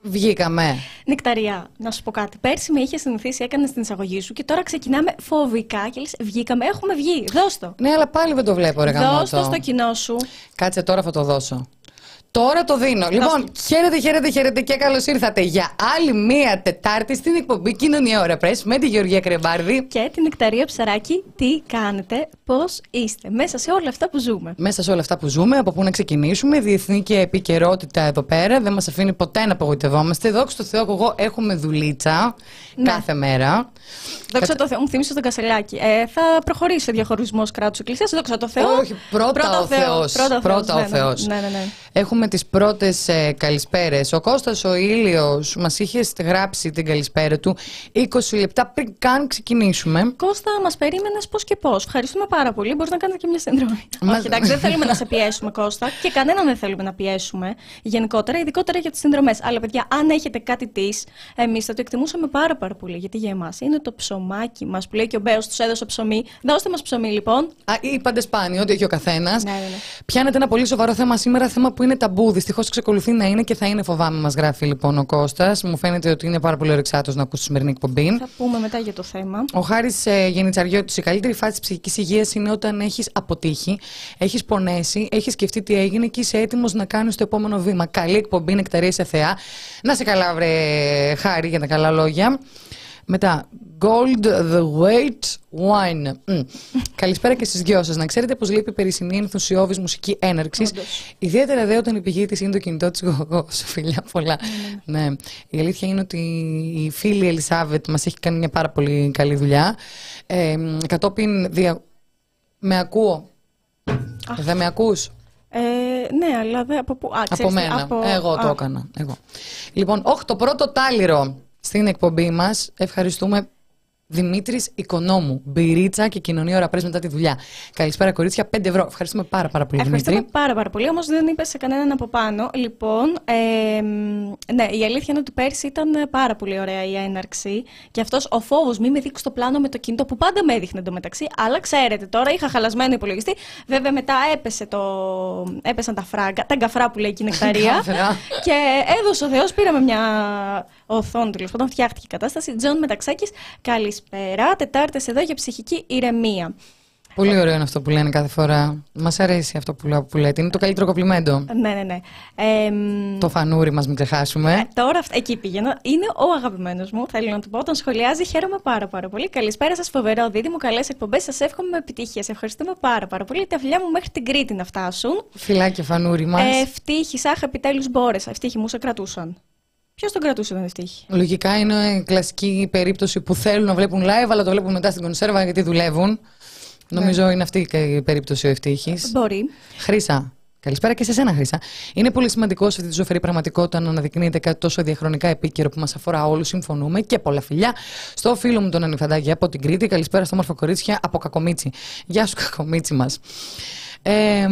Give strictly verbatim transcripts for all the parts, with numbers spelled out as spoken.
Βγήκαμε. Νεκταρία, να σου πω κάτι. Πέρσι με είχε συνηθίσει, έκανε την εισαγωγή σου και τώρα ξεκινάμε φοβικά και λες βγήκαμε, έχουμε βγει. Δώσ' το. Ναι, αλλά πάλι δεν το βλέπω, ρε γαμώτο. Δώσ' το στο κοινό σου. Κάτσε τώρα, θα το δώσω. Τώρα το δίνω. Λοιπόν, χαίρετε, χαίρετε, χαίρετε και καλώς ήρθατε για άλλη μία Τετάρτη στην εκπομπή Κοινωνία Ώρα Press με τη Γεωργία Κρεμπάρδη και την Νεκταρία Ψαράκη. Τι κάνετε, πώς είστε μέσα σε όλα αυτά που ζούμε. Μέσα σε όλα αυτά που ζούμε, από πού να ξεκινήσουμε. Διεθνή και επικαιρότητα εδώ πέρα. Δεν μας αφήνει ποτέ να απογοητευόμαστε. Δόξα τω Θεώ, εγώ έχουμε δουλίτσα ναι. κάθε μέρα. Δόξα Κατα... τω Θεώ, μου θύμισε τον Κασελάκη. Ε, θα προχωρήσει ο διαχωρισμός κράτους εκκλησίας. Δόξα τω Θεώ. Όχι, πρώτα, πρώτα ο Θεός. Πρώτα, πρώτα ο Θεός. Ναι, ναι, ναι. Έχουμε τις πρώτες ε, καλησπέρες. Ο Κώστας ο Ήλιος μας είχε γράψει την καλησπέρα του είκοσι λεπτά πριν καν ξεκινήσουμε. Κώστα, μας περίμενες πώς και πώς. Ευχαριστούμε πάρα πολύ. Μπορείς να κάνετε και μια συνδρομή. Μας... Όχι, εντάξει, δεν θέλουμε να σε πιέσουμε, Κώστα, και κανέναν δεν θέλουμε να πιέσουμε γενικότερα, ειδικότερα για τις συνδρομές. Αλλά, παιδιά, αν έχετε κάτι της, εμείς θα το εκτιμούσαμε πάρα, πάρα πολύ. Γιατί για εμάς είναι το ψωμάκι μας που λέει και ο Μπέος τους έδωσε ψωμί. Δώστε μας ψωμί, λοιπόν. Α, είπατε σπάνιο, ότι έχει ο καθένας. Ναι, ναι, ναι. Πιάνετε ένα πολύ σοβαρό θέμα σήμερα, θέμα που είναι ταμπού. Δυστυχώς εξακολουθεί να είναι και θα είναι, φοβάμαι, μας γράφει λοιπόν ο Κώστας. Μου φαίνεται ότι είναι πάρα πολύ ορεξάτος να ακούσει τη σημερινή εκπομπή. Θα πούμε μετά για το θέμα. Ο Χάρης ε, Γενιτσαριώτης, η καλύτερη φάση της ψυχικής υγείας είναι όταν έχεις αποτύχει, έχεις πονέσει, έχεις σκεφτεί τι έγινε και είσαι έτοιμος να κάνεις το επόμενο βήμα. Καλή εκπομπή, Νεκταρία σε θεά. Να σε καλά, βρε Χάρη, για τα καλά λόγια. Μετά, Gold the Weight Wine. Mm. Καλησπέρα και στις δυο σας. Να ξέρετε πως λείπει περσινή ενθουσιώδης μουσική έναρξης. Ιδιαίτερα δε όταν η πηγή της είναι το κινητό της γογό. Σου φιλιά πολλά. Mm. Ναι. Η αλήθεια είναι ότι η φίλη Ελισάβετ μας έχει κάνει μια πάρα πολύ καλή δουλειά. Ε, κατόπιν δια... Με ακούω. Αχ. Δεν με ακούς? Ε, ναι, αλλά δεν από πού. Α, από μένα. Από... Εγώ το Α. έκανα. Εγώ. Λοιπόν, όχι, το πρώτο τάλιρο στην εκπομπή μας. Ευχαριστούμε. Δημήτρης Οικονόμου, μπυρίτσα και Κοινωνία Ώρα Press μετά τη δουλειά. Καλησπέρα, κορίτσια, πέντε ευρώ. Ευχαριστούμε πάρα, πάρα πολύ, Δημήτρη. Ευχαριστούμε πάρα, πάρα πολύ. Όμως δεν είπες σε κανέναν από πάνω. Λοιπόν, ε, ναι, η αλήθεια είναι ότι πέρσι ήταν πάρα πολύ ωραία η έναρξη. Και αυτός ο φόβος, μη με δείξει το πλάνο με το κινητό που πάντα με έδειχνε εντωμεταξύ. Αλλά ξέρετε, τώρα είχα χαλασμένο υπολογιστή. Βέβαια, μετά έπεσε το... έπεσαν τα φράγκα, τα γκαφρά που λέει και η Νεκταρία. Και έδωσε ο Θεός, πήραμε μια οθόνη του. Όταν φτιάχτηκε η κατάσταση, Τζον Μεταξάκης, καλησπέρα. Τετάρτες εδώ για ψυχική ηρεμία. Πολύ ωραίο είναι αυτό που λένε κάθε φορά. Μας αρέσει αυτό που, που λέτε. Είναι το καλύτερο κομπλιμέντο. Ναι, ναι, ναι. Ε, το φανούρι μας, μην ξεχάσουμε. Ε, τώρα εκεί πήγαινα. Είναι ο αγαπημένος μου. Θέλω να του πω. Όταν σχολιάζει, χαίρομαι πάρα, πάρα πολύ. Καλησπέρα σας, φοβερό δίδυμο. Καλές εκπομπές. Σας εύχομαι με επιτυχία. Σε ευχαριστούμε πάρα, πάρα πολύ. Τα φιλιά μου μέχρι την Κρήτη να φτάσουν. Φιλάκια, φανούρι μας. Ε, ευτύχη, αχ, επιτέλους μπόρεσα. Ευτύχη μου σε κρατούσαν. Ποιος τον κρατούσε τον ευτύχη? Λογικά είναι κλασική περίπτωση που θέλουν να βλέπουν live, αλλά το βλέπουν μετά στην κονσέρβα γιατί δουλεύουν. Ναι. Νομίζω είναι αυτή η περίπτωση ο ευτύχης. Μπορεί. Χρύσα. Καλησπέρα και σε σένα, Χρύσα. Είναι πολύ σημαντικό σε αυτή τη ζωφερή πραγματικότητα να αναδεικνύεται κάτι τόσο διαχρονικά επίκαιρο που μας αφορά όλους. Συμφωνούμε και πολλά φιλιά στο φίλο μου τον Ανιφαντάκη από την Κρήτη. Καλησπέρα στο όμορφο κορίτσια από Κακομίτσι. Γεια σου, Κακομίτσι μας. Ε,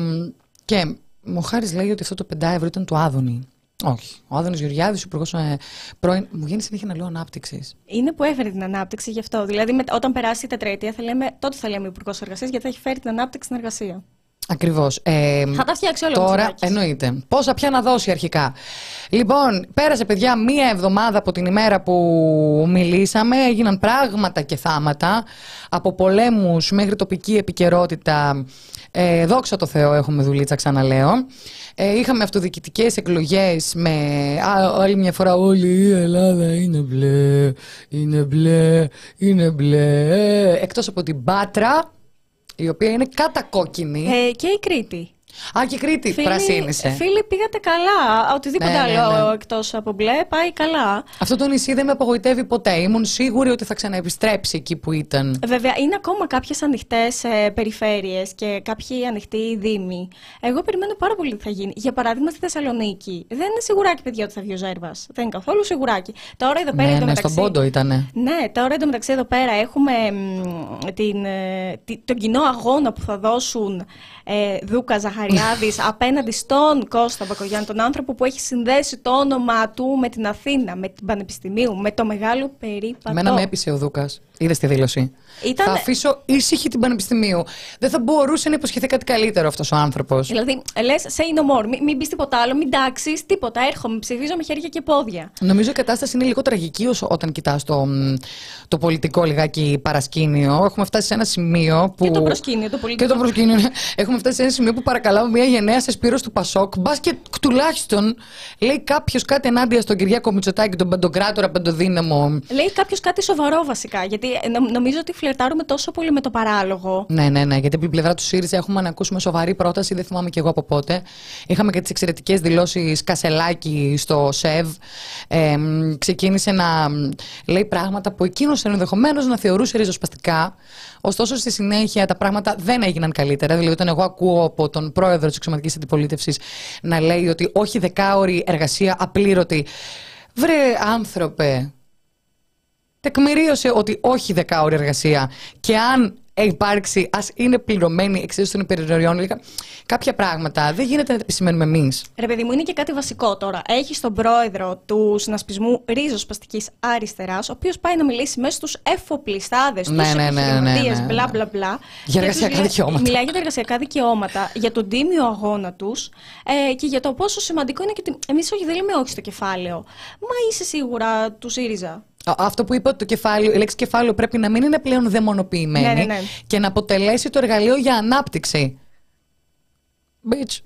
και ο Χάρης λέει ότι αυτό το πέντε ευρώ ήταν του Άδωνη. Όχι. Ο Άδωνης Γεωργιάδης, υπουργός ε, πρώην. Μου γίνει συνέχεια να λέω ανάπτυξης. Είναι που έφερε την ανάπτυξη γι' αυτό. Δηλαδή, με, όταν περάσει η τετραετία, θα λέμε, τότε θα λέμε υπουργός εργασίας, γιατί θα έχει φέρει την ανάπτυξη στην εργασία. Ακριβώς. Ε, θα τα φτιάξει όλα. Τώρα εννοείται. Πόσα πια να δώσει αρχικά. Λοιπόν, πέρασε, παιδιά, μία εβδομάδα από την ημέρα που μιλήσαμε. Έγιναν πράγματα και θάματα. Από πολέμους μέχρι τοπική επικαιρότητα. Ε, δόξα τω Θεώ, έχουμε δουλίτσα, ξαναλέω. Ε, είχαμε αυτοδιοικητικές εκλογές με α, άλλη μια φορά όλη η Ελλάδα είναι μπλε, είναι μπλε, είναι μπλε. Εκτός από την Πάτρα, η οποία είναι κατακόκκινη. Ε, και η Κρήτη. Α, και η Κρήτη φίλοι, πρασίνησε. Φίλοι, πήγατε καλά. Οτιδήποτε ναι, άλλο ναι, ναι. εκτός από μπλε πάει καλά. Αυτό το νησί δεν με απογοητεύει ποτέ. Ήμουν σίγουρη ότι θα ξαναεπιστρέψει εκεί που ήταν. Βέβαια, είναι ακόμα κάποιες ανοιχτές ε, περιφέρειες και κάποιοι ανοιχτοί δήμοι. Εγώ περιμένω πάρα πολύ τι θα γίνει. Για παράδειγμα, στη Θεσσαλονίκη. Δεν είναι σιγουράκι, παιδιά, ότι θα βγει ο Ζέρβας. Δεν είναι καθόλου σιγουράκι. Τώρα εδώ πέρα. Ναι, ναι, μεταξύ... στον Πόντο ήτανε. Ναι, τώρα εντωμεταξύ εδώ πέρα έχουμε μ, την, ε, τον κοινό αγώνα που θα δώσουν ε, Δούκα Ζαχαριάδης απέναντι στον Κώστα Μπακογιάννη, τον άνθρωπο που έχει συνδέσει το όνομα του με την Αθήνα, με την Πανεπιστημίου, με το μεγάλο περίπατο. Εμένα με έπεισε ο Δούκας. Είδες τη δήλωση. Ήταν... Θα αφήσω ήσυχη την Πανεπιστημίου. Δεν θα μπορούσε να υποσχεθεί κάτι καλύτερο αυτός ο άνθρωπος. Δηλαδή, λες, say no more. Μην, μην πεις τίποτα άλλο, μην τάξεις τίποτα. Έρχομαι, ψηφίζω με χέρια και πόδια. Νομίζω η κατάσταση είναι λίγο τραγική όσο, όταν κοιτάς το, το πολιτικό λιγάκι παρασκήνιο. Έχουμε φτάσει σε ένα σημείο που. Και το προσκήνιο, το πολιτικό. Και το προσκήνιο. Έχουμε φτάσει σε ένα σημείο που παρακαλάμε μια γενναία σε Σπύρος του Πασόκ. Μπας και τουλάχιστον λέει κάποιο κάτι ενάντια στον Κυριάκο Μητσοτάκη, τον παντοκράτορα παντοδύναμο. Λέει κάποιο κάτι σοβαρό βασικά. Γιατί νομίζω ότι φλερτάρουμε τόσο πολύ με το παράλογο. Ναι, ναι, ναι. Γιατί από την πλευρά του ΣΥΡΙΖΑ έχουμε να ακούσουμε σοβαρή πρόταση, δεν θυμάμαι κι εγώ από πότε. Είχαμε και τις εξαιρετικές δηλώσεις Κασελάκη στο ΣΕΒ. Ε, ξεκίνησε να λέει πράγματα που εκείνος ενδεχομένως να θεωρούσε ριζοσπαστικά. Ωστόσο, στη συνέχεια τα πράγματα δεν έγιναν καλύτερα. Δηλαδή, όταν εγώ ακούω από τον πρόεδρο της Αξιωματικής Αντιπολίτευσης να λέει ότι όχι δεκάωρη εργασία απλήρωτη. Βρε άνθρωπε. Τεκμηρίωσε ότι όχι δεκάωρη εργασία και αν υπάρξει, ας είναι πληρωμένη εξαιτίας των υπερηρωριών, κάποια πράγματα δεν γίνεται να τα επισημαίνουμε εμείς. Ρε παιδί μου, είναι και κάτι βασικό τώρα. Έχει τον πρόεδρο του συνασπισμού Ρίζοσπαστικής Αριστεράς, ο οποίος πάει να μιλήσει μέσα στους εφοπλιστάδες, ναι, τους ναι, ναι, επιχειρηματίες, ναι, ναι, μπλα ναι. μπλα μπλα. Για εργασιακά δικαιώματα. Μιλάει για τα εργασιακά δικαιώματα, για τον τίμιο αγώνα τους ε, και για το πόσο σημαντικό είναι και ότι εμείς όχι δεν λέμε όχι στο κεφάλαιο. Μα είσαι σίγουρα του ΣΥΡΙΖΑ. Αυτό που είπα ότι το κεφάλαιο, η λέξη κεφάλαιο πρέπει να μην είναι πλέον δαιμονοποιημένη, ναι, ναι, ναι. και να αποτελέσει το εργαλείο για ανάπτυξη. Bitch.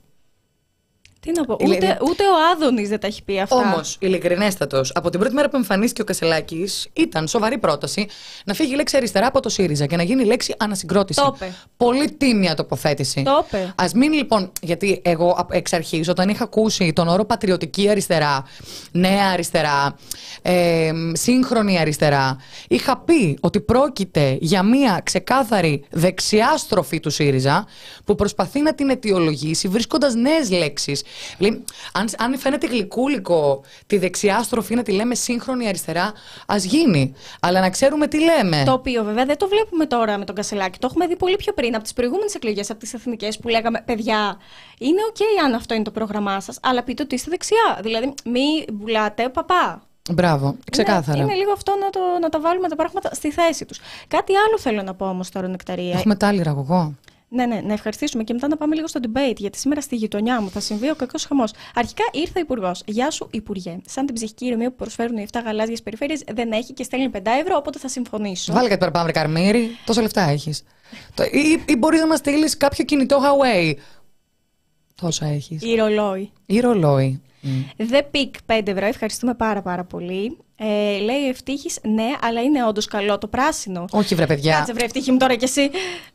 Τι να πω, ούτε, ούτε ο Άδωνης δεν τα έχει πει αυτά. Όμως, ειλικρινέστατος, από την πρώτη μέρα που εμφανίστηκε ο Κασελάκης, ήταν σοβαρή πρόταση να φύγει η λέξη αριστερά από το ΣΥΡΙΖΑ και να γίνει η λέξη ανασυγκρότηση. Το είπε. Πολύ τίμια τοποθέτηση. Το είπε. Ας μην λοιπόν, γιατί εγώ εξ αρχής, όταν είχα ακούσει τον όρο πατριωτική αριστερά, νέα αριστερά, ε, σύγχρονη αριστερά, είχα πει ότι πρόκειται για μία ξεκάθαρη δεξιά στροφή του ΣΥΡΙΖΑ που προσπαθεί να την αιτιολογήσει βρίσκοντας νέες λέξεις. Λέει, αν, αν φαίνεται γλυκούλικο τη δεξιά στροφή να τη λέμε σύγχρονη αριστερά, ας γίνει. Αλλά να ξέρουμε τι λέμε. Το οποίο βέβαια δεν το βλέπουμε τώρα με τον Κασελάκη. Το έχουμε δει πολύ πιο πριν από τις προηγούμενες εκλογές, από τις εθνικές, που λέγαμε παιδιά, είναι οκ okay αν αυτό είναι το πρόγραμμά σας, αλλά πείτε ότι είστε δεξιά. Δηλαδή, μη βουλάτε παπά. Μπράβο, ξεκάθαρα. Είναι, είναι λίγο αυτό να, το, να τα βάλουμε τα πράγματα στη θέση τους. Κάτι άλλο θέλω να πω όμως τώρα, Νεκταρία. Έχουμε τα άλλη ραγωγό. Ναι, ναι, να ευχαριστήσουμε και μετά να πάμε λίγο στο debate, γιατί σήμερα στη γειτονιά μου θα συμβεί ο κακός χαμός. Αρχικά ήρθε ο Υπουργός. Γεια σου, Υπουργέ. Σαν την ψυχική ηρεμία που προσφέρουν οι επτά γαλάζιες περιφέρειες δεν έχει και στέλνει πέντε ευρώ, οπότε θα συμφωνήσω. Βάλε κάτι παραπάνω, Καρμύρη. Τόσα λεφτά έχεις. ή ή μπορεί να μας στείλεις κάποιο κινητό Huawei. Τόσα έχεις. Ή ρολόι. Ή ρολόι. The Peak πέντε ευρώ, ευχαριστούμε πάρα πάρα πολύ. Ε, λέει ο Ευτύχης, ναι, αλλά είναι όντως καλό το πράσινο. Όχι, βρε παιδιά. Κάτσε, βρε Ευτύχη μου τώρα κι εσύ.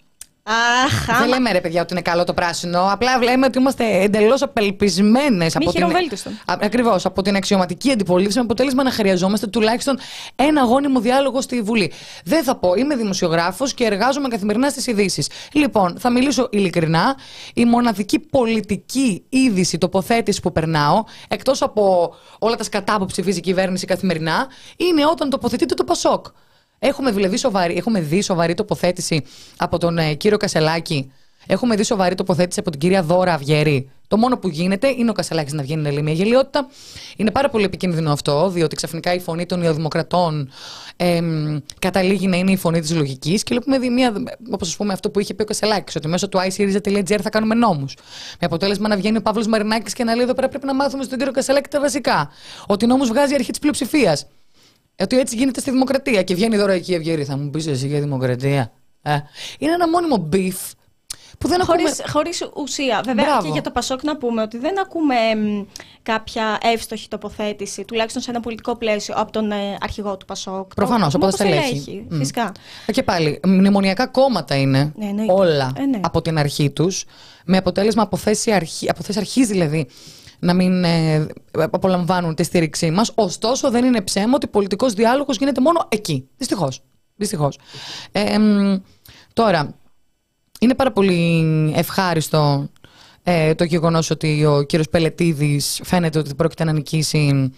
Αχ, δεν λέμε ρε παιδιά ότι είναι καλό το πράσινο. Απλά λέμε ότι είμαστε εντελώς απελπισμένες από την... Ακριβώς, από την αξιωματική αντιπολίτευση, με αποτέλεσμα να χρειαζόμαστε τουλάχιστον ένα γόνιμο διάλογο στη Βουλή. Δεν θα πω, είμαι δημοσιογράφος και εργάζομαι καθημερινά στις ειδήσεις. Λοιπόν, θα μιλήσω ειλικρινά. Η μοναδική πολιτική είδηση, τοποθέτηση που περνάω, εκτός από όλα τα σκατά που ψηφίζει η κυβέρνηση καθημερινά, είναι όταν τοποθετείται το Πασόκ. Έχουμε δηλαδή σοβαρή, έχουμε δει σοβαρή τοποθέτηση από τον ε, κύριο Κασελάκη. Έχουμε δει σοβαρή τοποθέτηση από την κυρία Δώρα Αυγέρη. Το μόνο που γίνεται είναι ο Κασελάκης να βγαίνει να λέει μια γελιότητα. Είναι πάρα πολύ επικίνδυνο αυτό, διότι ξαφνικά η φωνή των ιωδημοκρατών ε, καταλήγει να είναι η φωνή της λογικής. Και έχουμε δει μια, όπως ας πούμε αυτό που είχε πει ο Κασελάκης, ότι μέσω του άι σι ριζα τελεία τζι αρ θα κάνουμε νόμους. Με αποτέλεσμα να βγαίνει ο Παύλος Μαρινάκης και να λέει: εδώ πέρα πρέπει να μάθουμε στον κύριο Κασελάκη τα βασικά. Ότι νόμος βγάζει η αρχή της πλειοψηφίας. Ότι έτσι γίνεται στη δημοκρατία. Και βγαίνει τώρα εκεί η Ευγέρη. Θα μου πεις εσύ για δημοκρατία. Ε. Είναι ένα μόνιμο μπιφ που δεν χωρίς, ακούμε... χωρίς ουσία. Βέβαια, μπράβο. Και για το Πασόκ να πούμε ότι δεν ακούμε μ, κάποια εύστοχη τοποθέτηση, τουλάχιστον σε ένα πολιτικό πλαίσιο, από τον ε, αρχηγό του Πασόκ. Προφανώς, οπότε στελέχη. Mm. Φυσικά. Και πάλι, μνημονιακά κόμματα είναι ναι, ναι, όλα ε, ναι. από την αρχή τους. Με αποτέλεσμα από θέση, αρχή, από θέση αρχής δηλαδή να μην ε, απολαμβάνουν τη στήριξή μας. Ωστόσο, δεν είναι ψέμα ότι πολιτικός διάλογος γίνεται μόνο εκεί. Δυστυχώς. Δυστυχώς. Ε, ε, τώρα, είναι πάρα πολύ ευχάριστο ε, το γεγονός ότι ο κύριος Πελετίδης φαίνεται ότι πρόκειται να νικήσει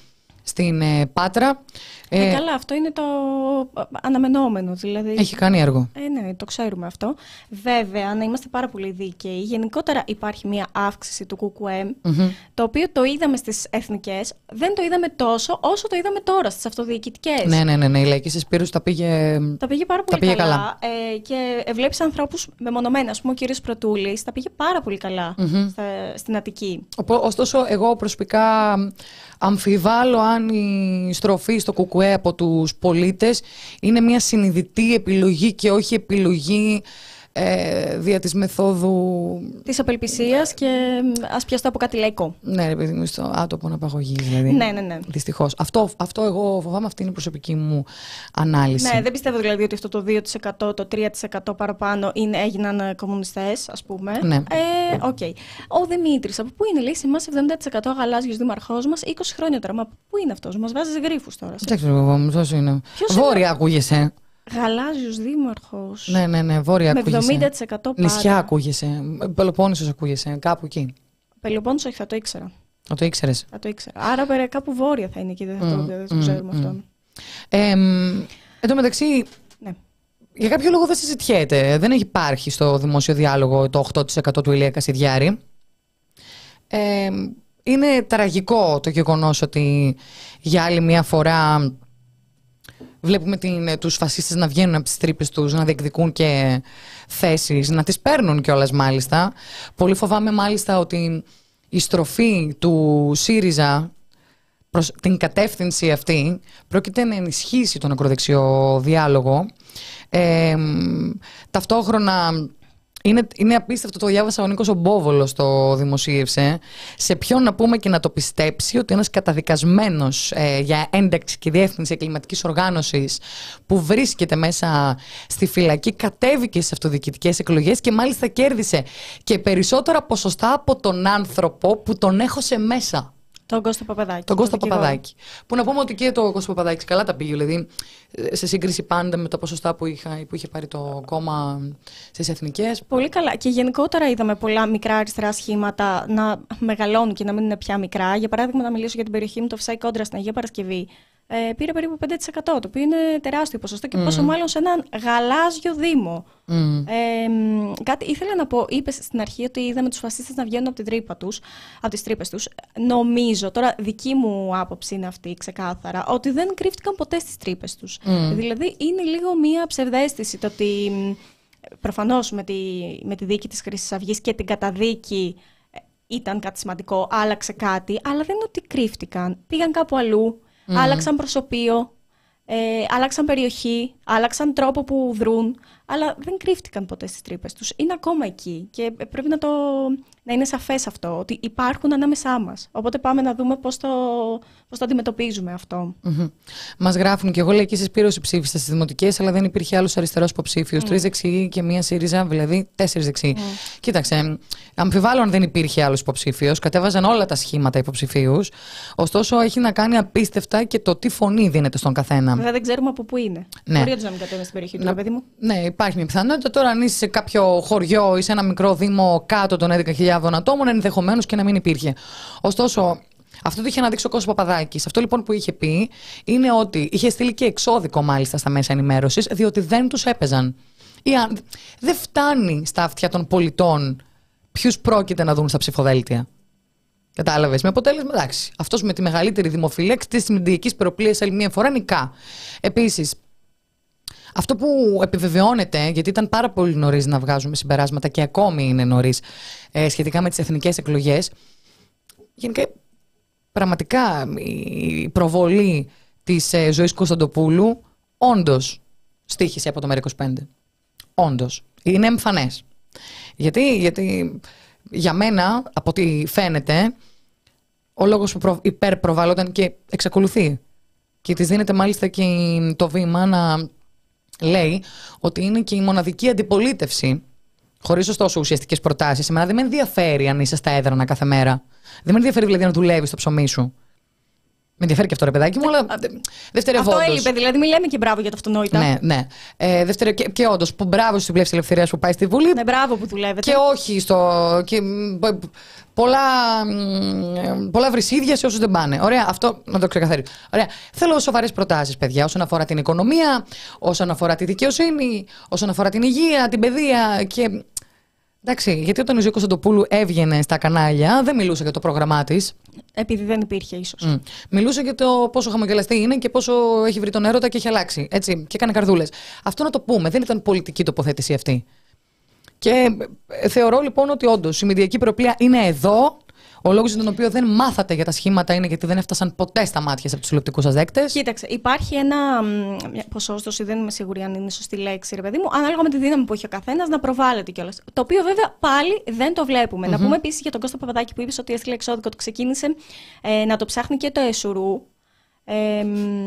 στην ε, Πάτρα. Ε, ε, καλά, αυτό είναι το αναμενόμενο. Δηλαδή. Έχει κάνει έργο. Ε, ναι, το ξέρουμε αυτό. Βέβαια, να είμαστε πάρα πολύ δίκαιοι. Γενικότερα υπάρχει μια αύξηση του ΚΚΕ, mm-hmm. το οποίο το είδαμε στις εθνικές. Δεν το είδαμε τόσο όσο το είδαμε τώρα στις αυτοδιοικητικές. Ναι, ναι, ναι, ναι. Η Λαϊκή Σεσπήρου τα πήγε. Τα πήγε πάρα πολύ πήγε καλά. καλά. Ε, και βλέπεις ανθρώπους μεμονωμένα. Ας πούμε, ο κύριος Πρωτούλης τα πήγε πάρα πολύ καλά mm-hmm. στα, στην Αττική. Ωστόσο, εγώ προσωπικά αμφιβάλλω αν η στροφή στο ΚΚΕ από τους πολίτες είναι μια συνειδητή επιλογή και όχι επιλογή ε, δια της μεθόδου της απελπισίας και ας πιαστώ από κάτι λαϊκό. Ναι, ρε παιδί μου, στο άτομο απαγωγής δηλαδή. Ναι, ναι, ναι. Δυστυχώς. Αυτό, αυτό εγώ φοβάμαι, αυτή είναι η προσωπική μου ανάλυση. Ναι, δεν πιστεύω δηλαδή ότι αυτό το δύο τοις εκατό, το τρία τοις εκατό παραπάνω είναι, έγιναν κομμουνιστές, ας πούμε. Ναι. Ε, okay. Ο Δημήτρης, από πού είναι, λέει, σε εμάς εβδομήντα τοις εκατό γαλάζιος δήμαρχός μας, είκοσι χρόνια τώρα. Μα πού είναι αυτός, μας βάζεις γρίφους τώρα. Δεν ξέρω εγώ, ποιος είναι. Βόρεια ακούγεσαι. Γαλάζιος δήμαρχος. Ναι, ναι, ναι, βόρεια με ακούγεσαι. εβδομήντα τοις εκατό πάρα. Νησιά ακούγεσαι. Πελοπόννησος ακούγεσαι. Κάπου εκεί. Πελοπόννησο, όχι, θα το ήξερα. Θα το ήξερες. Θα το ήξερα. Άρα κάπου βόρεια θα είναι εκεί, δεν θα το, mm, δεν το ξέρουμε mm, αυτό. Ε, εν τω μεταξύ, ναι. για κάποιο λόγο δεν συζητιέται. Δεν έχει υπάρχει στο δημόσιο διάλογο το οκτώ τοις εκατό του Ηλία Κασιδιάρη. Ε, είναι τραγικό το γεγονός ότι για άλλη μια φορά βλέπουμε την, τους φασίστες να βγαίνουν από τις τρύπες τους, να διεκδικούν και θέσεις, να τις παίρνουν κιόλας μάλιστα. Πολύ φοβάμαι μάλιστα ότι η στροφή του ΣΥΡΙΖΑ προς την κατεύθυνση αυτή πρόκειται να ενισχύσει τον ακροδεξιό διάλογο. Ε, ταυτόχρονα είναι, είναι απίστευτο, το διάβασα, ο Νίκος ο Μπόβολος το δημοσίευσε, σε ποιον να πούμε και να το πιστέψει ότι ένας καταδικασμένος ε, για ένταξη και διεύθυνση εγκληματικής οργάνωσης που βρίσκεται μέσα στη φυλακή κατέβηκε στις αυτοδιοικητικές εκλογές και μάλιστα κέρδισε και περισσότερα ποσοστά από τον άνθρωπο που τον έχωσε μέσα. Τον Κώστα Παπαδάκη. Τον Κώστα Παπαδάκη. Που να πούμε ότι και το Κώστα Παπαδάκη καλά τα πήγε. Δηλαδή, σε σύγκριση πάντα με τα ποσοστά που, είχα, που είχε πάρει το κόμμα στις εθνικές. Πολύ καλά. Και γενικότερα είδαμε πολλά μικρά αριστερά σχήματα να μεγαλώνουν και να μην είναι πια μικρά. Για παράδειγμα, να μιλήσω για την περιοχή μου, το Φυσάι Κόντρα στην Αγία Παρασκευή. Ε, πήρε περίπου πέντε τοις εκατό, το οποίο είναι τεράστιο ποσοστό και mm. πόσο μάλλον σε έναν γαλάζιο δήμο. Mm. Ε, κάτι ήθελα να πω, είπες στην αρχή ότι είδαμε τους φασίστες να βγαίνουν από, την τρύπα τους, από τις τρύπες τους. Νομίζω, τώρα δική μου άποψη είναι αυτή ξεκάθαρα, ότι δεν κρύφτηκαν ποτέ στις τρύπες τους. Mm. Δηλαδή είναι λίγο μία ψευδαίσθηση το ότι προφανώς με τη, με τη δίκη της Χρυσής Αυγής και την καταδίκη ήταν κάτι σημαντικό, άλλαξε κάτι, αλλά δεν είναι ότι κρύφτηκαν. Πήγαν κάπου αλλού. Mm. Άλλαξαν προσωπείο, ε, άλλαξαν περιοχή, άλλαξαν τρόπο που δρούν, αλλά δεν κρύφτηκαν ποτέ στις τρύπες τους. Είναι ακόμα εκεί και πρέπει να, το, να είναι σαφές αυτό, ότι υπάρχουν ανάμεσά μας. Οπότε πάμε να δούμε πώς το, πώς το αντιμετωπίζουμε αυτό. Mm-hmm. Μας γράφουν και εγώ Λαϊκή Σεσπήρωση ψήφισα στις δημοτικές, αλλά δεν υπήρχε άλλος αριστερός υποψήφιος. Mm. Τρεις δεξιοί και μία ΣΥΡΙΖΑ, δηλαδή τέσσερις δεξιοί. Mm. Κοίταξε, αμφιβάλλω αν δεν υπήρχε άλλος υποψήφιος. Κατέβαζαν όλα τα σχήματα υποψηφίους. Ωστόσο, έχει να κάνει απίστευτα και το τι φωνή δίνεται στον καθένα. Βέβαια, δεν ξέρουμε από πού είναι. Ναι. Μπορεί να μην κατέβει στην περιοχή του, παιδί μου. Ναι, υπάρχει μια πιθανότητα. Τώρα, αν είσαι σε κάποιο χωριό ή σε ένα μικρό δήμο κάτω των έντεκα χιλιάδων ατόμων, ενδεχομένως και να μην υπήρχε. Ωστόσο, αυτό το είχε αναδείξει ο Κώστας Παπαδάκης. Αυτό λοιπόν που είχε πει είναι ότι είχε στείλει και εξώδικο μάλιστα στα μέσα ενημέρωσης, διότι δεν τους έπαιζαν. Ή αν, δεν φτάνει στα αυτιά των πολιτών ποιους πρόκειται να δουν στα ψηφοδέλτια. Κατάλαβες. Με αποτέλεσμα, εντάξει, αυτός με τη μεγαλύτερη δημοφιλία της μηντιακής περοπλίας άλλη μία φορά νικά. Επίσης, αυτό που επιβεβαιώνεται, γιατί ήταν πάρα πολύ νωρίς να βγάζουμε συμπεράσματα και ακόμη είναι νωρίς ε, σχετικά με τις εθνικές εκλογές, γενικά πραγματικά η προβολή της ε, Ζωής Κωνσταντοπούλου όντως στοίχησε από το ΜΕΡΑ είκοσι πέντε. Όντως. Είναι εμφανές. Γιατί, γιατί για μένα, από ό,τι φαίνεται, ο λόγος που προ, υπερπροβάλλονταν και εξακολουθεί και της δίνεται μάλιστα και το βήμα να λέει ότι είναι και η μοναδική αντιπολίτευση, χωρίς ωστόσο ουσιαστικές προτάσεις. Εμένα δεν με ενδιαφέρει αν είσαι στα έδρανα κάθε μέρα. Δεν με ενδιαφέρει δηλαδή να δουλεύεις το ψωμί σου. Με ενδιαφέρει και αυτό, ρε παιδάκι μου, αλλά δευτερευόντως. Αυτό έλειπε, δηλαδή μην λέμε και μπράβο για το αυτονόητα. Ναι, ναι. Ε, δεύτερο, και, και όντως, που μπράβο στη Βουλή Ελευθερίας που πάει στη Βουλή. Ναι, μπράβο που δουλεύετε. Και όχι στο. Και, πολλά, πολλά βρυσίδια σε όσους δεν πάνε. Ωραία, αυτό να το ξεκαθαρίσω. Ωραία. Θέλω σοβαρές προτάσεις, παιδιά, όσον αφορά την οικονομία, όσον αφορά τη δικαιοσύνη, όσον αφορά την υγεία, την παιδεία και. Εντάξει, γιατί όταν η Ζωή Κωνσταντοπούλου έβγαινε στα κανάλια, δεν μιλούσε για το πρόγραμμά της. Επειδή δεν υπήρχε, ίσως. Mm. Μιλούσε για το πόσο χαμογελαστή είναι και πόσο έχει βρει τον έρωτα και έχει αλλάξει. Έτσι, και έκανε καρδούλες. Αυτό να το πούμε. Δεν ήταν πολιτική τοποθέτηση αυτή. Και θεωρώ λοιπόν ότι όντως η μηντιακή προπλία είναι εδώ. Ο λόγος για τον οποίο δεν μάθατε για τα σχήματα είναι γιατί δεν έφτασαν ποτέ στα μάτια από τους τηλεοπτικούς σας δέκτες. Κοίταξε, υπάρχει ένα ποσόστοση, δεν είμαι σίγουρη αν είναι σωστή λέξη, ρε παιδί μου, ανάλογα με τη δύναμη που έχει ο καθένας να προβάλλεται κιόλας. Το οποίο βέβαια πάλι δεν το βλέπουμε. Mm-hmm. Να πούμε επίσης για τον Κώστα Παπαδάκη που είπες ότι έστειλε εξώδικο, το ξεκίνησε ε, να το ψάχνει και το Εσουρού. Ε,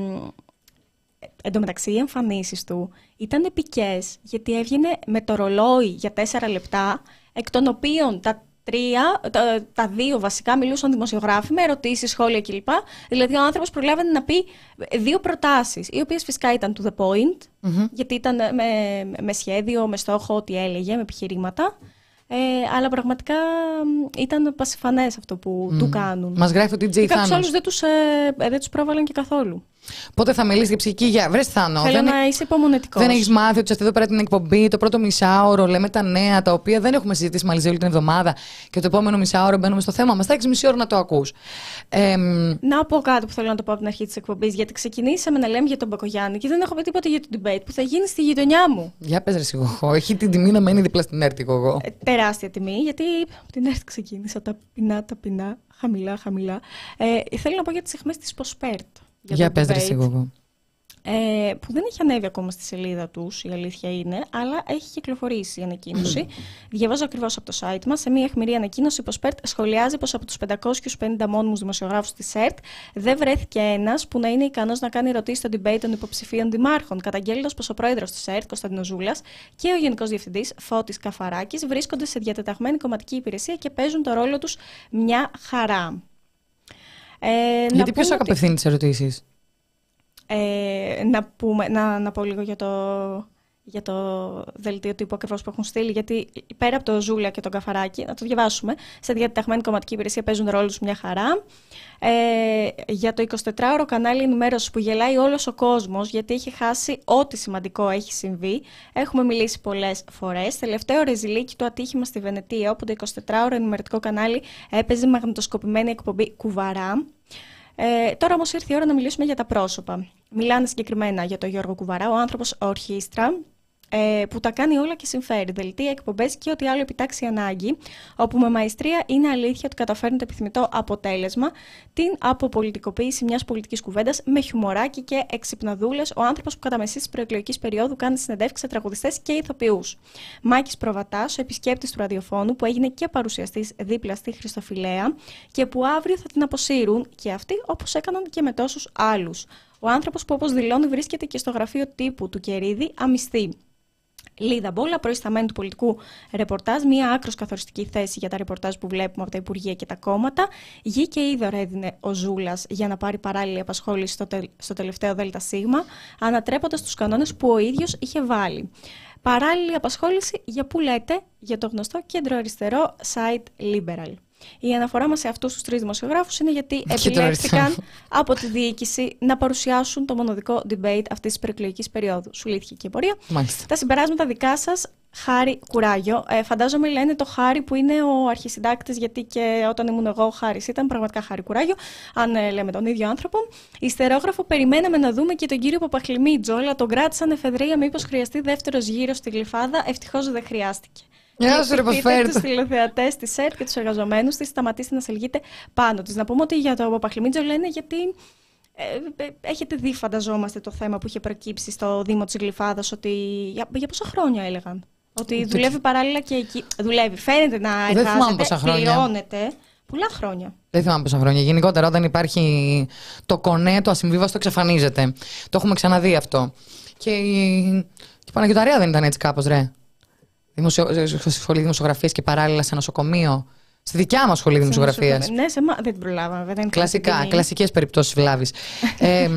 Εν τω μεταξύ, οι εμφανίσεις του ήταν επικές, γιατί έβγαινε με το ρολόι για τέσσερα λεπτά, εκ των οποίων τα τρία, τα, τα δύο βασικά μιλούσαν δημοσιογράφοι με ερωτήσεις, σχόλια κλπ. Δηλαδή, ο άνθρωπος προλάβαινε να πει δύο προτάσεις, οι οποίες φυσικά ήταν to the point, mm-hmm. γιατί ήταν με, με σχέδιο, με στόχο, ό,τι έλεγε, με επιχειρήματα. Ε, αλλά πραγματικά ήταν πασιφανές αυτό που mm. του κάνουν. Μας γράφει ότι Τζέι Θάνος. Και κάποιους άλλους δεν τους, ε, δεν τους πρόβαλαν και καθόλου. Πότε θα μιλήσει για ψυχική υγεία? Βρες Θάνο. Θέλω δεν να είσαι υπομονετικός. Δεν έχεις μάθει ότι σε εδώ πέρα την εκπομπή, το πρώτο μισάωρο λέμε τα νέα τα οποία δεν έχουμε συζητήσει μαζί όλη την εβδομάδα και το επόμενο μισάωρο μπαίνουμε στο θέμα μας. Θα έχεις μισή ώρα να το ακούς. Ε, να πω κάτι που θέλω να το πω από την αρχή της εκπομπής. Γιατί ξεκινήσαμε να λέμε για τον Μπακογιάννη και δεν έχω πει τίποτα για το debate που θα γίνει στη γειτονιά μου. Για πες ρε σιγοχώ. Έχει την τιμή να μένει δίπλα στην ΕΡΤ εγώ. Ε, τεράστια τιμή, γιατί την ΕΡΤ ξεκίνησα ταπεινά, ταπεινά, χαμηλά, χαμηλά. Ε, θέλω να πω για τις αιχμές της Ποσπέρτ. Για, για πες ρε σιγοχώ. Ε, που δεν έχει ανέβει ακόμα στη σελίδα τους, η αλήθεια είναι, αλλά έχει κυκλοφορήσει η ανακοίνωση. Διαβάζω ακριβώς από το site μας. Σε μια αιχμηρή ανακοίνωση, η Ποσπέρτ σχολιάζει πως από τους πεντακόσιους πενήντα μόνιμους δημοσιογράφους της ΕΡΤ δεν βρέθηκε ένας που να είναι ικανός να κάνει ερωτήσεις στο debate των υποψηφίων δημάρχων, καταγγέλλοντας πως ο πρόεδρος της ΕΡΤ, Κωνσταντίνος Ζούλας, και ο γενικός διευθυντής, Φώτης Καφαράκης, βρίσκονται σε διατεταγμένη κομματική υπηρεσία και παίζουν το ρόλο τους μια χαρά. Ε, γιατί ποιος ότι... απευθύνει τις ερωτήσεις? Ε, να, πούμε, να, να πω λίγο για το, για το δελτίο τύπου ακριβώς που έχουν στείλει, γιατί πέρα από το Ζούλα και τον Καφαράκη, να το διαβάσουμε, σε διατεταγμένη κομματική υπηρεσία παίζουν ρόλο τους μια χαρά. Ε, για το εικοσιτετράωρο κανάλι ενημέρωση που γελάει όλος ο κόσμος, γιατί έχει χάσει ό,τι σημαντικό έχει συμβεί. Έχουμε μιλήσει πολλές φορές. Τελευταίο ρεζιλίκι του ατύχημα στη Βενετία, όπου το εικοσιτετράωρο ενημερωτικό κανάλι έπαιζε μαγνητοσκοπημένη εκπομπή Κουβαρά. Ε, τώρα όμως ήρθε η ώρα να μιλήσουμε για τα πρόσωπα. Μιλάνε συγκεκριμένα για τον Γιώργο Κουβαρά, ο άνθρωπος ορχήστρα, ε, που τα κάνει όλα και συμφέρει. Δελτία, εκπομπές και ό,τι άλλο επιτάξει ανάγκη, όπου με μαεστρία είναι αλήθεια ότι καταφέρνει το επιθυμητό αποτέλεσμα, την αποπολιτικοποίηση μιας πολιτικής κουβέντας με χιουμοράκι και εξυπναδούλες, ο άνθρωπος που κατά μεσή της προεκλογικής περίοδου κάνει συνεντεύξεις σε τραγουδιστές και ηθοποιούς. Μάκης Προβατάς, ο επισκέπτης του ραδιοφώνου, που έγινε και παρουσιαστής δίπλα στη Χριστοφιλέα και που αύριο θα την αποσύρουν και αυτοί, όπως έκαναν και με τόσους άλλους. Ο άνθρωπος που, όπως δηλώνει, βρίσκεται και στο γραφείο τύπου του Κερίδη αμυστή. Λίδα Μπόλα, προϊσταμένη του πολιτικού ρεπορτάζ, μία άκρως καθοριστική θέση για τα ρεπορτάζ που βλέπουμε από τα Υπουργεία και τα κόμματα. Γη και είδωρ έδινε ο Ζούλας για να πάρει παράλληλη απασχόληση στο, τε, στο τελευταίο ΔΣ, ανατρέποντας τους κανόνες που ο ίδιος είχε βάλει. Παράλληλη απασχόληση για που λέτε, για το γνωστό κέντρο-αριστερό site Liberal. Η αναφορά μας σε αυτούς τους τρεις δημοσιογράφους είναι γιατί επιλέχθηκαν από τη διοίκηση να παρουσιάσουν το μοναδικό debate αυτής της προεκλογικής περίοδου. Σου λύθηκε και η πορεία. Μάλιστα. Τα συμπεράσματα δικά σας, Χάρη Κουράγιο. Ε, φαντάζομαι λένε το Χάρη που είναι ο αρχισυντάκτης, γιατί και όταν ήμουν εγώ ο Χάρης ήταν πραγματικά Χάρη Κουράγιο, αν ε, λέμε τον ίδιο άνθρωπο. Ιστερόγραφο, περιμέναμε να δούμε και τον κύριο Παπαχλημίτζο, αλλά τον κράτησαν εφεδρεία μήπως χρειαστεί δεύτερος γύρος στη Γλυφάδα. Ευτυχώς δεν χρειάστηκε. Γεια σου, ρε Πασφαίρ. Τους τηλεθεατές της ΕΡΤ και τους εργαζομένους της, σταματήστε να σελγείτε πάνω της. Να πούμε ότι για το Παπαχλημίτζο λένε γιατί ε, ε, έχετε δει, φανταζόμαστε, το θέμα που είχε προκύψει στο Δήμο της Γλυφάδας, ότι για, για πόσα χρόνια έλεγαν. Ότι δουλεύει παράλληλα και εκεί. Δουλεύει, φαίνεται να εργάζεται, πληρώνεται. Πολλά χρόνια. Δεν θυμάμαι πόσα χρόνια. Γενικότερα, όταν υπάρχει το κονέ, το ασυμβίβαστο εξαφανίζεται. Το έχουμε ξαναδεί αυτό. Και η, η Παναγιωταρέα δεν ήταν έτσι κάπως, ρε? Δημοσιο... Σχολή δημοσιογραφίας και παράλληλα σε νοσοκομείο, Στη δικιά μας σχολή δημοσιογραφίας. Ναι, σε μα... δεν την προλάβαμε. Δεν Κλασικά, κλασικές περιπτώσεις βλάβης. ε,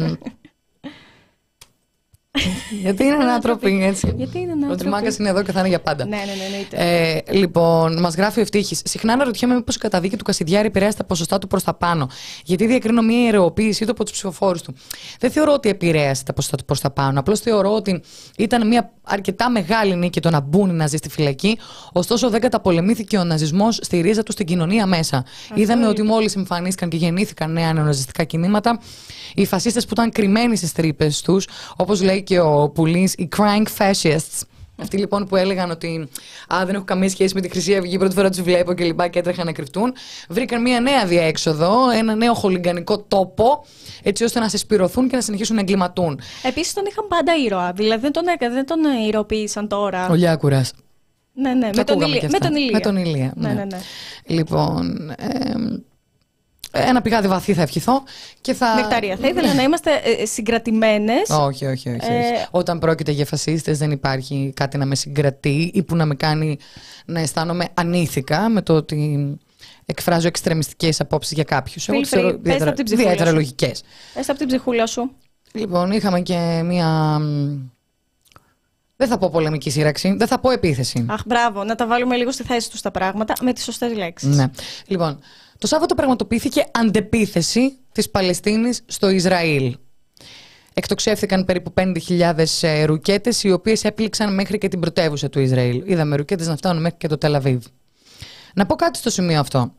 γιατί είναι άνθρωποι έτσι. Γιατί είναι άνθρωποι. Ο Τριμάκας είναι εδώ και θα είναι για πάντα. Ναι, ναι, ναι, ε, λοιπόν, μας γράφει ο Ευτύχης. Συχνά αναρωτιέμαι μήπως η καταδίκη του Κασιδιάρη επηρέασε τα ποσοστά του προς τα πάνω. Γιατί διακρίνω μια ιερεοποίησή του από τους ψηφοφόρους του. Δεν θεωρώ ότι επηρέασε τα ποσοστά του προς τα πάνω. Απλώς θεωρώ ότι ήταν μια αρκετά μεγάλη νίκη το να μπουν οι Ναζί στη φυλακή. Ωστόσο, δεν καταπολεμήθηκε ο ναζισμός στη ρίζα του στην κοινωνία μέσα. Αυτό Είδαμε είναι. ότι μόλις εμφανίστηκαν και γεννήθηκαν νέα νεοναζιστικά κινήματα, οι φασίστες που ήταν κρυμμένοι στις τρύπες τους, όπως λέει και ο Πουλής, οι crank fascists. Αυτοί λοιπόν που έλεγαν ότι α, δεν έχω καμία σχέση με τη Χρυσή Αυγή, πρώτη φορά τους βλέπω και λοιπά και έτρεχαν να κρυφτούν, βρήκαν μια νέα διέξοδο, ένα νέο χολιγανικό τόπο, έτσι ώστε να συσπυρωθούν και να συνεχίσουν να εγκληματούν. Επίσης τον είχαν πάντα ήρωα, δηλαδή δεν τον, δεν τον ηρωοποίησαν τώρα. Ο Λιάκουρας. Ναι, ναι, με τον, Ηλία. με τον Ηλία. Με τον Ηλία. Ναι, ναι, ναι. Λοιπόν. Ε, Ένα πηγάδι βαθύ θα ευχηθώ και θα... Νεκταρία, θα ήθελα να είμαστε ε, συγκρατημένες. Όχι, όχι, όχι. όχι. Ε... Όταν πρόκειται για φασίστες δεν υπάρχει κάτι να με συγκρατεί ή που να με κάνει να αισθάνομαι ανήθικα με το ότι εκφράζω εξτρεμιστικές απόψεις για κάποιους. Εγώ ξέρω ιδιαίτερα λογικές. Πες από την ψυχούλα σου. Λοιπόν, είχαμε και μία... Δεν θα πω πολεμική σύραξη, δεν θα πω επίθεση. Αχ, μπράβο, να τα βάλουμε λίγο στη θέση τους τα πράγματα με τις σωστές λέξεις. Ναι. Λοιπόν, το Σάββατο πραγματοποιήθηκε αντεπίθεση της Παλαιστίνης στο Ισραήλ. Εκτοξεύθηκαν περίπου πέντε χιλιάδες ρουκέτες, οι οποίες έπληξαν μέχρι και την πρωτεύουσα του Ισραήλ. Είδαμε ρουκέτες να φτάνουν μέχρι και το Τελ Αβίβ. Να πω κάτι στο σημείο αυτό.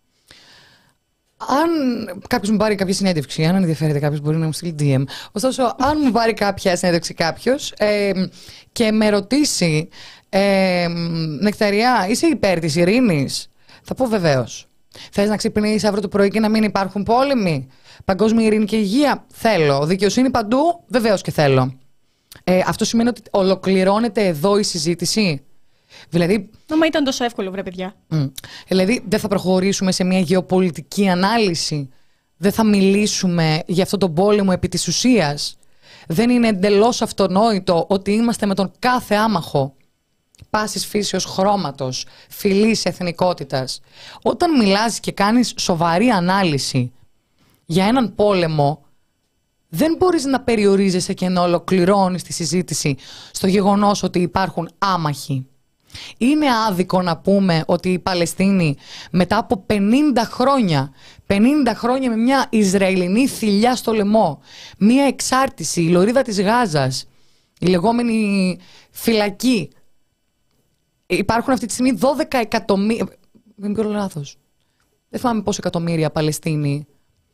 Αν κάποιος μου πάρει κάποια συνέντευξη, αν ενδιαφέρεται κάποιος, μπορεί να μου στείλει ντι εμ. Ωστόσο, αν μου πάρει κάποια συνέντευξη κάποιος ε, και με ρωτήσει, ε, Νεκταριά, είσαι υπέρ της ειρήνης, θα πω βεβαίως. Θες να ξυπνήσεις αύριο το πρωί και να μην υπάρχουν πόλεμοι? Παγκόσμια ειρήνη και υγεία? Θέλω. Δικαιοσύνη παντού? Βεβαίως και θέλω. Ε, αυτό σημαίνει ότι ολοκληρώνεται εδώ η συζήτηση. Δηλαδή. Μα ήταν τόσο εύκολο, βρε παιδιά. Mm, δηλαδή, δεν θα προχωρήσουμε σε μια γεωπολιτική ανάλυση. Δεν θα μιλήσουμε για αυτόν τον πόλεμο επί της ουσίας. Δεν είναι εντελώς αυτονόητο ότι είμαστε με τον κάθε άμαχο πάσης φύσεως χρώματος, φυλής, εθνικότητας. Όταν μιλάς και κάνεις σοβαρή ανάλυση για έναν πόλεμο, δεν μπορείς να περιορίζεσαι και να ολοκληρώνεις τη συζήτηση στο γεγονός ότι υπάρχουν άμαχοι. Είναι άδικο να πούμε ότι η Παλαιστίνη μετά από πενήντα χρόνια, πενήντα χρόνια με μια Ισραηλινή θηλιά στο λαιμό, μια εξάρτηση, η λωρίδα της Γάζας, η λεγόμενη φυλακή, υπάρχουν αυτή τη στιγμή δώδεκα εκατομμύρια, δεν πω λάθος, δεν θυμάμαι πόσο εκατομμύρια Παλαιστίνοι,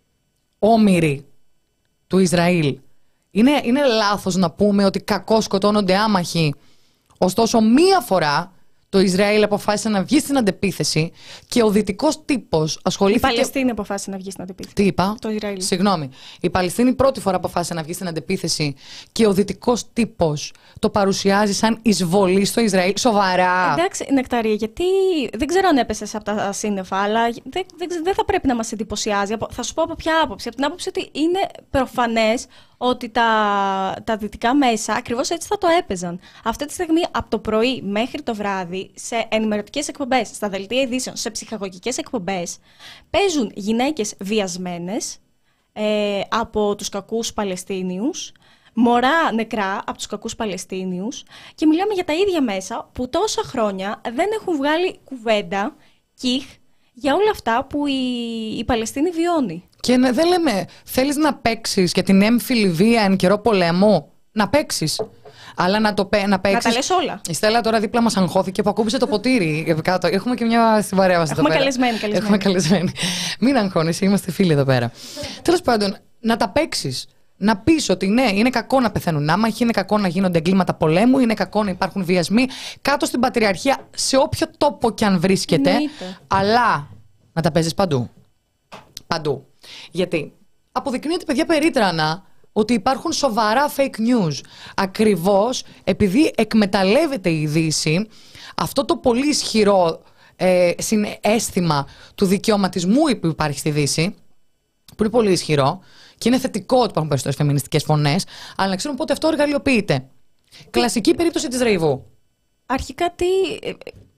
όμηροι του Ισραήλ. Είναι, είναι λάθος να πούμε ότι κακώς σκοτώνονται άμαχοι. Ωστόσο, μία φορά το Ισραήλ αποφάσισε να βγει στην αντεπίθεση και ο δυτικός τύπος ασχολήθηκε. Η Παλαιστίνη αποφάσισε να βγει στην αντεπίθεση. Τι είπα? Το Ισραήλ. Συγγνώμη. Η Παλαιστίνη πρώτη φορά αποφάσισε να βγει στην αντεπίθεση και ο δυτικός τύπος το παρουσιάζει σαν εισβολή στο Ισραήλ. Σοβαρά. Εντάξει, Νεκταρία, γιατί δεν ξέρω αν έπεσες από τα σύννεφα, αλλά δεν, δεν, δεν θα πρέπει να μας εντυπωσιάζει. Θα σου πω από ποια άποψη. Από την άποψη ότι είναι προφανές ότι τα, τα δυτικά μέσα ακριβώς έτσι θα το έπαιζαν. Αυτή τη στιγμή από το πρωί μέχρι το βράδυ σε ενημερωτικές εκπομπές, στα δελτία ειδήσεων, σε ψυχαγωγικές εκπομπές παίζουν γυναίκες βιασμένες ε, από τους κακούς Παλαιστίνιους, μωρά νεκρά από τους κακούς Παλαιστίνιους και μιλάμε για τα ίδια μέσα που τόσα χρόνια δεν έχουν βγάλει κουβέντα, κιχ, για όλα αυτά που η, η Παλαιστίνη βιώνει. Και ναι, δεν λέμε, θέλεις να παίξεις για την έμφυλη βία εν καιρό πολέμου, να παίξεις. Αλλά να το να παίξεις. Να τα λες όλα. Η Στέλλα τώρα δίπλα μας αγχώθηκε που ακούμπησε το ποτήρι. Έχουμε και μια στην παρέα μας εδώ πέρα. Καλεσμένη, καλεσμένη. Έχουμε καλεσμένη. Μην αγχώνεσαι, είμαστε φίλοι εδώ πέρα. Τέλος πάντων, να τα παίξεις. Να πεις ότι ναι, είναι κακό να πεθαίνουν άμαχοι, είναι κακό να γίνονται εγκλήματα πολέμου, είναι κακό να υπάρχουν βιασμοί κάτω στην Πατριαρχία, σε όποιο τόπο κι αν βρίσκεται. Εννοείται. Αλλά να τα παίζεις παντού. Παντού. Γιατί αποδεικνύεται, παιδιά, περίτρανα ότι υπάρχουν σοβαρά fake news. Ακριβώς επειδή εκμεταλλεύεται η Δύση αυτό το πολύ ισχυρό ε, συναίσθημα του δικαιωματισμού που υπάρχει στη Δύση, που είναι πολύ ισχυρό και είναι θετικό ότι υπάρχουν περισσότερες φεμινιστικές φωνές, αλλά να ξέρουμε πότε αυτό εργαλειοποιείται. Κλασική περίπτωση της Ρεϊβού. Αρχικά τι...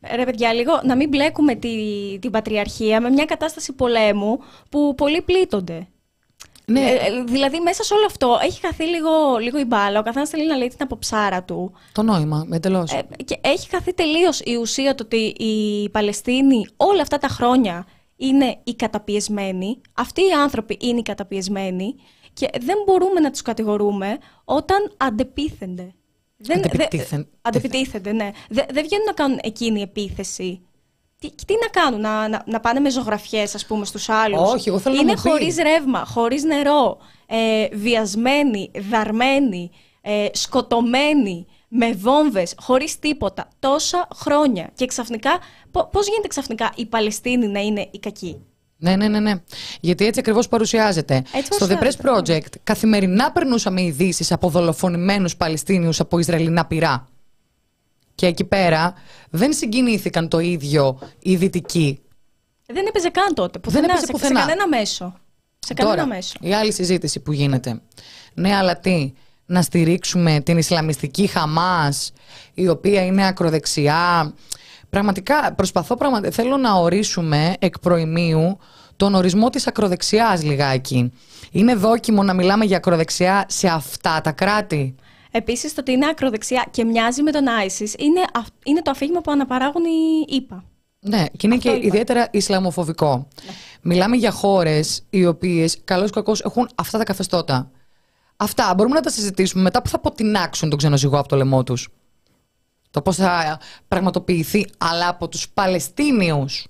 Ρε παιδιά, λίγο να μην μπλέκουμε τη, την πατριαρχία με μια κατάσταση πολέμου που πολλοί πλήττονται. Ναι. Ε, δηλαδή, μέσα σε όλο αυτό έχει χαθεί λίγο, λίγο η μπάλα. Ο καθένας θέλει να λέει την αποψάρα του. Το νόημα, εντελώς. Ε, και έχει χαθεί τελείως η ουσία το ότι οι Παλαιστίνοι όλα αυτά τα χρόνια είναι οι καταπιεσμένοι. Αυτοί οι άνθρωποι είναι οι καταπιεσμένοι και δεν μπορούμε να τους κατηγορούμε όταν αντεπίθενται. Δεν, Αντεπιτίθεν... δε, αντεπιτίθενται, ναι. Δεν δε βγαίνουν να κάνουν εκείνη επίθεση. Τι, τι να κάνουν, να, να, να πάνε με ζωγραφιές, ας πούμε, στους άλλους. Όχι, εγώ θέλω είναι να μου πει. χωρίς ρεύμα, χωρίς νερό, ε, βιασμένοι, δαρμένοι, ε, σκοτωμένοι, με βόμβες, χωρίς τίποτα, τόσα χρόνια. Και ξαφνικά, πώς γίνεται ξαφνικά οι Παλαιστίνοι να είναι οι κακοί? Ναι, ναι, ναι, ναι. Γιατί έτσι ακριβώς παρουσιάζεται. Έτσι Στο The Press Project καθημερινά περνούσαμε ειδήσεις από δολοφονημένους Παλαιστίνιους από Ισραηλινά πυρά. Και εκεί πέρα δεν συγκινήθηκαν το ίδιο οι Δυτικοί. Δεν έπαιζε καν τότε. Πουθενά, Δεν έπαιζε σε, πουθενά. σε κανένα μέσο. Σε κανένα Τώρα, μέσο. η άλλη συζήτηση που γίνεται. Ναι, αλλά τι, να στηρίξουμε την Ισλαμιστική Χαμάς, η οποία είναι ακροδεξιά. Πραγματικά, προσπαθώ, πραγματικά, θέλω να ορίσουμε εκ προημίου τον ορισμό της ακροδεξιάς λιγάκι. Είναι δόκιμο να μιλάμε για ακροδεξιά σε αυτά τα κράτη? Επίσης, το ότι είναι ακροδεξιά και μοιάζει με τον άισις είναι, είναι το αφήγημα που αναπαράγουν οι ΗΠΑ. Ναι, και είναι Αυτό και είπα. ιδιαίτερα ισλαμοφοβικό. Ναι. Μιλάμε για χώρες οι οποίες, καλώς ή κακώς, έχουν αυτά τα καθεστώτα. Αυτά μπορούμε να τα συζητήσουμε μετά που θα αποτινάξουν τον ξενοζυγό από το λαιμό τους. Το πώς θα πραγματοποιηθεί, αλλά από τους Παλαιστίνιους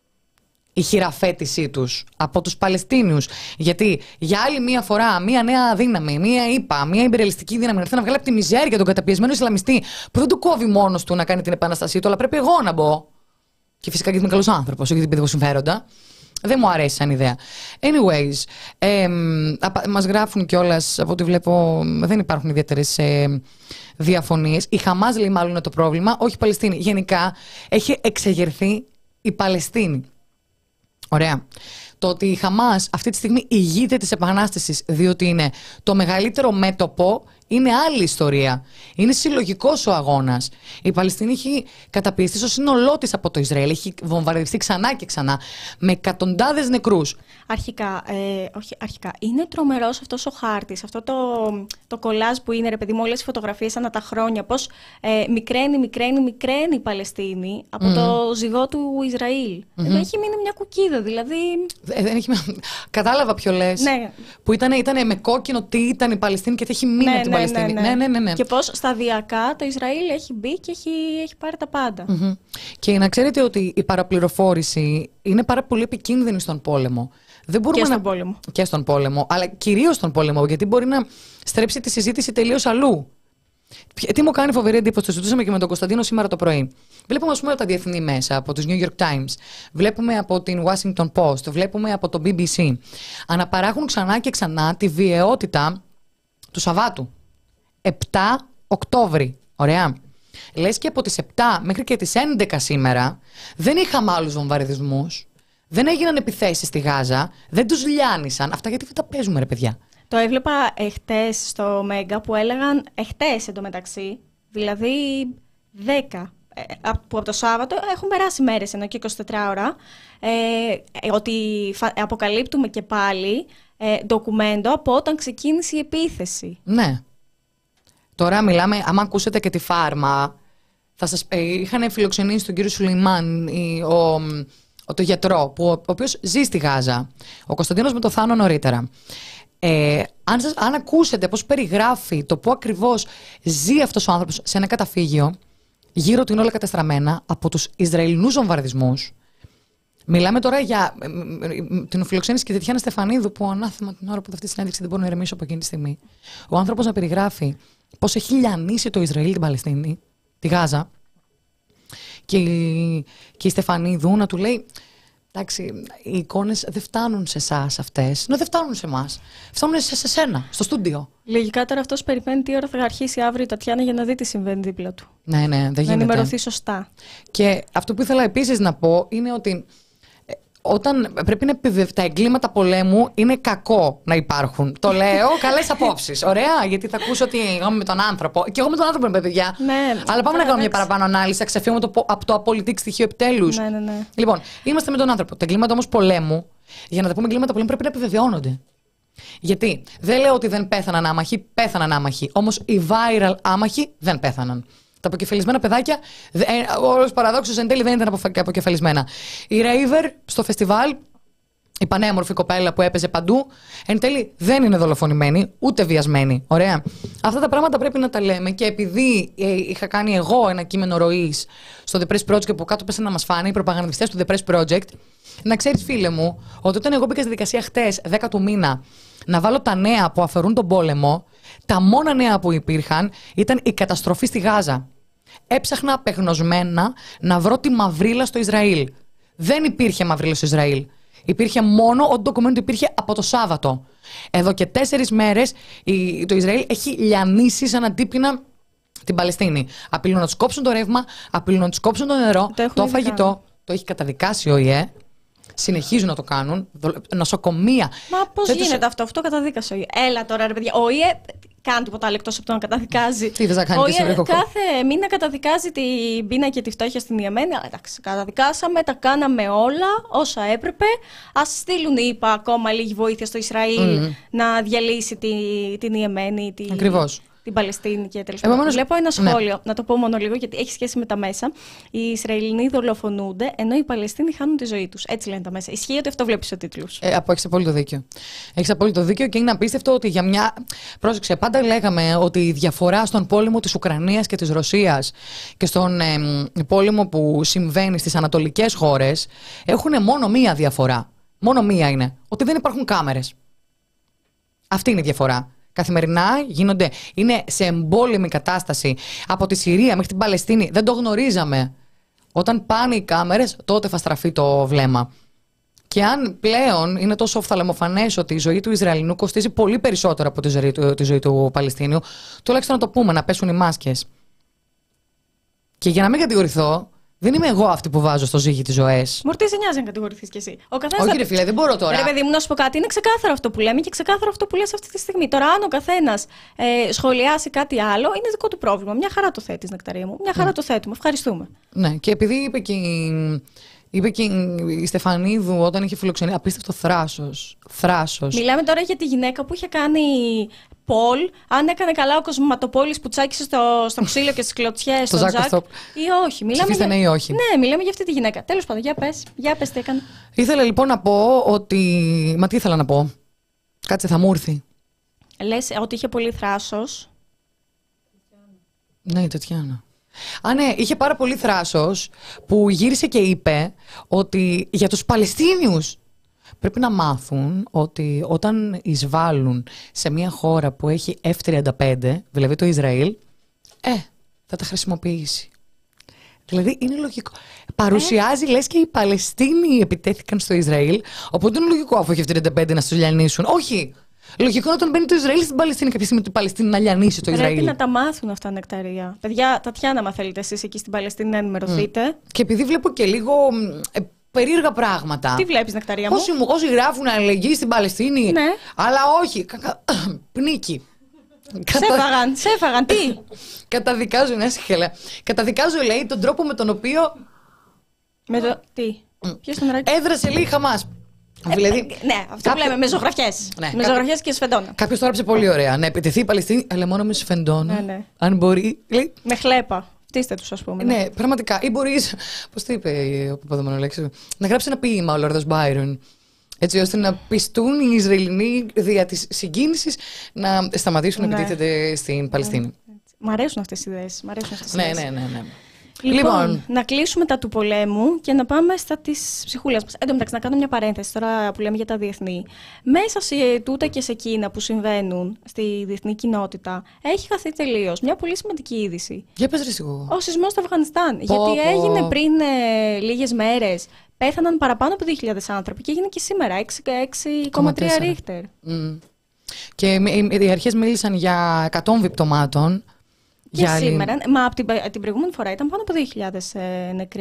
η χειραφέτησή τους. Από τους Παλαιστίνιους. Γιατί για άλλη μία φορά, μία νέα δύναμη, μία ΗΠΑ, μία ιμπεριαλιστική δύναμη να έρθει να βγάλει από τη μιζέρια τον καταπιεσμένο Ισλαμιστή που δεν του κόβει μόνος του να κάνει την επαναστασή του, αλλά πρέπει εγώ να μπω. Και φυσικά γιατί είμαι καλός άνθρωπος, όχι γιατί έχω συμφέροντα. Δεν μου αρέσει σαν ιδέα. Anyways, ε, μας γράφουν κιόλας, από ό,τι βλέπω, δεν υπάρχουν ιδιαίτερες ε, διαφωνίες. Η Χαμάς λέει μάλλον είναι το πρόβλημα, όχι η Παλαιστίνη. Γενικά έχει εξεγερθεί η Παλαιστίνη. Ωραία. Το ότι η Χαμάς αυτή τη στιγμή ηγείται της επανάστασης, διότι είναι το μεγαλύτερο μέτωπο, είναι άλλη ιστορία. Είναι συλλογικός ο αγώνας. Η Παλαιστίνη έχει καταπιεστεί στο σύνολό της από το Ισραήλ. Έχει βομβαρδιστεί ξανά και ξανά με εκατοντάδες νεκρούς. Αρχικά, ε, όχι αρχικά, είναι τρομερός αυτός ο χάρτης, αυτό το, το κολάζ που είναι, ρε παιδί μου, όλες οι φωτογραφίες ανά τα χρόνια, πώς ε, μικραίνει, μικραίνει, μικραίνει η Παλαιστίνη από mm. το ζυγό του Ισραήλ. Mm-hmm. Εδώ έχει μείνει μια κουκίδα, δηλαδή... Ε, δεν έχει... Κατάλαβα ποιο λες. Ναι. Που ήταν, ήταν με κόκκινο τι ήταν η Παλαιστίνη και έχει μείνει ναι, από την ναι, Παλαιστίνη. Ναι ναι. Ναι, ναι, ναι, ναι. Και πώς σταδιακά το Ισραήλ έχει μπει και έχει, έχει πάρει τα πάντα. Mm-hmm. Και να ξέρετε ότι η παραπληροφόρηση είναι πάρα πολύ επικίνδυνη στον πόλεμο. Δεν μπορούμε και στον να... πόλεμο. Και στον πόλεμο, αλλά κυρίως στον πόλεμο, γιατί μπορεί να στρέψει τη συζήτηση τελείως αλλού. Τι μου κάνει φοβερή εντύπωση, το συζητούσαμε και με τον Κωνσταντίνο σήμερα το πρωί. Βλέπουμε, ας πούμε, από τα διεθνή μέσα, από τους New York Times, βλέπουμε από την Washington Post, βλέπουμε από το μπι μπι σι. Αναπαράγουν ξανά και ξανά τη βιαιότητα του Σαββάτου. επτά Οκτώβρη. Ωραία. Λες και από τις επτά μέχρι και τις έντεκα σήμερα δεν είχαμε άλλους βομβαρδισμούς. Δεν έγιναν επιθέσεις στη Γάζα, δεν τους λιάνισαν. Αυτά γιατί δεν τα παίζουμε, ρε παιδιά. Το έβλεπα εχτες στο Μέγκα που έλεγαν, εχτες εντωμεταξύ, δηλαδή δέκα, που από το Σάββατο έχουν περάσει μέρες ενώ και είκοσι τέσσερις ώρα, ε, ότι αποκαλύπτουμε και πάλι ε, ντοκουμέντο από όταν ξεκίνησε η επίθεση. Ναι. Τώρα μιλάμε, άμα ακούσετε και τη Φάρμα, θα σας, ε, είχαν φιλοξενήσει τον κύριο Σουλεϊμάν, ο... Ο, το γιατρό, που, ο οποίος ζει στη Γάζα, ο Κωνσταντίνος με το Θάνο νωρίτερα. Ε, αν, σας, αν ακούσετε πώς περιγράφει το πού ακριβώς ζει αυτός ο άνθρωπος σε ένα καταφύγιο, γύρω του είναι όλα κατεστραμμένα από τους Ισραηλινούς βομβαρδισμούς. Μιλάμε τώρα για ε, ε, την φιλοξένηση και τη Τετιάνα Στεφανίδου, που ανάθεμα την ώρα που αυτή τη συνέντευξη δεν μπορώ να ηρεμήσω από εκείνη τη στιγμή. Ο άνθρωπος να περιγράφει πώς έχει λιανίσει το Ισραήλ την Παλαιστίνη, τη Γάζα. Και η, και η Στεφανίδου να του λέει, εντάξει, οι εικόνες δεν φτάνουν σε εσάς αυτές. Ναι, δεν φτάνουν σε εμάς. Φτάνουν σε, σε σένα, στο στούντιο. Λογικά τώρα αυτός περιμένει τι ώρα θα αρχίσει αύριο η Τατιάνα για να δει τι συμβαίνει δίπλα του. Ναι, ναι, δεν γίνεται. Να ενημερωθεί σωστά. Και αυτό που ήθελα επίσης να πω είναι ότι όταν πρέπει να επιβεβαιωθεί. Τα εγκλήματα πολέμου είναι κακό να υπάρχουν. Το λέω, καλές απόψεις. Ωραία, γιατί θα ακούσω ότι εγώ με τον άνθρωπο. Και εγώ με τον άνθρωπο είμαι παιδιά. Ναι, αλλά πάμε ναι, να κάνουμε μια εντάξει. παραπάνω ανάλυση. Θα ξεφύγουμε το, από το απολυτικ στοιχείο επιτέλους. Ναι, ναι, ναι. Λοιπόν, είμαστε με τον άνθρωπο. Τα εγκλήματα όμως πολέμου, για να τα πούμε εγκλήματα πολέμου, πρέπει να επιβεβαιώνονται. Γιατί δεν λέω ότι δεν πέθαναν άμαχοι, πέθαναν άμαχοι. Όμως οι viral άμαχοι δεν πέθαναν. Τα αποκεφαλισμένα παιδάκια, όλος παραδόξος εν τέλει δεν ήταν αποκεφαλισμένα. Η Raver στο φεστιβάλ, η πανέμορφη κοπέλα που έπαιζε παντού, εν τέλει δεν είναι δολοφονημένη, ούτε βιασμένη. Ωραία. Αυτά τα πράγματα πρέπει να τα λέμε και επειδή ε, είχα κάνει εγώ ένα κείμενο ροής στο The Press Project που κάτω πέσε να μας φάνε οι προπαγανδιστές του The Press Project, να ξέρεις φίλε μου ότι όταν εγώ μπήκα στη δικασία χτες, δέκα του μήνα, να βάλω τα νέα που αφορούν τον πόλεμο, τα μόνα νέα που υπήρχαν ήταν η καταστροφή στη Γάζα. Έψαχνα απεγνωσμένα να βρω τη μαυρίλα στο Ισραήλ. Δεν υπήρχε μαυρίλα στο Ισραήλ. Υπήρχε μόνο ότι το ντοκουμέντο υπήρχε από το Σάββατο. Εδώ και τέσσερις μέρες το Ισραήλ έχει λιανίσει σαν αντίπεινα την Παλαιστίνη. Απειλούν να τους κόψουν το ρεύμα, απειλούν να τους κόψουν το νερό, το, το φαγητό. Κάνει. Το έχει καταδικάσει ο ΙΕ. Συνεχίζουν να το κάνουν. Νοσοκομεία. Μα πώς δεν γίνεται τους... αυτό, αυτό καταδίκασε ο ΙΕ. Έλα τώρα, ρε παιδιά. Ο ΙΕ κάνει τίποτα άλλο εκτός από το να καταδικάζει. Τι θες να κάνει, ο ΙΕ κάθε μήνα καταδικάζει την πείνα και τη φτώχεια στην Ιεμένη. Εντάξει, καταδικάσαμε, τα κάναμε όλα όσα έπρεπε. Ας στείλουν, είπα, ακόμα λίγη βοήθεια στο Ισραήλ mm. να διαλύσει τη, την Ιεμένη. Τη... Ακριβώς. Την Παλαιστίνη και τέλος πάντων. Βλέπω ένα σχόλιο, ναι. να το πω μόνο λίγο, γιατί έχει σχέση με τα μέσα. Οι Ισραηλινοί δολοφονούνται, ενώ οι Παλαιστίνοι χάνουν τη ζωή τους. Έτσι λένε τα μέσα. Ισχύει ότι αυτό βλέπεις στους τίτλους. Ε, από, έχεις απόλυτο δίκιο. Έχεις απόλυτο δίκιο και είναι απίστευτο ότι για μια. Πρόσεξε, πάντα λέγαμε ότι η διαφορά στον πόλεμο της Ουκρανίας και της Ρωσίας και στον ε, πόλεμο που συμβαίνει στις ανατολικές χώρες έχουν μόνο μία διαφορά. Μόνο μία είναι. Ότι δεν υπάρχουν κάμερες. Αυτή είναι η διαφορά. Καθημερινά γίνονται, είναι σε εμπόλεμη κατάσταση από τη Συρία μέχρι την Παλαιστίνη. Δεν το γνωρίζαμε. Όταν πάνε οι κάμερες, τότε θα στραφεί το βλέμμα. Και αν πλέον είναι τόσο οφθαλμοφανές ότι η ζωή του Ισραηλινού κοστίζει πολύ περισσότερο από τη ζωή του, τη ζωή του Παλαιστίνιου, τουλάχιστον να το πούμε, να πέσουν οι μάσκες. Και για να μην κατηγορηθώ, δεν είμαι εγώ αυτή που βάζω στο ζύγι τις ζωές. Μορτή, σε νοιάζει να κατηγορηθείς κι εσύ. Ο καθένας Όχι, θα... ρε φίλε, δεν μπορώ τώρα. Ρε παιδί μου, να σου πω κάτι. Είναι ξεκάθαρο αυτό που λέμε και ξεκάθαρο αυτό που λες αυτή τη στιγμή. Τώρα, αν ο καθένας ε, σχολιάσει κάτι άλλο, είναι δικό του πρόβλημα. Μια χαρά το θέτεις, Νεκταρία μου. Μια χαρά mm. το θέτουμε. Ευχαριστούμε. Ναι, και επειδή είπε και η, είπε και η Στεφανίδου όταν είχε φιλοξενεί, απίστευτο θράσος. Θράσος. Μιλάμε τώρα για τη γυναίκα που είχε κάνει. Πολ, αν έκανε καλά ο Κοσματοπόλης που τσάκισε στο, στο ξύλο και στις κλωτσιές στον Ζακ ή όχι. Μιλάμε για... ή όχι. Ναι, μιλάμε για αυτή τη γυναίκα. Τέλος πάντων, για πες, για πες τι έκανε. Ήθελα λοιπόν να πω ότι... Μα τι ήθελα να πω. Κάτσε, θα μου έρθει. Λες ότι είχε πολύ θράσος. Ναι, η Τατιάνα. Α, ναι, είχε πάρα πολύ θράσος που γύρισε και είπε ότι για τους Παλαιστίνιους πρέπει να μάθουν ότι όταν εισβάλλουν σε μια χώρα που έχει εφ τριάντα πέντε, δηλαδή το Ισραήλ, ε, θα τα χρησιμοποιήσει. Δηλαδή είναι λογικό. Παρουσιάζει, ε? λες και οι Παλαιστίνοι επιτέθηκαν στο Ισραήλ, οπότε είναι λογικό αφού έχει εφ τριάντα πέντε να στους λιανίσουν. Όχι! Λογικό να τον μπαίνει το Ισραήλ στην Παλαιστίνη κάποια στιγμή, την Παλαιστίνη να λιανίσει το Ισραήλ. Πρέπει να τα μάθουν αυτά, Νεκταρία. Παιδιά, Τατιάνα, μα θέλετε εσείς εκεί στην Παλαιστίνη να ενημερωθείτε. Mm. Και επειδή βλέπω και λίγο. Ε, περίεργα πράγματα. Τι βλέπεις, Νεκταρία μου? Όσοι, όσοι γράφουν αλληλεγγύη στην Παλαιστίνη, ναι. αλλά όχι. Κακα... Πνίκη. Σε έφαγαν, σε έφαγαν, τι. Καταδικάζω, ναι, σχέλα. Καταδικάζω, λέει, τον τρόπο με τον οποίο. Με το. Τι. Mm. Ποιος τον ράκει. Έδρασε, λέει, η Χαμάς. Ε, δηλαδή, ε, ναι, αυτό κάποιο... λέμε με ζωγραφιές. Ναι, με ζωγραφιές και σφεντόνα. Κάποιος το έγραψε πολύ ωραία. Να επιτεθεί η Παλαιστίνη, αλλά μόνο με σφεντόνα. Ναι, ναι. Αν μπορεί. Λέει... Με χλέπα. Φτύστε τους, ας πούμε. Ναι, ναι, πραγματικά. Ή μπορείς. Πώς το είπε ο Παπαδομανολέξης, να γράψει ένα ποίημα ο Λόρδος Μπάιρον. Έτσι ώστε να πιστούν οι Ισραηλινοί δια της συγκίνησης να σταματήσουν να ναι. επιτίθεται στην Παλαιστίνη. Ναι. Μ' αρέσουν αυτές οι ιδέες. Μ' αρέσουν αυτές οι ναι, ιδέες. ναι, ναι, ναι. Λοιπόν, λοιπόν, να κλείσουμε τα του πολέμου και να πάμε στα της ψυχούλας μας. Εν τω μεταξύ, να κάνω μια παρένθεση τώρα που λέμε για τα διεθνή. Μέσα σε τούτα και σε εκείνα που συμβαίνουν στη διεθνή κοινότητα, έχει χαθεί τελείως μια πολύ σημαντική είδηση. Για πες ρε σιγό. Ο σεισμός στο Αφγανιστάν. Πω, γιατί πω. έγινε πριν ε, λίγες μέρες. Πέθαναν παραπάνω από δύο χιλιάδες άνθρωποι και έγινε και σήμερα έξι κόμμα τρία ρίχτερ. Mm. Και οι αρχές μίλησαν για εκατόμβοι πτωμάτων. Και για σήμερα, άλλη... μα από την, την προηγούμενη φορά ήταν πάνω από δύο χιλιάδες ε, νεκροί.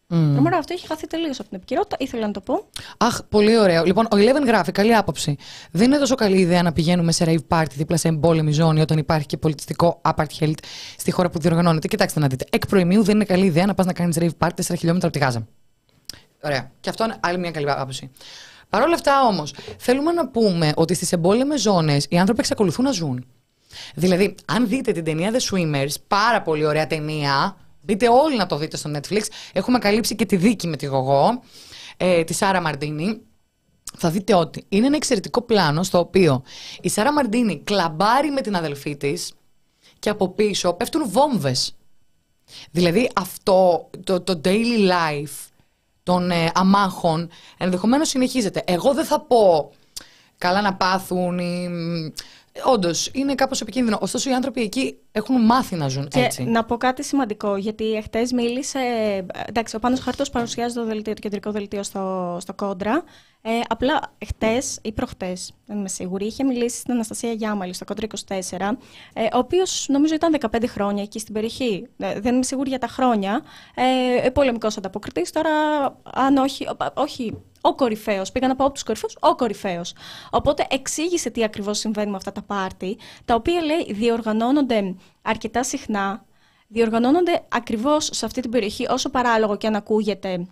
Τρομερό, αυτό έχει χαθεί τελείως από την επικαιρότητα. Ήθελα να το πω. Αχ, πολύ ωραίο. Λοιπόν, ο Eleven γράφει, καλή άποψη. Δεν είναι τόσο καλή ιδέα να πηγαίνουμε σε rave party δίπλα σε εμπόλεμη ζώνη όταν υπάρχει και πολιτιστικό apartheid στη χώρα που διοργανώνεται. Κοιτάξτε να δείτε. Εκ προημίου δεν είναι καλή ιδέα να πας να κάνεις rave party τέσσερα χιλιόμετρα από τη Γάζα. Ωραία. Και αυτό είναι άλλη μια καλή άποψη. Παρ' όλα αυτά όμως, θέλουμε να πούμε ότι στις εμπόλεμες ζώνες οι άνθρωποι εξακολουθούν να ζουν. Δηλαδή, αν δείτε την ταινία The Swimmers, πάρα πολύ ωραία ταινία. Μπείτε όλοι να το δείτε στο Netflix. Έχουμε καλύψει και τη δίκη με τη Γογό, ε, τη Σάρα Μαρντίνη. Θα δείτε ότι είναι ένα εξαιρετικό πλάνο στο οποίο η Σάρα Μαρντίνη κλαμπάρει με την αδελφή της και από πίσω πέφτουν βόμβες. Δηλαδή αυτό το, το daily life των ε, αμάχων ενδεχομένως συνεχίζεται. Εγώ δεν θα πω καλά να πάθουν ή... Όντως, είναι κάπως επικίνδυνο. Ωστόσο, οι άνθρωποι εκεί έχουν μάθει να ζουν και έτσι. Να πω κάτι σημαντικό, γιατί εχθές μίλησε. Εντάξει, ο Πάνος Χάρτος παρουσιάζει το, δελτίο, το κεντρικό δελτίο στο, στο Κόντρα. Ε, απλά εχθές ή προχτές, δεν είμαι σίγουρη, είχε μιλήσει στην Αναστασία Γιάμαλη στο Κόντρα είκοσι τέσσερα, ε, ο οποίος νομίζω ήταν δεκαπέντε χρόνια εκεί στην περιοχή. Ε, δεν είμαι σίγουρη για τα χρόνια. Ε, πολεμικός ανταποκριτής. Τώρα, αν όχι. όχι ο κορυφαίος, πήγα να πω από τους κορυφαίους, ο κορυφαίος. Οπότε εξήγησε τι ακριβώς συμβαίνει με αυτά τα πάρτι, τα οποία λέει διοργανώνονται αρκετά συχνά, διοργανώνονται ακριβώς σε αυτή την περιοχή, όσο παράλογο και αν ακούγεται,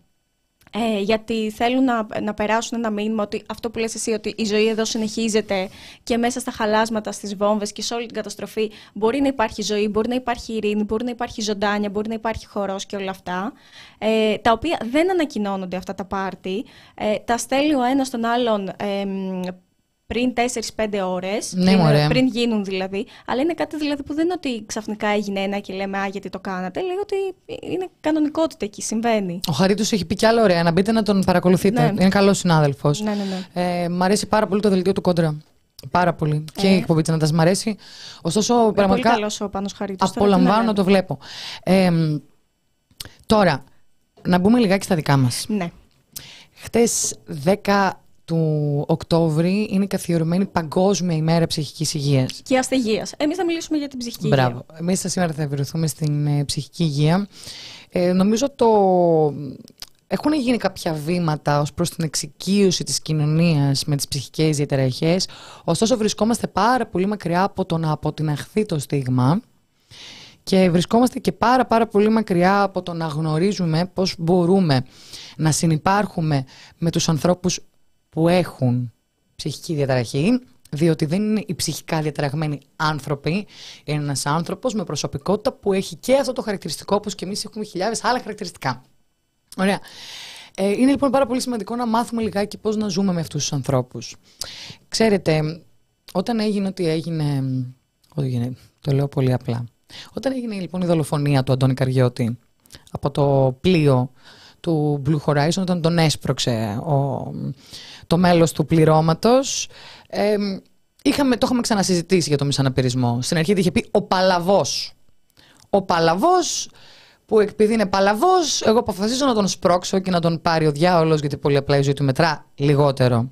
ε, γιατί θέλουν να, να περάσουν ένα μήνυμα ότι αυτό που λες εσύ, ότι η ζωή εδώ συνεχίζεται και μέσα στα χαλάσματα, στις βόμβες και σε όλη την καταστροφή μπορεί να υπάρχει ζωή, μπορεί να υπάρχει ειρήνη, μπορεί να υπάρχει ζωντάνια, μπορεί να υπάρχει χορός και όλα αυτά, ε, τα οποία δεν ανακοινώνονται αυτά τα πάρτι, ε, τα στέλνει ο ένας τον άλλον ε, πριν τέσσερις πέντε ώρες, ναι, πριν, πριν γίνουν δηλαδή. Αλλά είναι κάτι δηλαδή που δεν είναι ότι ξαφνικά έγινε ένα και λέμε «Α, γιατί το κάνατε». Λέει ότι είναι κανονικότητα εκεί, συμβαίνει. Ο Χαρίτος έχει πει κι άλλο ωραία, να μπείτε να τον παρακολουθείτε. Ναι. Είναι καλός συνάδελφος. Ναι, ναι, ναι. Ε, μ' αρέσει πάρα πολύ το δελτίο του Κόντρα. Πάρα πολύ. Ε. Και η εκπομπή της Νάντας μ' αρέσει. Ωστόσο, είναι πραγματικά. Πολύ καλός ο Πάνος Χαρίτος. Απολαμβάνω να το βλέπω. Ε, τώρα, να μπούμε λιγάκι στα δικά μας. Ναι. Χτες δέκα του Οκτώβρη είναι καθιερωμένη Παγκόσμια ημέρα ψυχικής υγείας. Και αστεγίας. Εμείς θα μιλήσουμε για την ψυχική Μπράβο. υγεία. Εμείς σήμερα θα ευρεθούμε στην ε, ψυχική υγεία. Ε, νομίζω το... Έχουν γίνει κάποια βήματα ως προς την εξοικείωση της κοινωνίας με τις ψυχικές διαταραχές. Ωστόσο βρισκόμαστε πάρα πολύ μακριά από το να αποτιναχθεί το στίγμα. Και βρισκόμαστε και πάρα πάρα πολύ μακριά από το να γνωρίζουμε πώς μπορούμε να συνυπάρχουμε με τους ανθρώπους που έχουν ψυχική διαταραχή, διότι δεν είναι οι ψυχικά διαταραγμένοι άνθρωποι, είναι ένας άνθρωπος με προσωπικότητα που έχει και αυτό το χαρακτηριστικό, όπως και εμείς έχουμε χιλιάδες άλλα χαρακτηριστικά. Ωραία. Ε, είναι λοιπόν πάρα πολύ σημαντικό να μάθουμε λιγάκι πώς να ζούμε με αυτούς τους ανθρώπους. Ξέρετε, όταν έγινε ό,τι έγινε, ό,τι έγινε, το λέω πολύ απλά, όταν έγινε λοιπόν η δολοφονία του Αντώνη Καριώτη από το πλοίο του Blue Horizon, όταν τον έσπρωξε ο, το μέλος του πληρώματος, ε, είχαμε, το είχαμε ξανασυζητήσει για το μισαναπηρισμό. Στην αρχή είχε πει ο Παλαβός. Ο Παλαβός, που επειδή είναι Παλαβός, εγώ αποφασίζω να τον σπρώξω και να τον πάρει ο διάολος, γιατί πολύ απλά η ζωή του μετρά λιγότερο.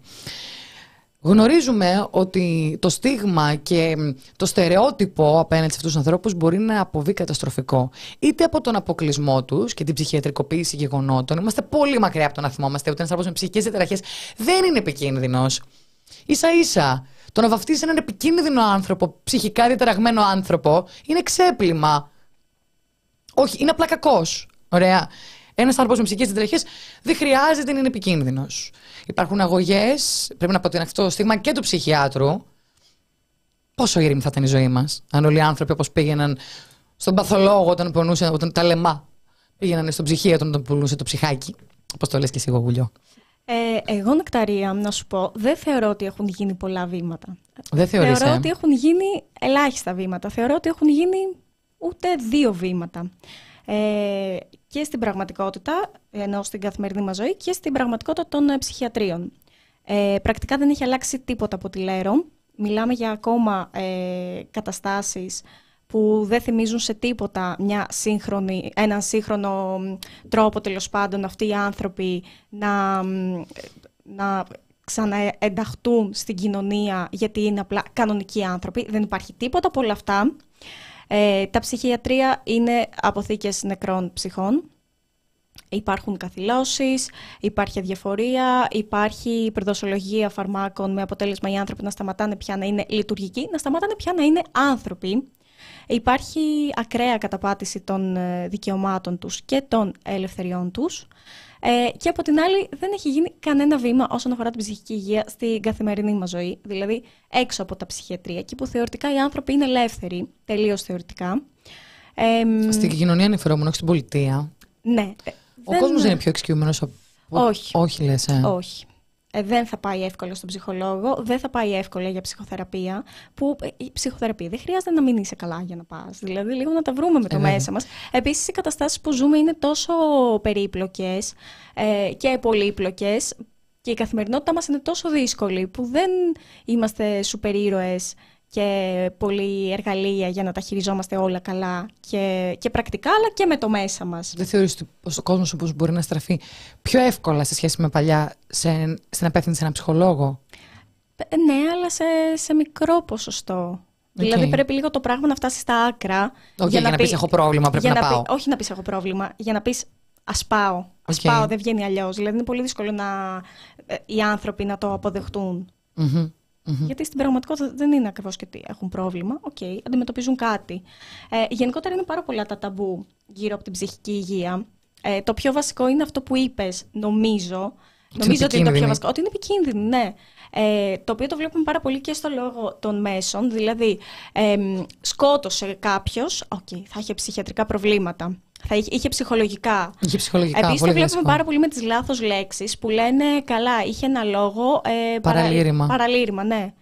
Γνωρίζουμε ότι το στίγμα και το στερεότυπο απέναντι σε αυτούς τους ανθρώπους μπορεί να αποβεί καταστροφικό. Είτε από τον αποκλεισμό τους και την ψυχιατρικοποίηση γεγονότων. Είμαστε πολύ μακριά από το να θυμόμαστε ότι ένας άνθρωπος με ψυχικές διαταραχές δεν είναι επικίνδυνος. Ίσα ίσα, το να βαφτίσεις έναν επικίνδυνο άνθρωπο, ψυχικά διαταραγμένο άνθρωπο, είναι ξέπλυμα. Όχι, είναι απλά κακός. Ωραία. Ένας άνθρωπος με ψυχικές διαταραχές δεν χρειάζεται να είναι επικίνδυνος. Υπάρχουν αγωγές, πρέπει να πω ότι είναι αυτό το στίγμα και του ψυχιάτρου. Πόσο ήρεμη θα ήταν η ζωή μας, αν όλοι οι άνθρωποι όπως πήγαιναν στον παθολόγο όταν πονούσε, όταν τα λεμά, πήγαιναν στον ψυχίατρο όταν πονούσε το ψυχάκι. Όπως το λες και εσύ, Γογουλιό. Ε, εγώ, Νεκταρία, να σου πω, δεν θεωρώ ότι έχουν γίνει πολλά βήματα. Δεν θεωρείς, Θεωρώ ε? ότι έχουν γίνει ελάχιστα βήματα. Θεωρώ ότι έχουν γίνει ούτε δύο βήματα. Ε, και στην πραγματικότητα, ενώ στην καθημερινή μας ζωή, και στην πραγματικότητα των ε, ψυχιατρίων. Ε, πρακτικά δεν έχει αλλάξει τίποτα από ό,τι λέω. Μιλάμε για ακόμα ε, καταστάσεις που δεν θυμίζουν σε τίποτα μια σύγχρονη, έναν σύγχρονο τρόπο, τέλος πάντων, αυτοί οι άνθρωποι να, να ξαναενταχτούν στην κοινωνία, γιατί είναι απλά κανονικοί άνθρωποι. Δεν υπάρχει τίποτα από όλα αυτά. Ε, τα ψυχιατρία είναι αποθήκες νεκρών ψυχών. Υπάρχουν καθυλώσεις, υπάρχει αδιαφορία, υπάρχει προδοσολογία φαρμάκων με αποτέλεσμα οι άνθρωποι να σταματάνε πια να είναι λειτουργικοί, να σταματάνε πια να είναι άνθρωποι. Υπάρχει ακραία καταπάτηση των δικαιωμάτων τους και των ελευθεριών τους. Ε, και από την άλλη δεν έχει γίνει κανένα βήμα όσον αφορά την ψυχική υγεία στην καθημερινή μας ζωή, δηλαδή έξω από τα ψυχιατρία, εκεί που θεωρητικά οι άνθρωποι είναι ελεύθεροι, τελείως θεωρητικά. Ε, στην κοινωνία ανεφερόμενο, όχι στην πολιτεία. Ναι. Ο δεν... κόσμος δεν είναι πιο εξοικειωμένος από... Όχι. Όχι λες, ε. Όχι. Ε, δεν θα πάει εύκολα στον ψυχολόγο, δεν θα πάει εύκολα για ψυχοθεραπεία, που η ψυχοθεραπεία δεν χρειάζεται να μην είσαι καλά για να πας, δηλαδή λίγο να τα βρούμε με το ε, μέσα μας. Επίσης οι καταστάσεις που ζούμε είναι τόσο περίπλοκες ε, και πολύπλοκες και η καθημερινότητά μας είναι τόσο δύσκολη που δεν είμαστε σούπερ ήρωες και πολλή εργαλεία για να τα χειριζόμαστε όλα καλά και, και πρακτικά, αλλά και με το μέσα μας. Δεν θεωρείς πως ο κόσμος όπως μπορεί να στραφεί πιο εύκολα σε σχέση με παλιά σε, στην απεύθυνση σε έναν ψυχολόγο? Ναι, αλλά σε, σε μικρό ποσοστό. Okay. Δηλαδή πρέπει λίγο το πράγμα να φτάσει στα άκρα. Okay, για, για να, να πεις έχω πρόβλημα, πρέπει να, να πάω. Πει, όχι να πεις έχω πρόβλημα, για να πεις ας πάω. Ας okay. πάω, δεν βγαίνει αλλιώς. Δηλαδή είναι πολύ δύσκολο να, οι άνθρωποι να το αποδεχτούν. Mm-hmm. Mm-hmm. Γιατί στην πραγματικότητα δεν είναι ακριβώς και ότι έχουν πρόβλημα. Οκ, okay, αντιμετωπίζουν κάτι. Ε, γενικότερα είναι πάρα πολλά τα ταμπού γύρω από την ψυχική υγεία. Ε, το πιο βασικό είναι αυτό που είπες, νομίζω. Νομίζω ότι είναι το πιο βασικό. Ότι είναι επικίνδυνη, ναι. Ε, το οποίο το βλέπουμε πάρα πολύ και στο λόγο των μέσων. Δηλαδή, ε, σκότωσε κάποιος, okay, θα είχε ψυχιατρικά προβλήματα. Θα είχε, είχε ψυχολογικά. Είχε ψυχολογικά. Επίσης, το βλέπουμε δύσκολο. πάρα πολύ με τις λάθος λέξεις που λένε καλά, είχε ένα λόγο. Ε, παραλήρημα. Παρα, παραλήρημα, ναι.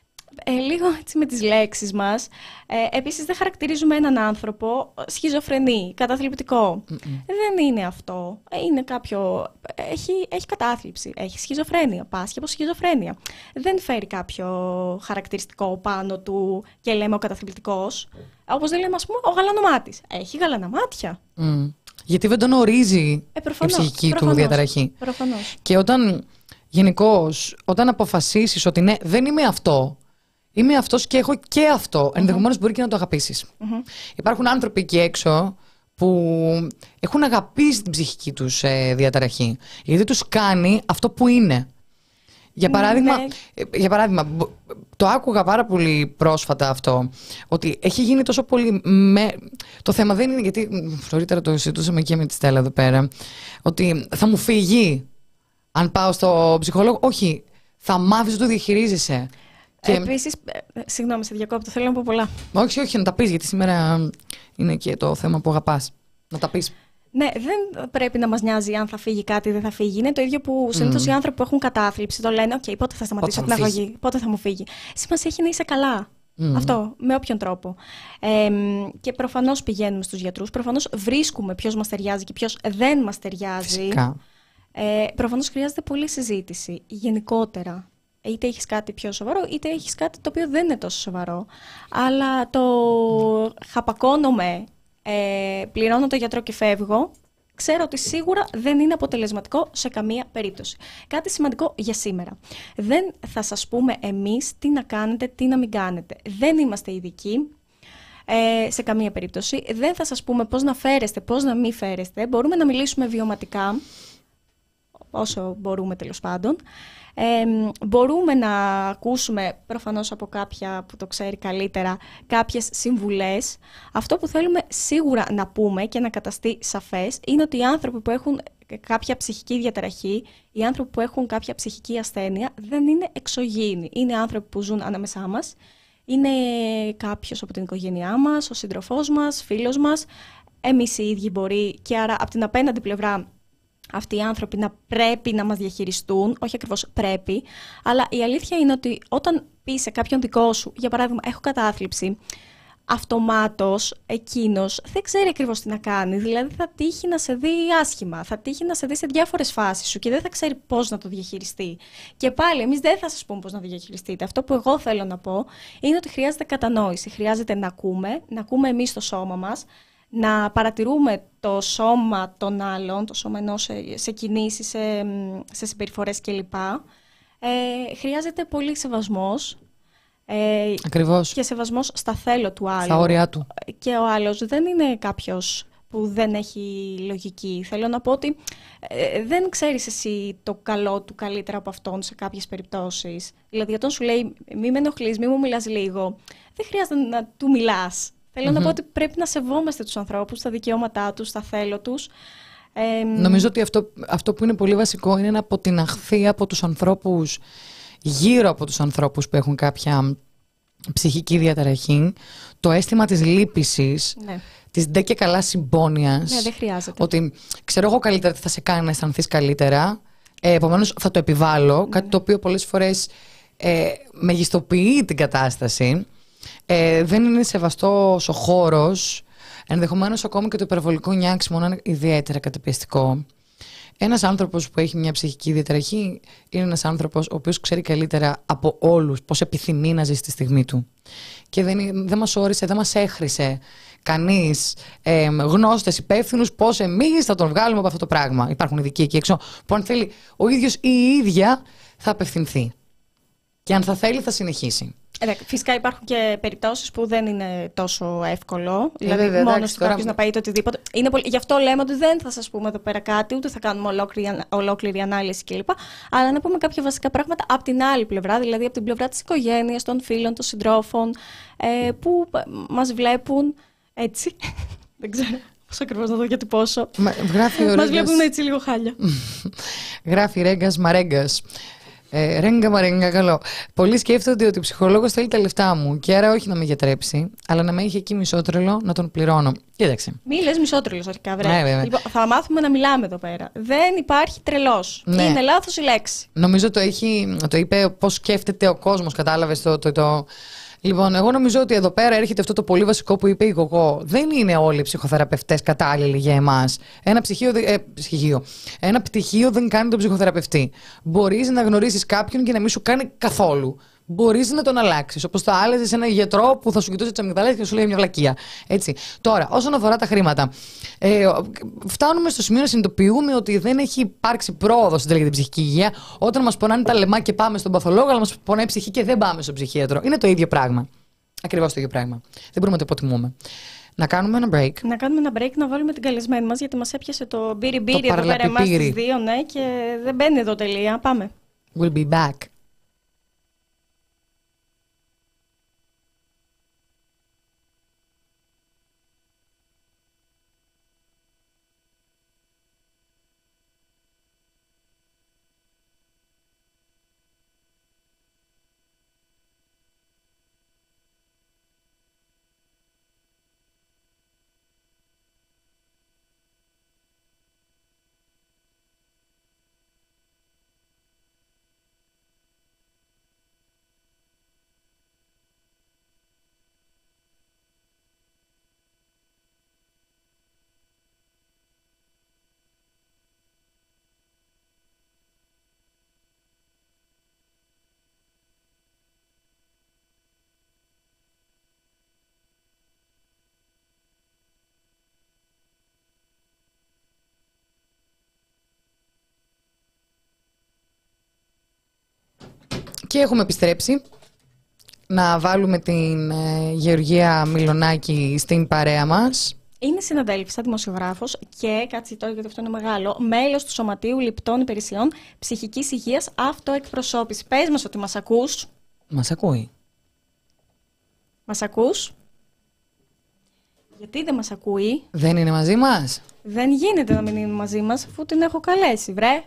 Ε, λίγο έτσι με τις λέξεις μας. Ε, επίσης, δεν χαρακτηρίζουμε έναν άνθρωπο σχιζοφρενή, καταθλιπτικό. Mm-mm. Δεν είναι αυτό. Είναι κάποιο. Έχει, έχει κατάθλιψη. Έχει σχιζοφρένεια. Πάσχει από σχιζοφρένεια. Δεν φέρει κάποιο χαρακτηριστικό πάνω του και λέμε ο καταθλιπτικός. Όπως δεν λέμε, ας πούμε, ο γαλανομάτης. Έχει γαλανά μάτια. Mm. Γιατί δεν τον ορίζει ε, προφανώς, η ψυχική προφανώς, του διαταραχή. Προφανώς. Και όταν γενικώς, όταν αποφασίσεις ότι ναι, δεν είμαι αυτό. Είμαι αυτός και έχω και αυτό. Mm-hmm. Ενδεχομένως μπορεί και να το αγαπήσεις. Mm-hmm. Υπάρχουν άνθρωποι εκεί έξω που έχουν αγαπήσει την ψυχική τους ε, διαταραχή. Γιατί τους κάνει αυτό που είναι. Για παράδειγμα, mm-hmm. για παράδειγμα, το άκουγα πάρα πολύ πρόσφατα αυτό. Ότι έχει γίνει τόσο πολύ. Με... Το θέμα δεν είναι γιατί. Νωρίτερα το συζητούσαμε και με τη Στέλλα εδώ πέρα. Ότι θα μου φύγει αν πάω στο ψυχολόγο. Όχι. Θα μάθεις να το διαχειρίζεσαι. Και... Επίσης, συγγνώμη, σε διακόπτω, θέλω να πω πολλά. Όχι, όχι, να τα πεις, γιατί σήμερα είναι και το θέμα που αγαπάς. Να τα πεις. Ναι, δεν πρέπει να μας νοιάζει αν θα φύγει κάτι ή δεν θα φύγει. Είναι το ίδιο που συνήθως mm. οι άνθρωποι που έχουν κατάθλιψη το λένε: «Οκ, okay, πότε θα σταματήσω την αγωγή, πότε θα μου φύγει». Σημασία έχει να είσαι καλά. Mm. Αυτό, με όποιον τρόπο. Ε, και προφανώς πηγαίνουμε στους γιατρούς, προφανώς βρίσκουμε ποιος μας ταιριάζει και ποιος δεν μας ταιριάζει. Φυσικά. Ε, προφανώς χρειάζεται πολλή συζήτηση γενικότερα. Είτε έχεις κάτι πιο σοβαρό, είτε έχεις κάτι το οποίο δεν είναι τόσο σοβαρό. Αλλά το χαπακώνομαι, ε, πληρώνω το γιατρό και φεύγω, ξέρω ότι σίγουρα δεν είναι αποτελεσματικό σε καμία περίπτωση. Κάτι σημαντικό για σήμερα. Δεν θα σας πούμε εμείς τι να κάνετε, τι να μην κάνετε. Δεν είμαστε ειδικοί ε, σε καμία περίπτωση. Δεν θα σας πούμε πώς να φέρεστε, πώς να μην φέρεστε. Μπορούμε να μιλήσουμε βιωματικά, όσο μπορούμε τέλος πάντων. Ε, μπορούμε να ακούσουμε προφανώς από κάποια που το ξέρει καλύτερα κάποιες συμβουλές. Αυτό που θέλουμε σίγουρα να πούμε και να καταστεί σαφές είναι ότι οι άνθρωποι που έχουν κάποια ψυχική διαταραχή, οι άνθρωποι που έχουν κάποια ψυχική ασθένεια δεν είναι εξωγήινοι. Είναι άνθρωποι που ζουν ανάμεσά μας. Είναι κάποιος από την οικογένειά μας, ο σύντροφός μας, φίλος μας, εμείς οι ίδιοι μπορεί, και άρα από την απέναντι πλευρά αυτοί οι άνθρωποι να πρέπει να μας διαχειριστούν, όχι ακριβώς πρέπει, αλλά η αλήθεια είναι ότι όταν πεις σε κάποιον δικό σου, για παράδειγμα, έχω κατάθλιψη, αυτομάτως εκείνος δεν ξέρει ακριβώς τι να κάνει, δηλαδή θα τύχει να σε δει άσχημα, θα τύχει να σε δει σε διάφορες φάσεις σου και δεν θα ξέρει πώς να το διαχειριστεί. Και πάλι εμείς δεν θα σας πούμε πώς να το διαχειριστείτε. Αυτό που εγώ θέλω να πω είναι ότι χρειάζεται κατανόηση, χρειάζεται να ακούμε, να ακούμε εμείς το σώμα μας, να παρατηρούμε το σώμα των άλλων, το σώμα ενός σε, σε κινήσεις, σε, σε συμπεριφορές κλπ. Ε, χρειάζεται πολύ σεβασμός. Ε, Ακριβώς. Και σεβασμός στα θέλω του άλλου. Στα όρια του. Και ο άλλος δεν είναι κάποιος που δεν έχει λογική. Θέλω να πω ότι ε, δεν ξέρεις εσύ το καλό του καλύτερα από αυτόν σε κάποιες περιπτώσεις. Δηλαδή, όταν σου λέει μη με ενοχλείς, μη μου μιλάς λίγο, δεν χρειάζεται να του μιλάς. Θέλω mm-hmm. να πω ότι πρέπει να σεβόμαστε τους ανθρώπους, τα δικαιώματά τους, τα θέλω τους. Ε, Νομίζω ότι αυτό, αυτό που είναι πολύ βασικό είναι να αποτιναχθεί από τους ανθρώπους, γύρω από τους ανθρώπους που έχουν κάποια ψυχική διαταραχή, το αίσθημα της λύπησης, ναι. της ντε και καλά συμπόνιας. Ναι, δεν χρειάζεται. Ότι ξέρω εγώ καλύτερα τι θα σε κάνει να αισθανθείς καλύτερα, ε, επομένως θα το επιβάλλω, ναι. κάτι το οποίο πολλές φορές ε, μεγιστοποιεί την κατάσταση. Ε, δεν είναι σεβαστός ο χώρος, ενδεχομένως ακόμη και το υπερβολικό νιάξιμο να είναι ιδιαίτερα καταπιεστικό. Ένας άνθρωπος που έχει μια ψυχική διαταραχή είναι ένας άνθρωπος ο οποίος ξέρει καλύτερα από όλους πώς επιθυμεί να ζει στη στιγμή του. Και δεν, δεν μας όρισε, δεν μας έχρισε κανείς ε, γνώστες υπεύθυνους πώς εμείς θα τον βγάλουμε από αυτό το πράγμα. Υπάρχουν ειδικοί εκεί έξω που αν θέλει ο ίδιος ή η ίδια θα απευθυνθεί. Και αν θα θέλει θα συνεχίσει. Ε, φυσικά υπάρχουν και περιπτώσεις που δεν είναι τόσο εύκολο. Ε, δηλαδή, βέβαια, μόνος του τώρα... κάποιος να πάει το οτιδήποτε. Είναι πολύ... Γι' αυτό λέμε ότι δεν θα σας πούμε εδώ πέρα κάτι, ούτε θα κάνουμε ολόκληρη, ολόκληρη ανάλυση κλπ. Αλλά να πούμε κάποια βασικά πράγματα από την άλλη πλευρά, δηλαδή από την πλευρά της οικογένειας, των φίλων, των συντρόφων, ε, που μας βλέπουν έτσι. Δεν ξέρω πώς ακριβώς να το διατυπώσω. Μα, μας βλέπουν έτσι λίγο χάλια. Γράφει Ρέγκας Μαρέγκας. Ε, ρέγγα μαρέγγα, καλό. Πολλοί σκέφτονται ότι ο ψυχολόγος θέλει τα λεφτά μου και άρα όχι να με γιατρέψει, αλλά να με έχει εκεί μισότρελο να τον πληρώνω. Κοίταξε. Μη λες μισότρελος αρχικά, βρε. Ναι, λοιπόν, θα μάθουμε να μιλάμε εδώ πέρα. Δεν υπάρχει τρελός. Ναι. Είναι λάθος η λέξη. Νομίζω το, έχει, το είπε πώς σκέφτεται ο κόσμος, κατάλαβες το. το, το... Λοιπόν, εγώ νομίζω ότι εδώ πέρα έρχεται αυτό το πολύ βασικό που είπε η Γογό. Δεν είναι όλοι οι ψυχοθεραπευτές κατάλληλοι για εμάς. Ένα, ψυχείο, ε, ψυχείο. Ένα πτυχίο δεν κάνει τον ψυχοθεραπευτή. Μπορείς να γνωρίσεις κάποιον και να μην σου κάνει καθόλου. Μπορείς να τον αλλάξεις. Όπως θα άλλαζες ένα γιατρό που θα σου κοιτούσε τις αμυγδαλές και σου λέει μια βλακεία. Έτσι. Τώρα, όσον αφορά τα χρήματα, ε, φτάνουμε στο σημείο να συνειδητοποιούμε ότι δεν έχει υπάρξει πρόοδο στην την ψυχική υγεία. Όταν μας πονάνε τα λαιμά και πάμε στον παθολόγο, αλλά μας πονάει η ψυχή και δεν πάμε στον ψυχίατρο. Είναι το ίδιο πράγμα. Ακριβώς το ίδιο πράγμα. Δεν μπορούμε να το υποτιμούμε. Να κάνουμε ένα break. Να κάνουμε ένα break, να βάλουμε την καλεσμένη μας, γιατί μας έπιασε το μπύρι μπύρι εδώ πέρα εμάς τις δύο, ναι, και δεν μπαίνει εδώ τελεία. Πάμε. We'll be back. Και έχουμε επιστρέψει να βάλουμε την ε, Γεωργία Μιλονάκη στην παρέα μας. Είναι συναδέλφισσα, δημοσιογράφος και, κάτσε τώρα γιατί αυτό είναι μεγάλο, μέλος του Σωματείου Λιπτών Υπηρεσιών Ψυχικής Υγείας Αυτοεκπροσώπηση. Πες μας ότι μας ακούς. Μας ακούει. Μας ακούς. Γιατί δεν μας ακούει. Δεν είναι μαζί μας. Δεν γίνεται να μην είναι μαζί μας αφού την έχω καλέσει, βρε.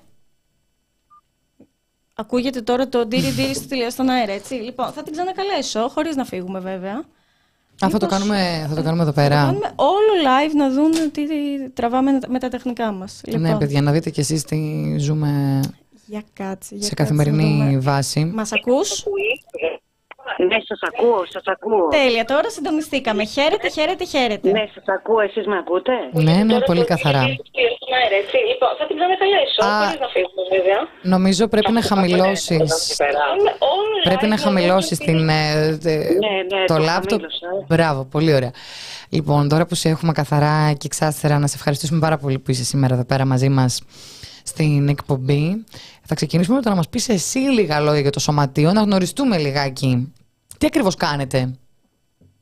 Ακούγεται τώρα το ντύρι ντύρι στο τηλεόραση στον αέρα, έτσι. Λοιπόν, θα την ξανακαλέσω, χωρίς να φύγουμε βέβαια. Α, θα το, κάνουμε, θα το κάνουμε εδώ πέρα. Θα το κάνουμε όλο live να δουν τι τραβάμε με τα τεχνικά μας. Λοιπόν. Ναι, παιδιά, να δείτε κι εσείς τι ζούμε για κάτσε, για σε καθημερινή κάτσε, βάση. Μας ακούς? Ναι, σας ακούω, σας ακούω. Τέλεια, τώρα συντονιστήκαμε. Χαίρετε, χαίρετε, χαίρετε. Ναι, σας ακούω, εσείς με ακούτε? Ναι, ναι, πολύ καθαρά. Λοιπόν, θα την ξανακαλέσω, χωρίς να φύγουμε βέβαια. Νομίζω πρέπει να χαμηλώσεις. Πρέπει να χαμηλώσεις το λάπτοπ. Μπράβο, πολύ ωραία. Λοιπόν, τώρα που σε έχουμε καθαρά και εξάστερα, να σε ευχαριστήσουμε πάρα πολύ που είσαι σήμερα εδώ πέρα μαζί μας στην εκπομπή. Θα ξεκινήσουμε με το να μας πεις εσύ λίγα λόγια για το Σωματείο, να γνωριστούμε λιγάκι. Τι ακριβώς κάνετε?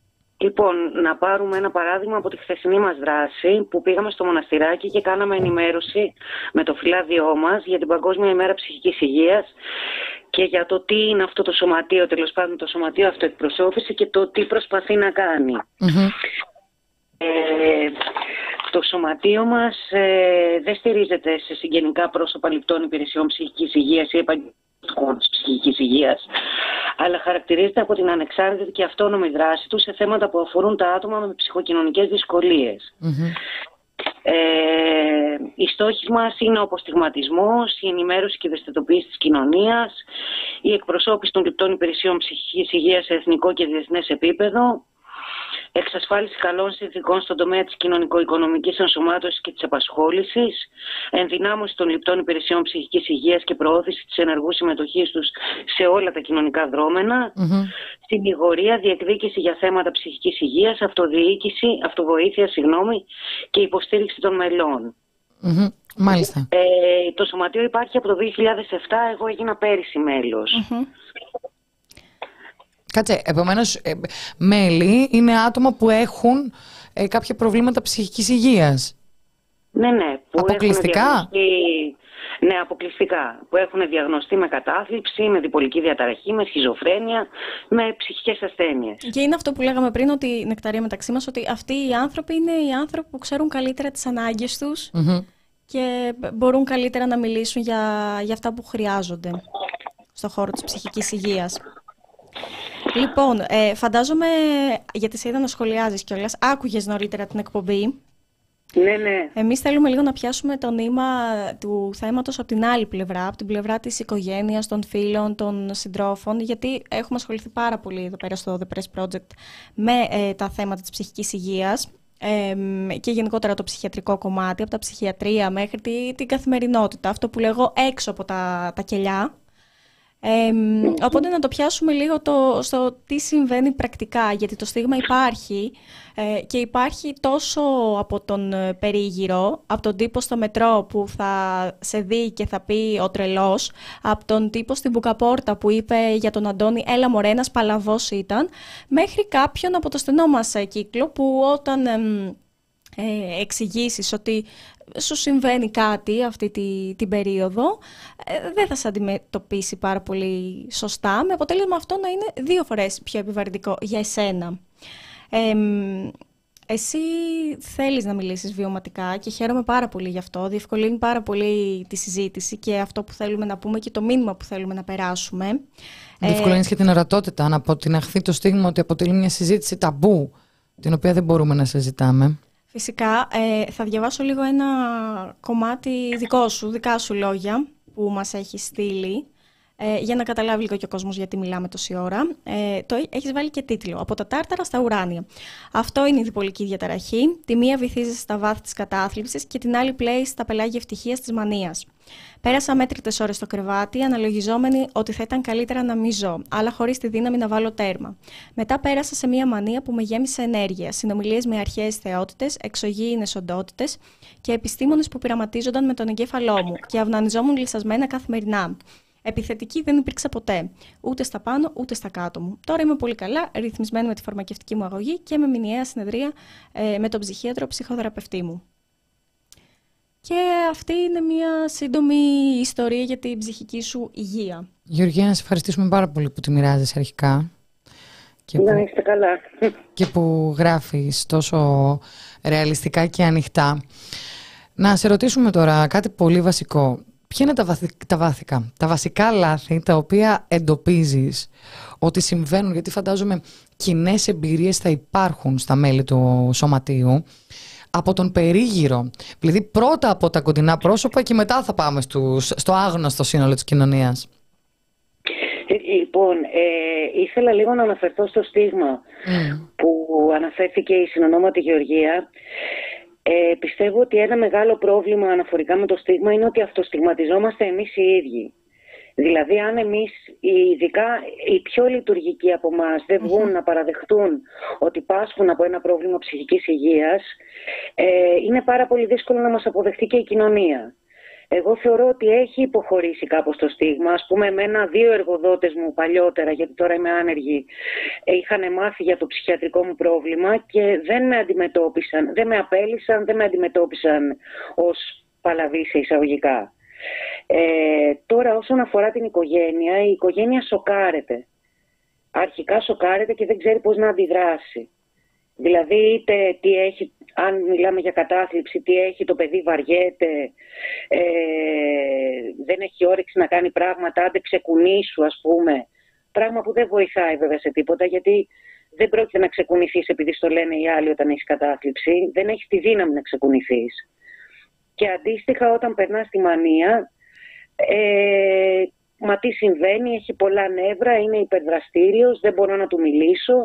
Λοιπόν, να πάρουμε ένα παράδειγμα από τη χθεσινή μας δράση που πήγαμε στο μοναστηράκι και κάναμε ενημέρωση με το φυλάδιό μας για την Παγκόσμια ημέρα ψυχικής υγείας και για το τι είναι αυτό το σωματείο, τέλος πάντων το σωματείο αυτοεκπροσώπηση και το τι προσπαθεί να κάνει. Mm-hmm. Ε, το σωματείο μας ε, δεν στηρίζεται σε συγγενικά πρόσωπα ληπτών υπηρεσιών ψυχικής υγείας ή επαγγελματικών της ψυχικής υγείας, αλλά χαρακτηρίζεται από την ανεξάρτητη και αυτόνομη δράση του σε θέματα που αφορούν τα άτομα με ψυχοκοινωνικές δυσκολίες. Mm-hmm. Ε, οι στόχοι μας είναι ο αποστιγματισμός, η ενημέρωση και η ευαισθητοποίηση της κοινωνίας, η εκπροσώπηση των ληπτών υπηρεσιών ψυχικής υγείας σε εθνικό και διεθνές επίπεδο, εξασφάλιση καλών συνθηκών στον τομέα της κοινωνικο-οικονομικής ενσωμάτωσης και της απασχόλησης, ενδυνάμωση των ληπτών υπηρεσιών ψυχικής υγείας και προώθηση της ενεργού συμμετοχής τους σε όλα τα κοινωνικά δρόμενα, mm-hmm. συνηγορία, διεκδίκηση για θέματα ψυχικής υγείας, αυτοδιοίκηση, αυτοβοήθεια, συγγνώμη, και υποστήριξη των μελών. Mm-hmm. Μάλιστα. Ε, το σωματείο υπάρχει από το δύο χιλιάδες επτά, εγώ έγινα πέρυσι μέλος. Mm-hmm. Κάτσε, επομένως, ε, μέλη είναι άτομα που έχουν ε, κάποια προβλήματα ψυχικής υγείας. Ναι, ναι. Που αποκλειστικά? Ναι, αποκλειστικά. Που έχουν διαγνωστεί με κατάθλιψη, με διπολική διαταραχή, με σχιζοφρένεια, με ψυχικές ασθένειες. Και είναι αυτό που λέγαμε πριν, ότι, Νεκταρία, μεταξύ μας, ότι αυτοί οι άνθρωποι είναι οι άνθρωποι που ξέρουν καλύτερα τις ανάγκες τους mm-hmm. και μπορούν καλύτερα να μιλήσουν για, για αυτά που χρειάζονται στον χώρο της ψυχικής υγείας. Λοιπόν, ε, φαντάζομαι, γιατί σε είδα να σχολιάζεις κιόλας, άκουγες νωρίτερα την εκπομπή. Ναι, ναι. Εμείς θέλουμε λίγο να πιάσουμε το νήμα του θέματος από την άλλη πλευρά, από την πλευρά της οικογένειας, των φίλων, των συντρόφων, γιατί έχουμε ασχοληθεί πάρα πολύ εδώ πέρα στο The Press Project με ε, τα θέματα της ψυχικής υγείας ε, και γενικότερα το ψυχιατρικό κομμάτι, από τα ψυχιατρία μέχρι τη, την καθημερινότητα, αυτό που λέγω έξω από τα, τα κελιά. Ε, οπότε να το πιάσουμε λίγο το, στο τι συμβαίνει πρακτικά, γιατί το στίγμα υπάρχει ε, και υπάρχει τόσο από τον περίγυρο, από τον τύπο στο μετρό που θα σε δει και θα πει ο τρελός, από τον τύπο στην Μπουκαπόρτα που είπε για τον Αντώνη «Έλα μωρέ, ένας παλαβός ήταν», μέχρι κάποιον από το στενό μας κύκλο που όταν ε, ε, εξηγήσεις ότι σου συμβαίνει κάτι αυτή τη, την περίοδο, ε, δεν θα σε αντιμετωπίσει πάρα πολύ σωστά, με αποτέλεσμα αυτό να είναι δύο φορές πιο επιβαρυντικό για εσένα. Ε, εσύ θέλεις να μιλήσεις βιωματικά και χαίρομαι πάρα πολύ γι' αυτό. Διευκολύνει πάρα πολύ τη συζήτηση και αυτό που θέλουμε να πούμε και το μήνυμα που θέλουμε να περάσουμε. Διευκολύνεις ε, και την ορατότητα, να αποτιναχθεί το στίγμα ότι αποτελεί μια συζήτηση ταμπού, την οποία δεν μπορούμε να συζητάμε. Φυσικά, ε, θα διαβάσω λίγο ένα κομμάτι δικό σου, δικά σου λόγια που μας έχει στείλει, ε, για να καταλάβει λίγο και ο κόσμος γιατί μιλάμε τόση ώρα. Ε, το έχεις βάλει και τίτλο «Από τα τάρταρα στα ουράνια». Αυτό είναι η διπολική διαταραχή. Τη μία βυθίζεται στα βάθη της κατάθλιψης και την άλλη πλέει στα πελάγια ευτυχίας της μανίας. Πέρασα μέτρητες ώρες στο κρεβάτι, αναλογιζόμενη ότι θα ήταν καλύτερα να μην ζω, αλλά χωρίς τη δύναμη να βάλω τέρμα. Μετά πέρασα σε μια μανία που με γέμισε ενέργεια, συνομιλίες με αρχαίες θεότητες, εξωγήινες οντότητες και επιστήμονες που πειραματίζονταν με τον εγκέφαλό μου και αυνανιζόμουν λυσασμένα καθημερινά. Επιθετική δεν υπήρξα ποτέ, ούτε στα πάνω ούτε στα κάτω μου. Τώρα είμαι πολύ καλά, ρυθμισμένη με τη φαρμακευτική μου αγωγή και με μηνιαία συνεδρία ε, με τον ψυχίατρο ψυχοθεραπευτή μου. Και αυτή είναι μια σύντομη ιστορία για την ψυχική σου υγεία. Γεωργία, να σε ευχαριστήσουμε πάρα πολύ που τη μοιράζεσαι αρχικά. Και να είστε καλά. Και που γράφεις τόσο ρεαλιστικά και ανοιχτά. Να σε ρωτήσουμε τώρα κάτι πολύ βασικό. Ποια είναι τα, βαθι... τα βάθηκα, τα βασικά λάθη τα οποία εντοπίζεις ότι συμβαίνουν, γιατί φαντάζομαι κοινές εμπειρίες θα υπάρχουν στα μέλη του σωματείου, από τον περίγυρο, δηλαδή πρώτα από τα κοντινά πρόσωπα και μετά θα πάμε στους, στο άγνωστο σύνολο της κοινωνίας. Λοιπόν, ε, ήθελα λίγο να αναφερθώ στο στίγμα mm. που αναφέρθηκε η συνονόματη Γεωργία. Ε, πιστεύω ότι ένα μεγάλο πρόβλημα αναφορικά με το στίγμα είναι ότι αυτοστιγματιζόμαστε εμείς οι ίδιοι. Δηλαδή, αν εμείς, ειδικά οι πιο λειτουργικοί από εμάς, δεν βγουν mm-hmm. να παραδεχτούν ότι πάσχουν από ένα πρόβλημα ψυχικής υγείας, ε, είναι πάρα πολύ δύσκολο να μας αποδεχτεί και η κοινωνία. Εγώ θεωρώ ότι έχει υποχωρήσει κάπως το στίγμα. Ας πούμε, εμένα δύο εργοδότες μου παλιότερα, γιατί τώρα είμαι άνεργη, είχαν μάθει για το ψυχιατρικό μου πρόβλημα και δεν με αντιμετώπισαν, δεν με απέλυσαν, δεν με αντιμετώπισαν ως παλαβή σε εισαγωγικά. Ε, τώρα όσον αφορά την οικογένεια, η οικογένεια σοκάρεται. Αρχικά σοκάρεται και δεν ξέρει πώς να αντιδράσει. Δηλαδή είτε τι έχει, αν μιλάμε για κατάθλιψη, τι έχει, το παιδί βαριέται, ε, δεν έχει όρεξη να κάνει πράγματα, άντε ξεκουνήσου ας πούμε. Πράγμα που δεν βοηθάει βέβαια σε τίποτα, γιατί δεν πρόκειται να ξεκουνηθείς επειδή στο λένε οι άλλοι όταν έχεις κατάθλιψη, δεν έχεις τη δύναμη να ξεκουνηθείς. Και αντίστοιχα όταν περνάς τη μανία, ε, μα τι συμβαίνει, έχει πολλά νεύρα, είναι υπερδραστήριος, δεν μπορώ να του μιλήσω.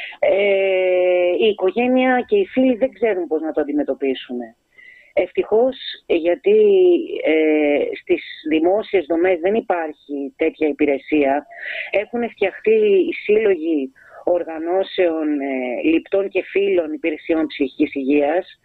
Ε, η οικογένεια και οι φίλοι δεν ξέρουν πώς να το αντιμετωπίσουν. Ευτυχώς, γιατί ε, στις δημόσιες δομές δεν υπάρχει τέτοια υπηρεσία. Έχουν φτιαχτεί οι σύλλογοι οργανώσεων ε, ληπτών και φίλων υπηρεσιών ψυχικής υγείας,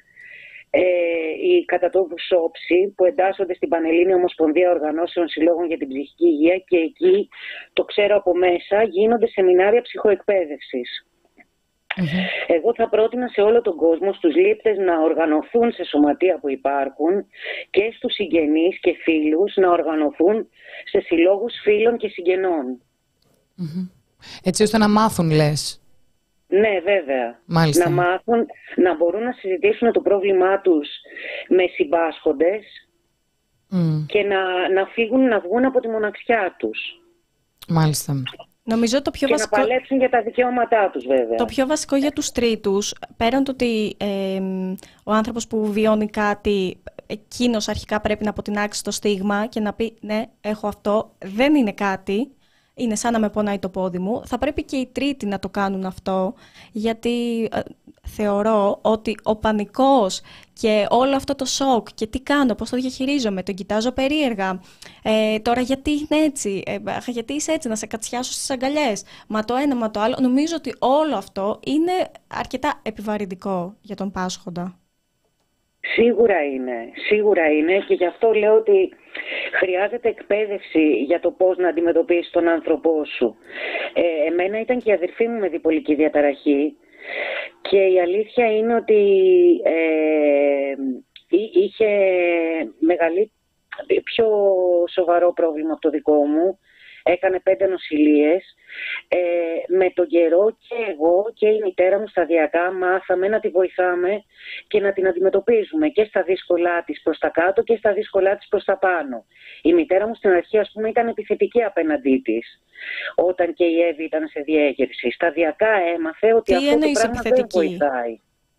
Ε, οι κατά τόπου όψη που εντάσσονται στην Πανελλήνια Ομοσπονδία Οργανώσεων Συλλόγων για την Ψυχική Υγεία και εκεί, το ξέρω από μέσα, γίνονται σεμινάρια ψυχοεκπαίδευσης. Mm-hmm. Εγώ θα πρότεινα σε όλο τον κόσμο στους λήπτες να οργανωθούν σε σωματεία που υπάρχουν και στους συγγενείς και φίλους να οργανωθούν σε συλλόγους φίλων και συγγενών. Mm-hmm. Έτσι ώστε να μάθουν, λες. Ναι, βέβαια. Μάλιστα. Να μάθουν, να μπορούν να συζητήσουν το πρόβλημά τους με συμπάσχοντες mm. και να, να φύγουν, να βγουν από τη μοναξιά τους. Μάλιστα. Νομίζω το πιο και βασικό... να παλέψουν για τα δικαιώματά τους, βέβαια. Το πιο βασικό για τους τρίτους, πέραν το ότι ε, ο άνθρωπος που βιώνει κάτι, εκείνος αρχικά πρέπει να αποτινάξει το στίγμα και να πει ναι, έχω αυτό, δεν είναι κάτι. Είναι σαν να με πονάει το πόδι μου. Θα πρέπει και οι τρίτοι να το κάνουν αυτό, γιατί ε, θεωρώ ότι ο πανικός και όλο αυτό το σοκ και τι κάνω, πώς το διαχειρίζομαι, τον κοιτάζω περίεργα. Ε, τώρα γιατί είναι έτσι, ε, γιατί είσαι έτσι, να σε κατσιάσω στις αγκαλιές. Μα το ένα, μα το άλλο. Νομίζω ότι όλο αυτό είναι αρκετά επιβαρυντικό για τον πάσχοντα. Σίγουρα είναι, σίγουρα είναι και γι' αυτό λέω ότι χρειάζεται εκπαίδευση για το πώς να αντιμετωπίσεις τον άνθρωπό σου. Ε, εμένα ήταν και η αδερφή μου με διπολική διαταραχή και η αλήθεια είναι ότι ε, είχε μεγαλύτερο, πιο σοβαρό πρόβλημα από το δικό μου. Έκανε πέντε νοσηλίες. Ε, με τον καιρό και εγώ και η μητέρα μου σταδιακά μάθαμε να τη βοηθάμε και να την αντιμετωπίζουμε και στα δύσκολά της προς τα κάτω και στα δύσκολά της προς τα πάνω. Η μητέρα μου στην αρχή, ας πούμε, ήταν επιθετική απέναντί της όταν και η Εύη ήταν σε διέγερση. Σταδιακά έμαθε ότι τι αυτό το πράγμα επιθετική? δεν βοηθάει.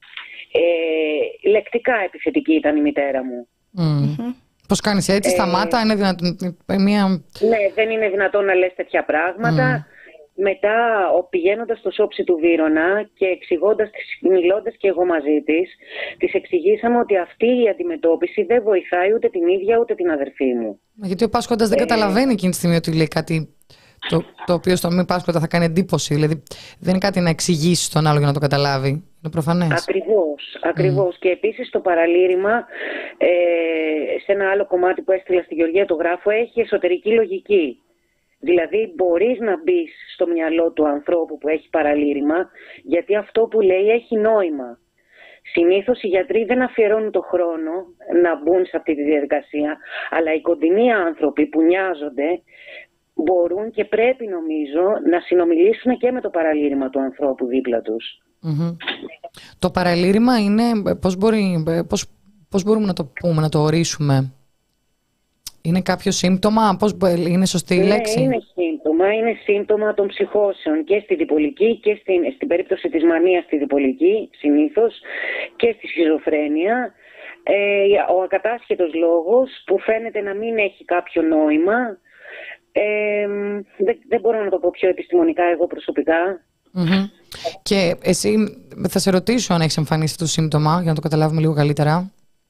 Ε, λεκτικά επιθετική ήταν η μητέρα μου. Mm. Mm-hmm. Πώς κάνεις έτσι, σταμάτα, ε, είναι δυνατόν, μια... Ναι, δεν είναι δυνατόν να λες τέτοια πράγματα. Mm. Μετά, πηγαίνοντας στο σόψι του Βύρωνα και εξηγώντας, μιλώντας και εγώ μαζί της, της εξηγήσαμε ότι αυτή η αντιμετώπιση δεν βοηθάει ούτε την ίδια ούτε την αδερφή μου. Γιατί ο πάσχοντας δεν ε... καταλαβαίνει εκείνη τη στιγμή ότι λέει κάτι το, το οποίο στον μη πάσχοντα θα κάνει εντύπωση. Δηλαδή δεν είναι κάτι να εξηγήσει στον άλλο για να το καταλάβει. Είναι προφανές. Ακριβώς, ακριβώς. Mm. Και επίσης το παραλήρημα, ε, σε ένα άλλο κομμάτι που έστειλα στη Γεωργία το γράφω, έχει εσωτερική λογική. Δηλαδή μπορείς να μπεις στο μυαλό του ανθρώπου που έχει παραλήρημα, γιατί αυτό που λέει έχει νόημα. Συνήθως οι γιατροί δεν αφιερώνουν το χρόνο να μπουν σε αυτή τη διαδικασία, αλλά οι κοντινοί άνθρωποι που νοιάζονται μπορούν και πρέπει, νομίζω, να συνομιλήσουν και με το παραλήρημα του ανθρώπου δίπλα τους. Mm-hmm. Το παραλήρημα είναι, πώς, μπορεί, πώς, πώς μπορούμε να το πούμε, να το ορίσουμε? Είναι κάποιο σύμπτωμα, πώς, είναι σωστή η ναι, λέξη? Είναι σύμπτωμα, είναι σύμπτωμα των ψυχώσεων και στη διπολική και στην, στην περίπτωση της μανίας στη διπολική συνήθως και στη σχιζοφρένεια. Ε, ο ακατάσχετος λόγος που φαίνεται να μην έχει κάποιο νόημα. Ε, δεν, δεν μπορώ να το πω πιο επιστημονικά εγώ προσωπικά. Mm-hmm. Και εσύ, θα σε ρωτήσω αν έχεις εμφανίσει αυτό το σύμπτωμα για να το καταλάβουμε λίγο καλύτερα.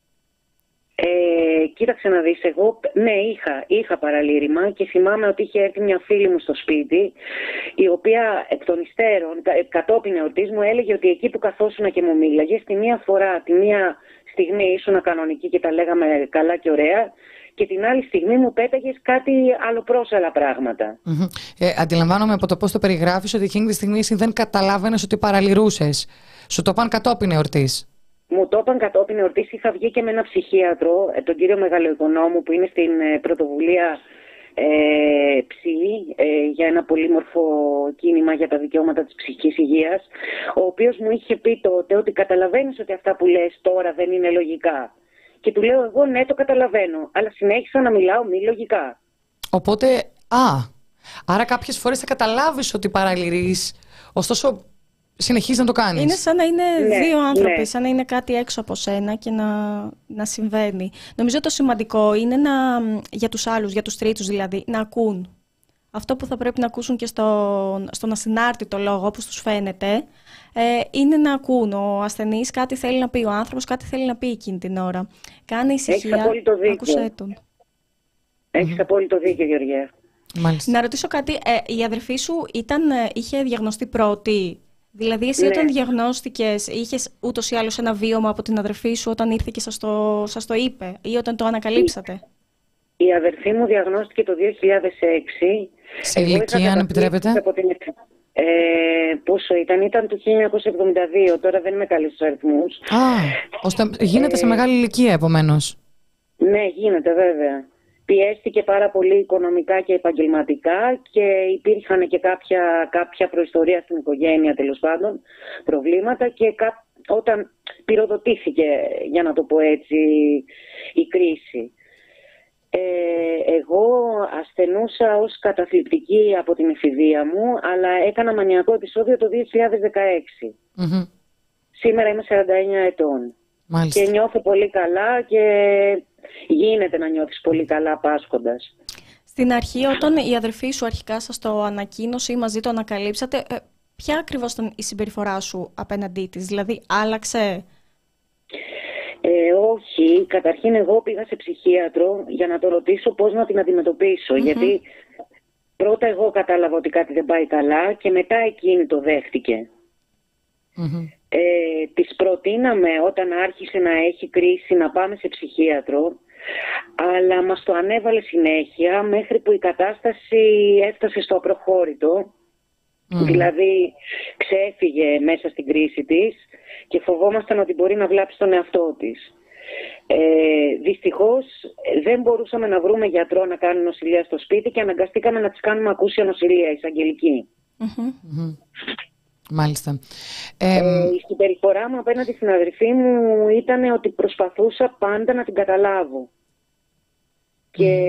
Ε, κοίταξε να δεις, εγώ ναι είχα, είχα παραλήρημα και θυμάμαι ότι είχε έρθει μια φίλη μου στο σπίτι η οποία εκ των υστέρων, κατόπιν εορτής μου έλεγε ότι εκεί που καθόσουνα και μου μίλαγες τη μία φορά, τη μία στιγμή ήσουνα κανονική και τα λέγαμε καλά και ωραία και την άλλη στιγμή μου πέταγες κάτι αλλοπρόσαλα πράγματα. Mm-hmm. Ε, αντιλαμβάνομαι από το πώς το περιγράφεις ότι εκείνη τη στιγμή εσύ δεν καταλάβαινες ότι παραλυρούσες. Σου το παν κατόπιν εορτής. Μου το είπαν κατόπιν εορτής. Είχα βγει και με ένα ψυχίατρο, τον κύριο Μεγαλοοικονόμου, που είναι στην πρωτοβουλία ε, ψι, ε, για ένα πολύμορφο κίνημα για τα δικαιώματα της ψυχικής υγείας, ο οποίος μου είχε πει τότε ότι καταλαβαίνεις ότι αυτά που λες τώρα δεν είναι λογικά. Και του λέω εγώ ναι, το καταλαβαίνω, αλλά συνέχισα να μιλάω μη λογικά. Οπότε, α, άρα κάποιες φορές θα καταλάβεις ότι παραλυρείς, ωστόσο συνεχίζεις να το κάνεις. Είναι σαν να είναι ναι, δύο άνθρωποι, ναι. σαν να είναι κάτι έξω από σένα και να, να συμβαίνει. Νομίζω το σημαντικό είναι να, για τους άλλους, για τους τρίτους δηλαδή, να ακούν. Αυτό που θα πρέπει να ακούσουν και στο, στον ασυνάρτητο λόγο, όπως τους φαίνεται, ε, είναι να ακούν. Ο ασθενής κάτι θέλει να πει, ο άνθρωπος κάτι θέλει να πει εκείνη την ώρα. Κάνε ησυχία, άκουσέ τον. Έχεις mm-hmm. απόλυτο δίκιο, Γεωργία. Μάλιστα. Να ρωτήσω κάτι, ε, η αδερφή σου ήταν, είχε διαγνωστεί πρώτη? Δηλαδή, εσύ ναι. όταν διαγνώστηκες, είχες ούτως ή άλλως ένα βίωμα από την αδερφή σου όταν ήρθε και σας το, σας το είπε ή όταν το ανακαλύψατε? Η αδερφή μου διαγνώστηκε το δύο χιλιάδες έξι. Σε ηλικία, αν επιτρέπετε. Από την... ε, πόσο ήταν, ήταν το χίλια εννιακόσια εβδομήντα δύο, τώρα δεν είμαι καλή στους αριθμούς. Α, ώστε γίνεται ε, σε μεγάλη ηλικία επομένως. Ναι, γίνεται βέβαια. Πιέστηκε πάρα πολύ οικονομικά και επαγγελματικά και υπήρχαν και κάποια, κάποια προϊστορία στην οικογένεια, τέλος πάντων, προβλήματα, και κα, όταν πυροδοτήθηκε, για να το πω έτσι, η κρίση. Ε, εγώ ασθενούσα ως καταθλιπτική από την εφηβεία μου, αλλά έκανα μανιακό επεισόδιο το δύο χιλιάδες δεκαέξι. Mm-hmm. Σήμερα είμαι σαράντα εννιά ετών. Μάλιστα. Και νιώθω πολύ καλά και γίνεται να νιώθεις πολύ καλά πάσχοντας. Στην αρχή, όταν η αδερφή σου αρχικά σας το ανακοίνωσε ή μαζί το ανακαλύψατε, ε, ποια ακριβώς ήταν η συμπεριφορά σου απέναντί της? Δηλαδή, άλλαξε? Ε, όχι. Καταρχήν εγώ πήγα σε ψυχίατρο για να το ρωτήσω πώς να την αντιμετωπίσω. Mm-hmm. Γιατί πρώτα εγώ κατάλαβα ότι κάτι δεν πάει καλά και μετά εκείνη το δέχτηκε. Mm-hmm. Ε, της προτείναμε όταν άρχισε να έχει κρίση να πάμε σε ψυχίατρο, αλλά μας το ανέβαλε συνέχεια μέχρι που η κατάσταση έφτασε στο απροχώρητο. Mm. Δηλαδή ξέφυγε μέσα στην κρίση της και φοβόμασταν ότι μπορεί να βλάψει τον εαυτό της. Ε, δυστυχώς δεν μπορούσαμε να βρούμε γιατρό να κάνει νοσηλεία στο σπίτι και αναγκαστήκαμε να της κάνουμε ακούσια νοσηλεία, εισαγγελική. Mm-hmm. Mm-hmm. Μάλιστα. Ε, ε, η συμπεριφορά μου απέναντι στην αδερφή μου ήταν ότι προσπαθούσα πάντα να την καταλάβω. Mm. Και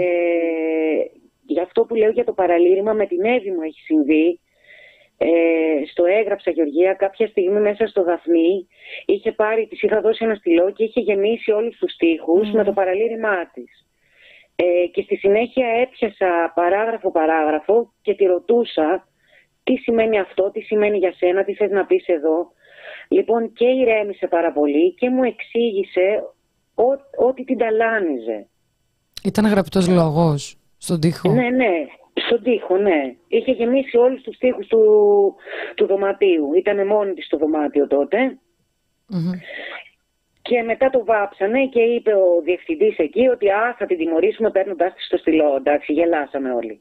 γι' αυτό που λέω για το παραλήρημα, με την Εύη μου έχει συμβεί. Ε, στο έγραψα, Γεωργία, κάποια στιγμή μέσα στο Δαφνί είχε πάρει, της είχα δώσει ένα στυλό και είχε γεμίσει όλους τους στίχους mm. με το παραλήρημά της. Ε, και στη συνέχεια έπιασα παράγραφο παράγραφο και τη ρωτούσα τι σημαίνει αυτό, τι σημαίνει για σένα, τι θες να πεις εδώ. Λοιπόν, και ηρέμησε πάρα πολύ και μου εξήγησε ότι την ταλάνιζε. Ήταν γραπτός λόγος στον τοίχο? Ναι, ναι, στον τοίχο, ναι. Είχε γεμίσει όλους τους τοίχους του, του δωματίου. Ήτανε μόνη της στο δωμάτιο τότε. Mm-hmm. Και μετά το βάψανε και είπε ο διευθυντής εκεί ότι α, θα την τιμωρήσουμε παίρνοντάς της στο στυλό. Εντάξει, γελάσαμε όλοι.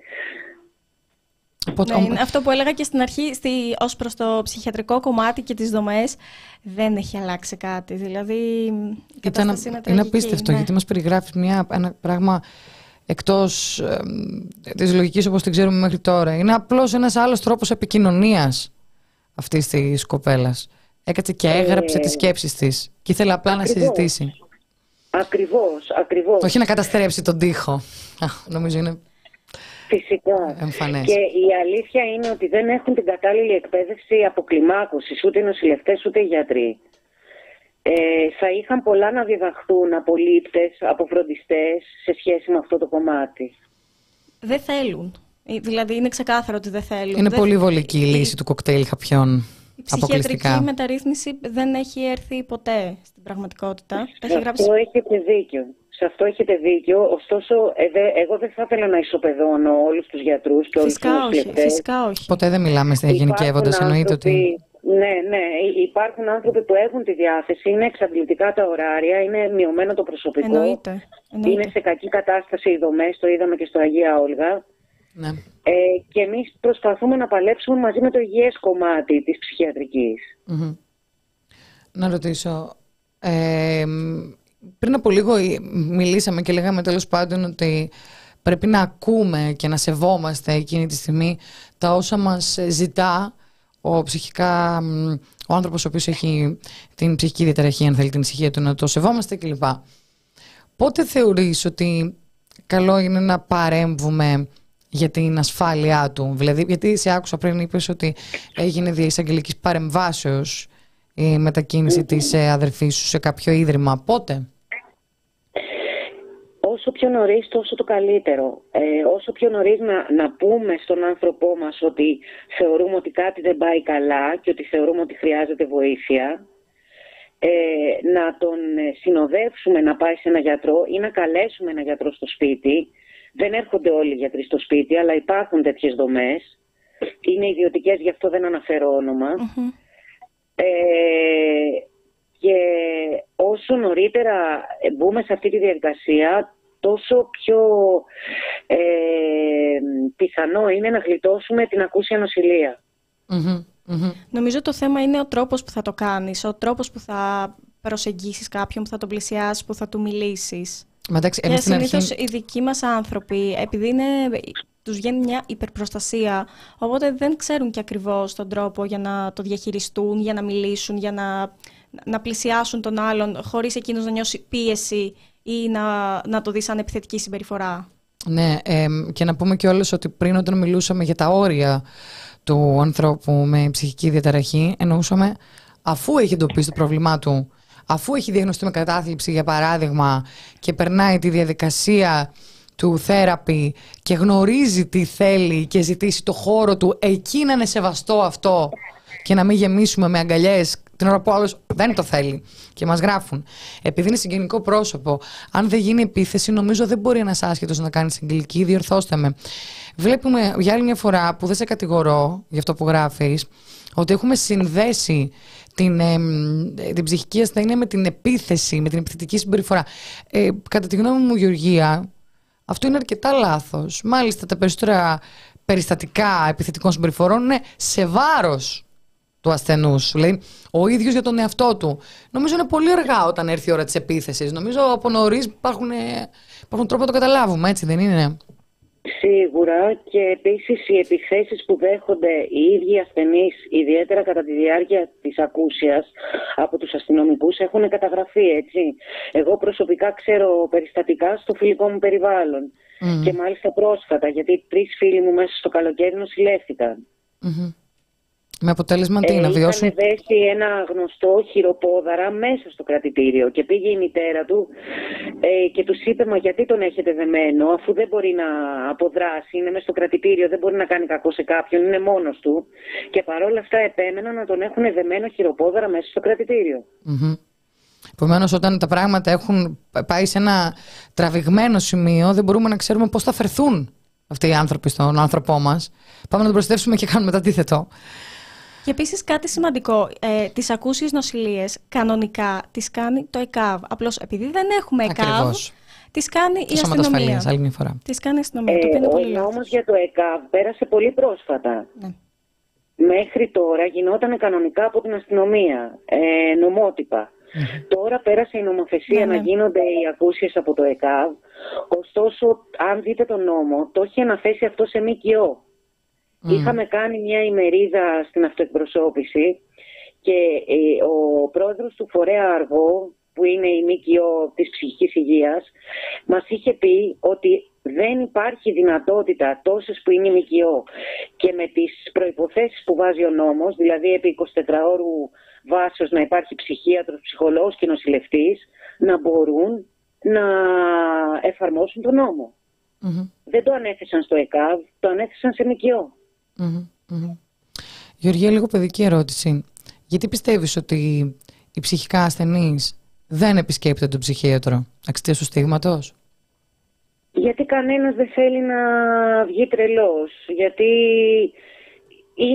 Ναι, είναι αυτό που έλεγα και στην αρχή, στη, ως προς το ψυχιατρικό κομμάτι και τις δομές, δεν έχει αλλάξει κάτι. Δηλαδή, η κατάσταση είναι τραγική. Είναι απίστευτο, ναι. Γιατί μας περιγράφει μια, ένα πράγμα εκτός ε, της λογικής όπως την ξέρουμε μέχρι τώρα. Είναι απλώς ένας άλλος τρόπος επικοινωνίας αυτής της κοπέλας. Έκατσε και έγραψε ε, τις σκέψεις της και ήθελε απλά ακριβώς να συζητήσει. Ακριβώς, ακριβώς. Όχι να καταστρέψει τον τοίχο. Νομίζω είναι... Φυσικά. Εμφανές. Και η αλήθεια είναι ότι δεν έχουν την κατάλληλη εκπαίδευση αποκλιμάκωσης, ούτε οι νοσηλευτές ούτε οι γιατροί. Ε, θα είχαν πολλά να διδαχθούν από λήπτες, από φροντιστές σε σχέση με αυτό το κομμάτι. Δεν θέλουν. Δηλαδή είναι ξεκάθαρο ότι δεν θέλουν. Είναι δεν... πολύ βολική η λύση του κοκτέιλ χαπιών. Η ψυχιατρική μεταρρύθμιση δεν έχει έρθει ποτέ στην πραγματικότητα. Σε αυτό γράψει... έχετε δίκιο. Σε αυτό έχετε δίκιο. Ωστόσο, ε, εγώ δεν θα ήθελα να ισοπεδώνω όλους τους γιατρούς και όλους τους νοσηλευτές. Φυσικά όχι. Ποτέ δεν μιλάμε γενικεύοντας. Εννοείται ότι... Ναι, ναι. Υπάρχουν άνθρωποι που έχουν τη διάθεση, είναι εξαντλητικά τα ωράρια, είναι μειωμένο το προσωπικό. Εννοείται. Εννοείται. Είναι σε κακή κατάσταση οι δομές, το είδαμε και στο Αγία Όλγα. Ναι. Ε, και εμείς προσπαθούμε να παλέψουμε μαζί με το υγιές κομμάτι της ψυχιατρικής. Mm-hmm. Να ρωτήσω, ε, πριν από λίγο μιλήσαμε και λέγαμε τέλος πάντων ότι πρέπει να ακούμε και να σεβόμαστε εκείνη τη στιγμή τα όσα μας ζητά ο ψυχικά, ο άνθρωπος ο οποίος έχει την ψυχική διαταραχή, αν θέλει την ησυχία του, να το σεβόμαστε κλπ. Πότε θεωρείς ότι καλό είναι να παρέμβουμε για την ασφάλειά του? Δηλαδή, γιατί σε άκουσα πριν, είπες ότι έγινε δια εισαγγελικής παρεμβάσεως η μετακίνηση mm-hmm. της αδερφής σου σε κάποιο ίδρυμα. Πότε? Όσο πιο νωρίς, τόσο το καλύτερο. Ε, όσο πιο νωρίς να, να πούμε στον άνθρωπό μας ότι θεωρούμε ότι κάτι δεν πάει καλά και ότι θεωρούμε ότι χρειάζεται βοήθεια, ε, να τον συνοδεύσουμε να πάει σε ένα γιατρό ή να καλέσουμε ένα γιατρό στο σπίτι. Δεν έρχονται όλοι οι γιατροί στο σπίτι, αλλά υπάρχουν τέτοιες δομές. Είναι ιδιωτικές, γι' αυτό δεν αναφέρω όνομα. Mm-hmm. Ε, και όσο νωρίτερα μπούμε σε αυτή τη διαδικασία, τόσο πιο ε, πιθανό είναι να γλιτώσουμε την ακούσια νοσηλεία. Mm-hmm. Mm-hmm. Νομίζω το θέμα είναι ο τρόπος που θα το κάνεις, ο τρόπος που θα προσεγγίσεις κάποιον, που θα τον πλησιάσεις, που θα του μιλήσεις. Εντάξει, και συνήθως αρχή... οι δικοί μας άνθρωποι, επειδή είναι, τους βγαίνει μια υπερπροστασία, οπότε δεν ξέρουν και ακριβώς τον τρόπο για να το διαχειριστούν, για να μιλήσουν, για να, να πλησιάσουν τον άλλον, χωρίς εκείνος να νιώσει πίεση ή να, να το δει σαν επιθετική συμπεριφορά. Ναι, ε, και να πούμε κιόλας ότι πριν, όταν μιλούσαμε για τα όρια του ανθρώπου με ψυχική διαταραχή, εννοούσαμε αφού έχει εντοπίσει το πρόβλημά του, αφού έχει διαγνωστεί με κατάθλιψη, για παράδειγμα, και περνάει τη διαδικασία του θέραπη και γνωρίζει τι θέλει και ζητήσει το χώρο του, εκεί να είναι σεβαστό αυτό και να μην γεμίσουμε με αγκαλιές την ώρα που άλλος δεν το θέλει και μας γράφουν. Επειδή είναι συγγενικό πρόσωπο, αν δεν γίνει επίθεση, νομίζω δεν μπορεί ένας άσχετος να κάνει συγγενική, διορθώστε με. Βλέπουμε για άλλη μια φορά, που δεν σε κατηγορώ για αυτό που γράφεις, ότι έχουμε συνδέσει την, ε, την ψυχική ασθένεια με την επίθεση, με την επιθετική συμπεριφορά. Ε, κατά τη γνώμη μου, Γεωργία, αυτό είναι αρκετά λάθος. Μάλιστα, τα περισσότερα περιστατικά επιθετικών συμπεριφορών είναι σε βάρος του ασθενούς. Δηλαδή, ο ίδιος για τον εαυτό του. Νομίζω είναι πολύ αργά όταν έρθει η ώρα της επίθεσης. Νομίζω από νωρίς υπάρχουν, υπάρχουν τρόποι να το καταλάβουμε, έτσι δεν είναι? Σίγουρα, και επίσης οι επιθέσεις που δέχονται οι ίδιοι ασθενείς, ιδιαίτερα κατά τη διάρκεια της ακούσιας από τους αστυνομικούς, έχουν καταγραφεί, έτσι. Εγώ προσωπικά ξέρω περιστατικά στο φιλικό μου περιβάλλον mm. και μάλιστα πρόσφατα, γιατί τρεις φίλοι μου μέσα στο καλοκαίρι νοσηλεύτηκαν. Mm-hmm. Με αποτέλεσμα τι, ε, να βιώσουν? Είχαν δέσει ένα γνωστό χειροπόδαρα μέσα στο κρατητήριο και πήγε η μητέρα του ε, και τους είπε, μα γιατί τον έχετε δεμένο, αφού δεν μπορεί να αποδράσει, είναι μέσα στο κρατητήριο, δεν μπορεί να κάνει κακό σε κάποιον, είναι μόνος του, και παρόλα αυτά επέμεναν να τον έχουν δεμένο χειροπόδαρα μέσα στο κρατητήριο. Mm-hmm. Επομένως, όταν τα πράγματα έχουν πάει σε ένα τραβηγμένο σημείο, δεν μπορούμε να ξέρουμε πώς θα φερθούν αυτοί οι άνθρωποι στον άνθρωπό μας. Πάμε να τον προστατεύσουμε και κάνουμε το αντίθετο. Και επίσης κάτι σημαντικό, ε, τις ακούσιες νοσηλείες κανονικά τις κάνει το ΕΚΑΒ. Απλώς επειδή δεν έχουμε ΕΚΑΒ, ακριβώς, τις κάνει το η αστυνομία. Άλλη μια φορά. Τις κάνει η αστυνομία. Ε, το οποίο είναι πολύ ο λάθος. νόμος για το ΕΚΑΒ πέρασε πολύ πρόσφατα. Ναι. Μέχρι τώρα γινόταν κανονικά από την αστυνομία, ε, νομότυπα. Mm-hmm. Τώρα πέρασε η νομοθεσία ναι, ναι. να γίνονται οι ακούσιες από το ΕΚΑΒ. Ωστόσο, αν δείτε τον νόμο, το έχει αναθέσει αυτό σε ΜΚΟ. Mm. Είχαμε κάνει μια ημερίδα στην αυτοεκπροσώπηση και ε, ο πρόεδρος του φορέα Αργό, που είναι η ΜΚΟ της ψυχικής υγείας, μας είχε πει ότι δεν υπάρχει δυνατότητα τόσες που είναι η ΜΚΟ και με τις προϋποθέσεις που βάζει ο νόμος, δηλαδή επί εικοσιτετράωρου βάσεως να υπάρχει ψυχίατρος, ψυχολόγος και νοσηλευτής, να μπορούν να εφαρμόσουν τον νόμο. Mm-hmm. Δεν το ανέθεσαν στο ΕΚΑΒ, το ανέθεσαν σε ΜΚΟ. Mm-hmm. Mm-hmm. Γεωργία, λίγο παιδική ερώτηση. Γιατί πιστεύεις ότι οι ψυχικά ασθενείς δεν επισκέπτονται τον ψυχίατρο εξαιτίας του στίγματος? Γιατί κανένας δεν θέλει να βγει τρελός. Γιατί είναι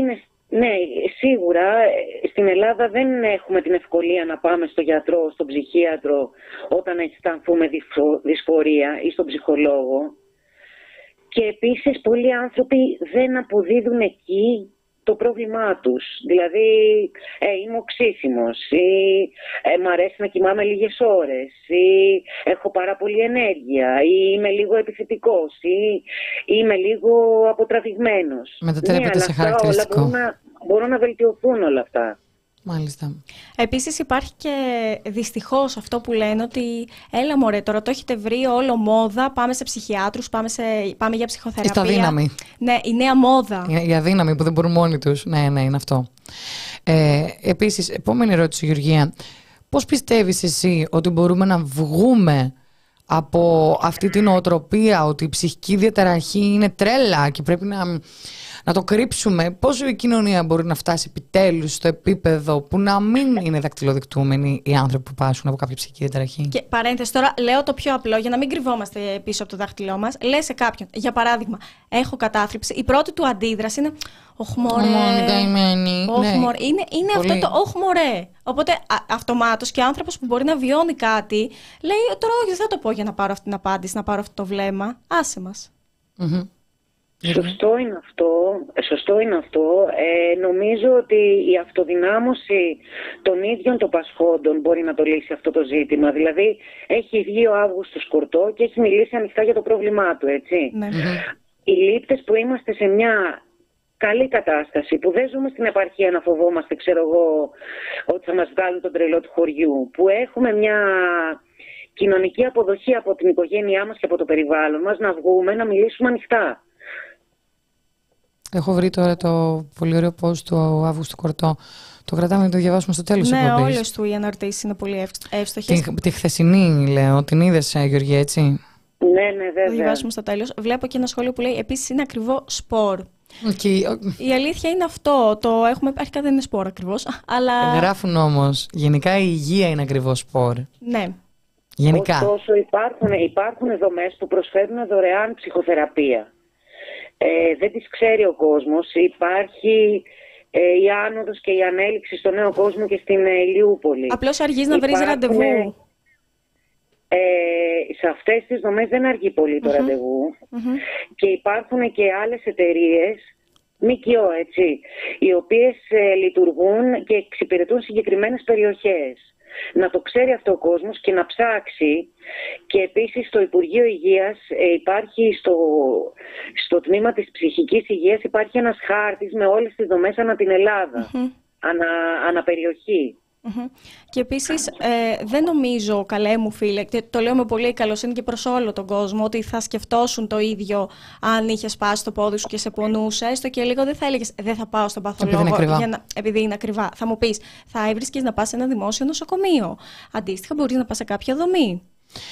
Ναι, σίγουρα. Στην Ελλάδα δεν έχουμε την ευκολία να πάμε στο γιατρό, στον ψυχίατρο, όταν αισθανθούμε δυσφορία ή στον ψυχολόγο. Και επίσης πολλοί άνθρωποι δεν αποδίδουν εκεί το πρόβλημά τους. Δηλαδή, ε, είμαι οξύσιμος ή ε, μ' αρέσει να κοιμάμαι λίγες ώρες ή έχω πάρα πολύ ενέργεια ή είμαι λίγο επιθετικός ή είμαι λίγο αποτραβηγμένος. Μετατρέπεται ναι, σε χαρακτηριστικό. Όλα μπορούν, να, μπορούν να βελτιωθούν όλα αυτά. Μάλιστα. Επίσης υπάρχει και δυστυχώς αυτό που λένε ότι έλα μωρέ, τώρα το έχετε βρει όλο μόδα, πάμε σε ψυχιάτρους, πάμε, σε, πάμε για ψυχοθεραπεία. Είστε αδύναμοι. Ναι, η νέα μόδα. Οι αδύναμοι που δεν μπορούν μόνοι τους. Ναι, ναι, είναι αυτό. Ε, επίσης, επόμενη ερώτηση, Γεωργία. Πώς πιστεύεις εσύ ότι μπορούμε να βγούμε από αυτή την οτροπία ότι η ψυχική διαταραχή είναι τρέλα και πρέπει να... να το κρύψουμε? Πόσο η κοινωνία μπορεί να φτάσει επιτέλους στο επίπεδο που να μην είναι δακτυλοδεικτούμενοι οι άνθρωποι που πάσχουν από κάποια ψυχική διαταραχή? Και παρένθεση τώρα, λέω το πιο απλό για να μην κρυβόμαστε πίσω από το δάχτυλό μας. Λες σε κάποιον, για παράδειγμα, έχω κατάθλιψη, η πρώτη του αντίδραση είναι «Ωχ μωρέ». Ναι. Είναι, είναι αυτό το «Ωχ μωρέ». Οπότε αυτομάτως και άνθρωπος που μπορεί να βιώνει κάτι λέει «Τώρα όχι, δεν θα το πω για να πάρω αυτή την απάντηση, να πάρω αυτό το βλέμμα. Άσε μας». Mm-hmm. Σωστό είναι αυτό, σωστό είναι αυτό. Ε, νομίζω ότι η αυτοδυνάμωση των ίδιων των πασχόντων μπορεί να το λύσει αυτό το ζήτημα. Δηλαδή έχει βγει ο Αύγουστος Κορτό και έχει μιλήσει ανοιχτά για το πρόβλημά του, έτσι. Ναι. Οι λήπτες που είμαστε σε μια καλή κατάσταση, που δεν ζούμε στην επαρχία να φοβόμαστε, ξέρω εγώ, ότι θα μας βγάλουν τον τρελό του χωριού, που έχουμε μια κοινωνική αποδοχή από την οικογένειά μας και από το περιβάλλον μας, να βγούμε, να μιλήσουμε ανοιχτά. Έχω βρει τώρα το πολύ ωραίο post του Αύγουστου Κορτό. Το κρατάμε να το διαβάσουμε στο τέλος. Ναι, όλες του οι αναρτήσεις είναι πολύ εύστοχες. Τη, τη χθεσινή, λέω. Την είδες, Γεωργία, έτσι? Ναι, ναι, βέβαια. Το διαβάσουμε στο τέλος. Βλέπω και ένα σχόλιο που λέει επίσης είναι ακριβό σπορ. Okay. Η αλήθεια είναι αυτό. Το έχουμε, αρχικά δεν είναι σπορ ακριβώς. Αλλά... Γράφουν όμως. Γενικά η υγεία είναι ακριβώς σπορ. Ναι. Γενικά. Ωστόσο υπάρχουν, υπάρχουν δομές που προσφέρουν δωρεάν ψυχοθεραπεία. Ε, δεν τις ξέρει ο κόσμος. Υπάρχει ε, η άνοδος και η ανέλυξη στο νέο κόσμο και στην ε, Ηλιούπολη. Απλώς αργείς να βρεις ραντεβού. Ε, σε αυτές τις δομές δεν αργεί πολύ το uh-huh. ραντεβού. Uh-huh. Και υπάρχουν και άλλες εταιρείες, ΜΚΟ, έτσι, οι οποίες ε, λειτουργούν και εξυπηρετούν συγκεκριμένες περιοχές. Να το ξέρει αυτό ο κόσμος και να ψάξει. Και επίσης στο Υπουργείο Υγείας ε, υπάρχει στο, στο τμήμα της ψυχικής υγείας υπάρχει ένας χάρτης με όλες τις δομές ανά την Ελλάδα, uh-huh. ανα, αναπεριοχή. Mm-hmm. Και επίσης ε, δεν νομίζω, καλέ μου φίλε, και το λέω με πολύ καλοσύνη και προς όλο τον κόσμο, ότι θα σκεφτόσουν το ίδιο αν είχε σπάσει το πόδι σου και σε πονούσε. Έστω και λίγο δεν θα έλεγες δεν θα πάω στον παθολόγο επειδή είναι, για να, επειδή είναι ακριβά. Θα μου πεις, θα έβρισκες να πας σε ένα δημόσιο νοσοκομείο. Αντίστοιχα μπορείς να πας σε κάποια δομή.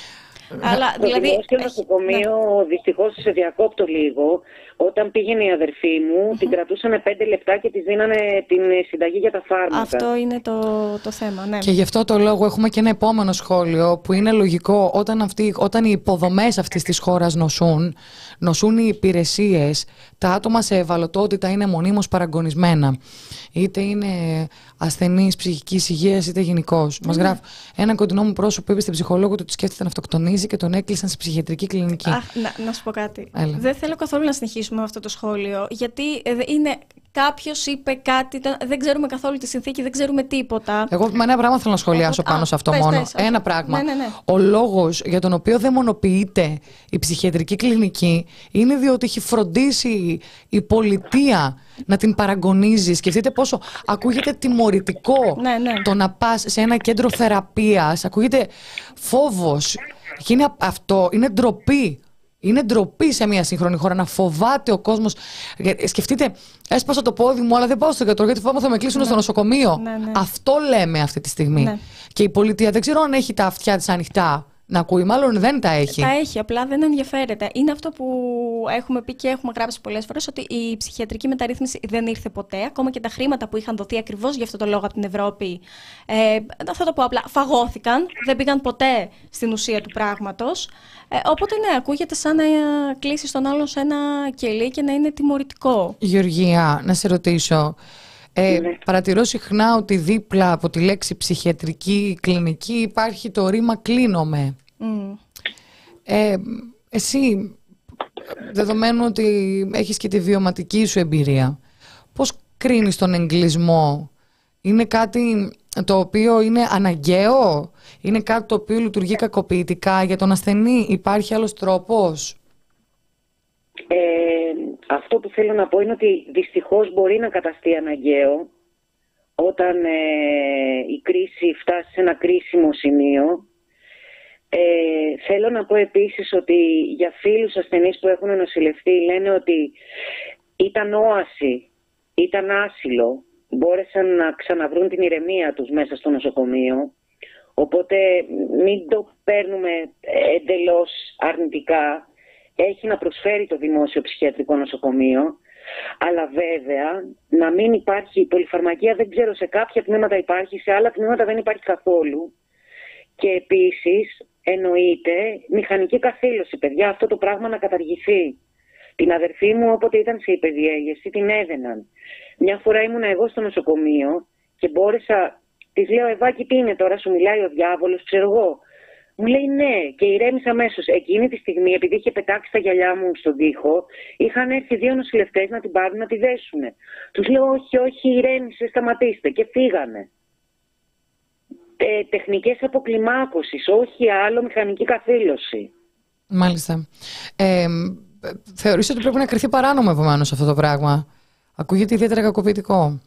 Αλλά, το δηλαδή, δημόσιο νοσοκομείο, ναι. Δυστυχώς σε διακόπτω λίγο. Όταν πήγαινε η αδερφή μου, mm-hmm. την κρατούσαν πέντε λεπτά και της δίνανε την συνταγή για τα φάρμακα. Αυτό είναι το, το θέμα, ναι. Και γι' αυτό το λόγο έχουμε και ένα επόμενο σχόλιο που είναι λογικό. Όταν, αυτοί, όταν οι υποδομές αυτής της χώρας νοσούν, νοσούν οι υπηρεσίες, τα άτομα σε ευαλωτότητα είναι μονίμως παραγωνισμένα. Είτε είναι ασθενείς ψυχικής υγείας, είτε γενικώς. Mm-hmm. Μας γράφει ένα κοντινό μου πρόσωπο είπε στην ψυχολόγο του ότι σκέφτεται να αυτοκτονίζει και τον έκλεισαν σε ψυχιατρική κλινική. Αχ, να, να σου πω κάτι. Έλα. Δεν θέλω καθόλου να συνεχίσουμε με αυτό το σχόλιο, γιατί είναι κάποιος είπε κάτι, δεν ξέρουμε καθόλου τη συνθήκη, δεν ξέρουμε τίποτα. Εγώ με ένα πράγμα θέλω να σχολιάσω πάνω Α, σε αυτό πες, μόνο. πες, ένα πράγμα. Ναι, ναι, ναι. Ο λόγος για τον οποίο δαιμονοποιείται η ψυχιατρική κλινική είναι διότι έχει φροντίσει η πολιτεία να την παραγωνίζει. Σκεφτείτε πόσο ακούγεται τιμωρητικό ναι, ναι. το να πας σε ένα κέντρο θεραπείας. Ακούγεται φόβος. Και είναι αυτό, είναι ντροπή. Είναι ντροπή σε μια σύγχρονη χώρα να φοβάται ο κόσμος. Σκεφτείτε, έσπασα το πόδι μου, αλλά δεν πάω στο γιατρό γιατί φοβάμαι θα με κλείσουν ναι. στο νοσοκομείο. Ναι, ναι. Αυτό λέμε αυτή τη στιγμή. Ναι. Και η πολιτεία δεν ξέρω αν έχει τα αυτιά της ανοιχτά να ακούει, μάλλον δεν τα έχει. Τα έχει, απλά δεν ενδιαφέρεται. Είναι αυτό που έχουμε πει και έχουμε γράψει πολλές φορές, ότι η ψυχιατρική μεταρρύθμιση δεν ήρθε ποτέ. Ακόμα και τα χρήματα που είχαν δοθεί ακριβώς για αυτό το λόγο από την Ευρώπη, ε, θα το πω απλά, φαγώθηκαν, δεν πήγαν ποτέ στην ουσία του πράγματος. Ε, οπότε ναι, ακούγεται σαν να κλείσεις τον άλλον σε ένα κελί και να είναι τιμωρητικό. Γεωργία, να σε ρωτήσω. Ε, Ναι. Παρατηρώ συχνά ότι δίπλα από τη λέξη ψυχιατρική κλινική υπάρχει το ρήμα κλείνομαι. Mm. Ε, εσύ, δεδομένου ότι έχεις και τη βιωματική σου εμπειρία, πώς κρίνεις τον εγκλισμό? Είναι κάτι το οποίο είναι αναγκαίο? Είναι κάτι το οποίο λειτουργεί κακοποιητικά για τον ασθενή? Υπάρχει άλλος τρόπος? Ε, αυτό που θέλω να πω είναι ότι δυστυχώς μπορεί να καταστεί αναγκαίο όταν ε, η κρίση φτάσει σε ένα κρίσιμο σημείο. Ε, θέλω να πω επίσης ότι για φίλους ασθενείς που έχουν νοσηλευτεί λένε ότι ήταν όαση, ήταν άσυλο, μπόρεσαν να ξαναβρούν την ηρεμία τους μέσα στο νοσοκομείο. Οπότε μην το παίρνουμε εντελώς αρνητικά. Έχει να προσφέρει το δημόσιο ψυχιατρικό νοσοκομείο, αλλά βέβαια να μην υπάρχει πολυφαρμακεία, δεν ξέρω, σε κάποια τμήματα υπάρχει, σε άλλα τμήματα δεν υπάρχει καθόλου. Και επίσης εννοείται μηχανική καθήλωση, παιδιά, αυτό το πράγμα να καταργηθεί. Την αδερφή μου όποτε ήταν σε υπεδιέγερση την έδαιναν. Μια φορά ήμουνα εγώ στο νοσοκομείο και μπόρεσα, της λέω, Ευάκη, τι είναι τώρα, σου μιλάει ο διάβολος, ξέρω εγώ. Μου λέει ναι, και ηρέμησα αμέσως. Εκείνη τη στιγμή, επειδή είχε πετάξει τα γυαλιά μου στον τοίχο, είχαν έρθει δύο νοσηλευτές να την πάρουν να τη δέσουνε. Τους λέω όχι, όχι, ηρέμησε, σταματήστε, και φύγανε. Ε, τεχνικές αποκλιμάκωσης, όχι άλλο μηχανική καθήλωση. Μάλιστα. Ε, θεωρείς ότι πρέπει να κριθεί παράνομο επομένως αυτό το πράγμα? Ακούγεται ιδιαίτερα κακοποιητικό.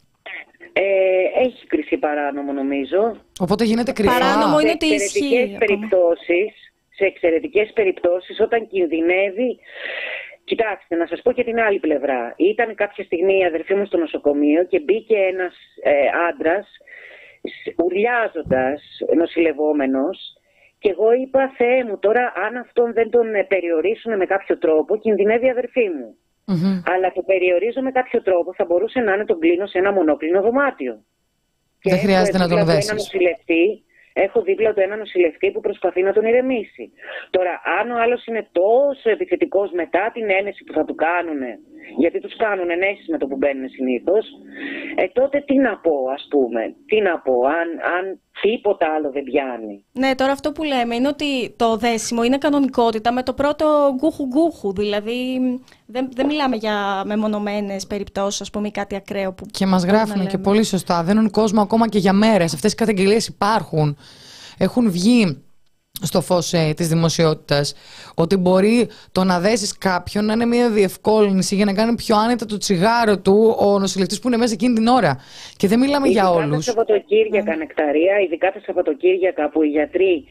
Ε, έχει κριθεί παράνομο νομίζω. Οπότε γίνεται κρυφά. Παράνομο είναι ότι σε ισχύει. εξαιρετικές περιπτώσεις, σε εξαιρετικές περιπτώσεις όταν κινδυνεύει. Κοιτάξτε, να σας πω και την άλλη πλευρά. Ήταν κάποια στιγμή η αδερφή μου στο νοσοκομείο και μπήκε ένας ε, άντρας ουρλιάζοντας, νοσηλευόμενος, και εγώ είπα, Θεέ μου, τώρα αν αυτόν δεν τον περιορίσουν με κάποιο τρόπο, κινδυνεύει η αδερφή μου. Mm-hmm. Αλλά το περιορίζω με κάποιο τρόπο, θα μπορούσε να είναι τον κλείνω σε ένα μονόκλινο δωμάτιο. Δεν και χρειάζεται να τον δέσεις. Ένα νοσηλευτή, έχω δίπλα του ένα νοσηλευτή που προσπαθεί να τον ηρεμήσει. Τώρα, αν ο άλλος είναι τόσο επιθετικός μετά την ένεση που θα του κάνουνε, γιατί τους κάνουν ενέσεις με το που μπαίνουν συνήθως, ε, τότε τι να πω, ας πούμε, τι να πω, αν, αν τίποτα άλλο δεν πιάνει. Ναι, τώρα αυτό που λέμε είναι ότι το δέσιμο είναι κανονικότητα με το πρώτο γκούχου γκούχου, δηλαδή δεν, δεν μιλάμε για μεμονωμένες περιπτώσεις, ας πούμε, ή κάτι ακραίο που... Και μας γράφουν και πολύ σωστά, δίνουν κόσμο ακόμα και για μέρες. Αυτές οι καταγγελίες υπάρχουν, έχουν βγει στο φως ε, της δημοσιότητας, ότι μπορεί το να δέσεις κάποιον να είναι μια διευκόλυνση για να κάνει πιο άνετα το τσιγάρο του ο νοσηλευτής που είναι μέσα εκείνη την ώρα. Και δεν μιλάμε ειδικά για όλους. Τα Σαββατοκύριακα, mm. Νεκταρία, ειδικά τα Σαββατοκύριακα που οι γιατροί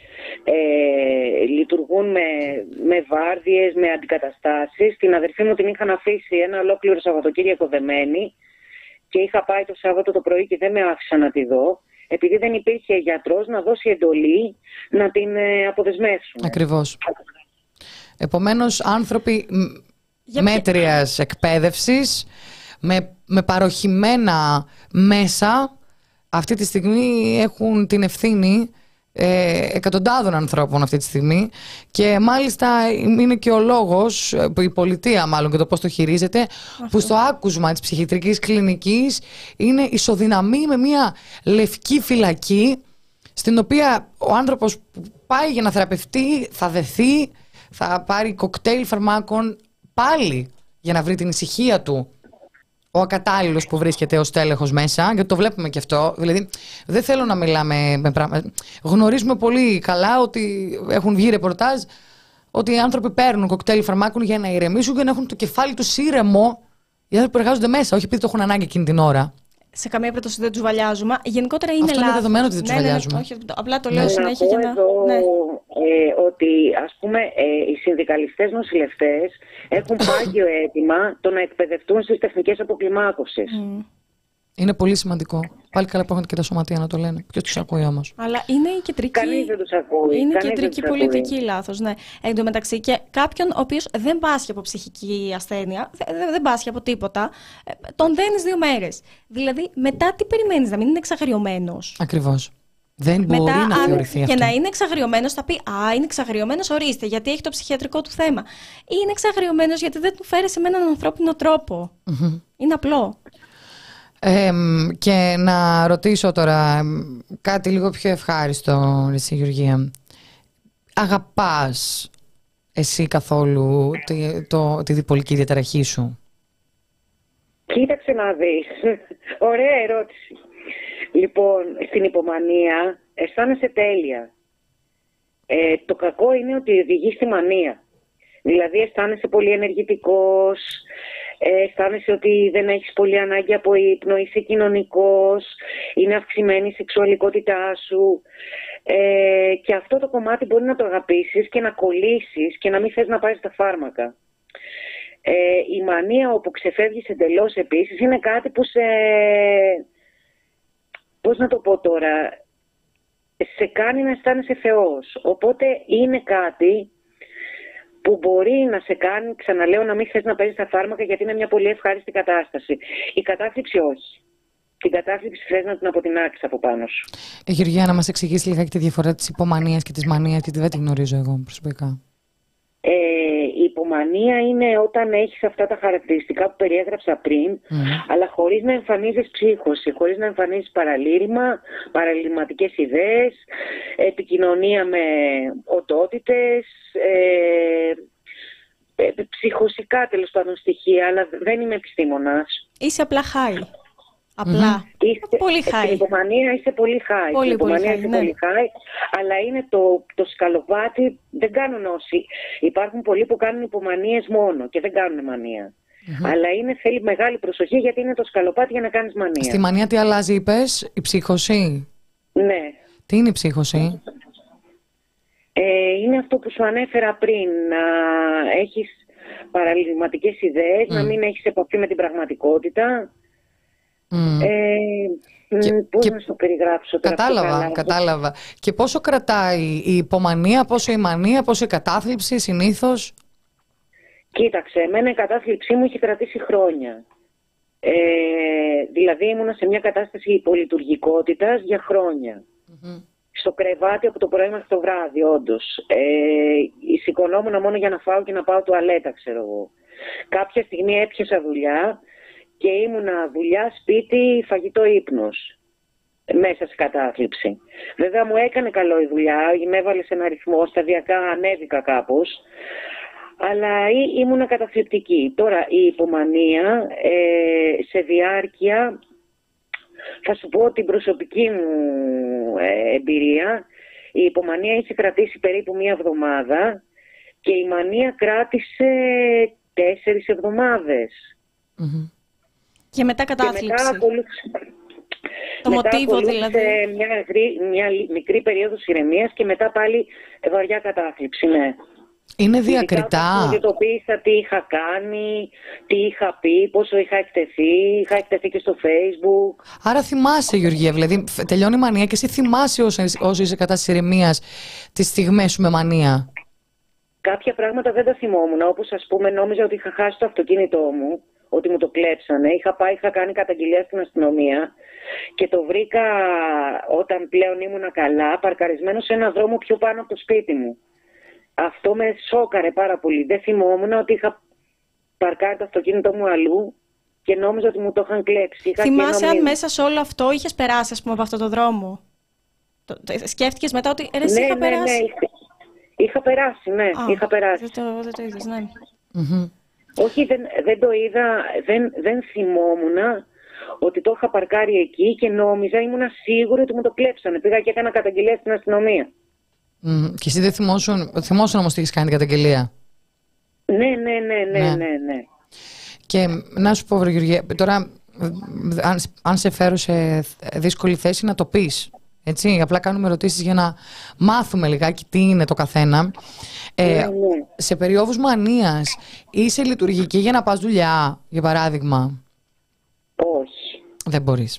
ε, λειτουργούν με, με βάρδιες, με αντικαταστάσεις. Την αδερφή μου την είχαν αφήσει ένα ολόκληρο Σαββατοκύριακο δεμένη και είχα πάει το Σάββατο το πρωί και δεν με άφησα να τη δω, επειδή δεν υπήρχε γιατρός να δώσει εντολή να την ε, αποδεσμεύσουν. Ακριβώς. Επομένως, άνθρωποι Για μέτριας εκπαίδευσης, με, με παροχημένα μέσα, αυτή τη στιγμή έχουν την ευθύνη ε, εκατοντάδων ανθρώπων αυτή τη στιγμή, και μάλιστα είναι και ο λόγος, η πολιτεία μάλλον και το πώς το χειρίζεται, αυτό, που στο άκουσμα της ψυχιατρικής κλινικής είναι ισοδυναμή με μια λευκή φυλακή, στην οποία ο άνθρωπος που πάει για να θεραπευτεί θα δεθεί, θα πάρει κοκτέιλ φαρμάκων πάλι για να βρει την ησυχία του ο ακατάλληλος που βρίσκεται ως τέλεχος μέσα, γιατί το βλέπουμε και αυτό. Δηλαδή, δεν θέλω να μιλάμε με πράγματα. Γνωρίζουμε πολύ καλά ότι έχουν βγει ρεπορτάζ ότι οι άνθρωποι παίρνουν κοκτέιλ φαρμάκων για να ηρεμήσουν και να έχουν το κεφάλι τους ήρεμο, οι άνθρωποι που εργάζονται μέσα, όχι επειδή το έχουν ανάγκη εκείνη την ώρα. Σε καμία περίπτωση δεν τους βαλιάζουμε. Γενικότερα είναι αυτό λάθος. Είναι δεδομένο ότι δεν τους ναι, βαλιάζουμε. Ναι, ναι, όχι, απλά το λέω να συνέχεια πω για να... εδώ, ναι. ε, ότι ας πούμε ε, οι συνδικαλιστές νοσηλευτές έχουν πάγιο αίτημα το να εκπαιδευτούν στις τεχνικές αποκλιμάκωσης. Mm. Είναι πολύ σημαντικό. Πάλι καλά που έχουν και τα σωματεία να το λένε. Ποιος τους ακούει όμως? Αλλά είναι η κεντρική, Κανείς δεν τους ακούει. Είναι Κανείς κεντρική πολιτική ακούει. Λάθος. Ναι. Εν τω μεταξύ, και κάποιον ο οποίος δεν πάσχει από ψυχική ασθένεια, δεν, δεν πάσχει από τίποτα, τον δένεις δύο μέρες. Δηλαδή, μετά τι περιμένεις, να μην είναι εξαγριωμένος? Ακριβώς. Δεν μπορεί μετά, να αν, θεωρηθεί αυτό. Και να είναι εξαγριωμένος, θα πει «Α, είναι εξαγριωμένος, ορίστε, γιατί έχει το ψυχιατρικό του θέμα». Είναι εξαγριωμένος γιατί δεν του φέρεσε με έναν ανθρώπινο τρόπο. Mm-hmm. Είναι απλό. Ε, και να ρωτήσω τώρα κάτι λίγο πιο ευχάριστο, εσύ Γεωργία. Αγαπάς εσύ καθόλου τη, το, τη διπολική διαταραχή σου? Κοίταξε να δεις. Ωραία ερώτηση. Λοιπόν, στην υπομανία αισθάνεσαι τέλεια. Ε, το κακό είναι ότι οδηγεί στη μανία. Δηλαδή αισθάνεσαι πολύ ενεργητικός, ε, αισθάνεσαι ότι δεν έχεις πολύ ανάγκη από ύπνο, είσαι κοινωνικός, είναι αυξημένη η σεξουαλικότητά σου. Ε, και αυτό το κομμάτι μπορεί να το αγαπήσεις και να κολλήσεις και να μην θες να πάρεις τα φάρμακα. Ε, η μανία όπου ξεφεύγεις εντελώς επίσης είναι κάτι που σε... Πώς να το πω τώρα... σε κάνει να αισθάνεσαι θεός. Οπότε είναι κάτι που μπορεί να σε κάνει, ξαναλέω, να μην θες να παίζεις τα φάρμακα, γιατί είναι μια πολύ ευχάριστη κατάσταση. Η κατάθλιψη όχι. Την κατάθλιψη θες να την αποτινάξεις από πάνω σου. Ε, Γεωργία, να μας εξηγήσει λίγα και τη διαφορά της υπομανίας και της μανίας, γιατί δεν την γνωρίζω εγώ προσωπικά. Ε, η υπομανία είναι όταν έχεις αυτά τα χαρακτηριστικά που περιέγραψα πριν, mm. αλλά χωρίς να εμφανίζεις ψύχωση, χωρίς να εμφανίζεις παραλήρημα, παραλυρηματικές ιδέες, επικοινωνία με οτότητες, ε, ε, ψυχοσικά τέλος πάντων στοιχεία, αλλά δεν είμαι επιστήμονας. Είσαι απλά χάι. Απλά. Mm-hmm. Είστε, πολύ χάι. Στην υπομανία είσαι πολύ χάι. Πολύ, στην υπομανία πολύ είσαι χάι, πολύ ναι. χάι. Αλλά είναι το, το σκαλοπάτι, δεν κάνουν όσοι. Υπάρχουν πολλοί που κάνουν υπομανίες μόνο και δεν κάνουν μανία. Mm-hmm. Αλλά είναι, θέλει μεγάλη προσοχή, γιατί είναι το σκαλοπάτι για να κάνεις μανία. Στη μανία τι αλλάζει, είπες? Η ψύχωση? Ναι. Τι είναι η ψύχωση? Ε, είναι αυτό που σου ανέφερα πριν. Να έχεις παραλυρηματικές ιδέες, mm. να μην έχεις επαφή με την πραγματικότητα. Mm. Ε, και, πώς και... να σου περιγράψω τώρα? Κατάλαβα, κατάλαβα. Και πόσο κρατάει η υπομανία, πόσο η μανία, πόσο η κατάθλιψη συνήθως? Κοίταξε, εμένα η κατάθλιψή μου έχει κρατήσει χρόνια. Ε, δηλαδή ήμουνα σε μια κατάσταση υπολειτουργικότητας για χρόνια. Mm-hmm. Στο κρεβάτι από το πρωί μέχρι το βράδυ, όντως. Ε, σηκωνόμουν μόνο για να φάω και να πάω τουαλέτα, ξέρω εγώ. Κάποια στιγμή έπιασα δουλειά και ήμουνα δουλειά, σπίτι, φαγητό, ύπνος. Μέσα σε κατάθλιψη. Βέβαια μου έκανε καλό η δουλειά, με έβαλε σε ένα ρυθμό, σταδιακά ανέβηκα κάπως. Αλλά ή, ήμουνα καταθλιπτική. Τώρα η υπομανία ε, σε διάρκεια, θα σου πω την προσωπική μου ε, εμπειρία, η υπομανία έχει κρατήσει περίπου μία εβδομάδα και η μανία κράτησε τέσσερις εβδομάδες. Mm-hmm. Και μετά κατάθλιψη. Και μετά ακολούθησε, το μετά μοτίβο δηλαδή. Μια, μια μικρή περίοδος ηρεμίας και μετά πάλι βαριά κατάθλιψη, ναι. Είναι διακριτά. Συνειδητοποίησα τι είχα κάνει, τι είχα πει, πόσο είχα εκτεθεί. Είχα εκτεθεί και στο Facebook. Άρα θυμάσαι, Γεωργία, δηλαδή τελειώνει η μανία και εσύ θυμάσαι όσο, όσο είσαι κατά της ηρεμίας τις στιγμές σου με μανία? Κάποια πράγματα δεν τα θυμόμουν. Όπως ας πούμε, νόμιζα ότι είχα χάσει το αυτοκίνητό μου, ότι μου το κλέψανε. Είχα πάει, είχα κάνει καταγγελία στην αστυνομία και το βρήκα όταν πλέον ήμουνα καλά, παρκαρισμένο σε ένα δρόμο πιο πάνω από το σπίτι μου. Αυτό με σόκαρε πάρα πολύ. Δεν θυμόμουν ότι είχα παρκάρει το αυτοκίνητο μου αλλού και νόμιζα ότι μου το είχαν κλέψει. Είχα θυμάσαι αν μέσα σε όλο αυτό είχες περάσει, ας πούμε, από αυτό το δρόμο? Το, το, σκέφτηκες μετά ότι ρε, εσύ ναι, είχα ναι, περάσει? Ναι, είχα, είχα περάσει, ναι. Α, είχα περάσει. Δεν το, δεν το είδες, ναι. Mm-hmm. Όχι, δεν, δεν το είδα, δεν, δεν θυμόμουν ότι το είχα παρκάρει εκεί και νόμιζα, ήμουνα σίγουρη ότι μου το κλέψανε. Πήγα και έκανα καταγγελία στην αστυνομία. Mm, και εσύ δεν θυμόσουν, θυμόσουν όμως τι έχεις κάνει την καταγγελία? Ναι, ναι, ναι, ναι, ναι, ναι, ναι. Και να σου πω, Γεωργία, τώρα αν, αν σε φέρω σε δύσκολη θέση να το πεις, έτσι, απλά κάνουμε ερωτήσεις για να μάθουμε λιγάκι τι είναι το καθένα. Ε, ναι, ναι. Σε περιόδους μανίας είσαι λειτουργική για να πας δουλειά, για παράδειγμα? Όχι. Δεν μπορείς.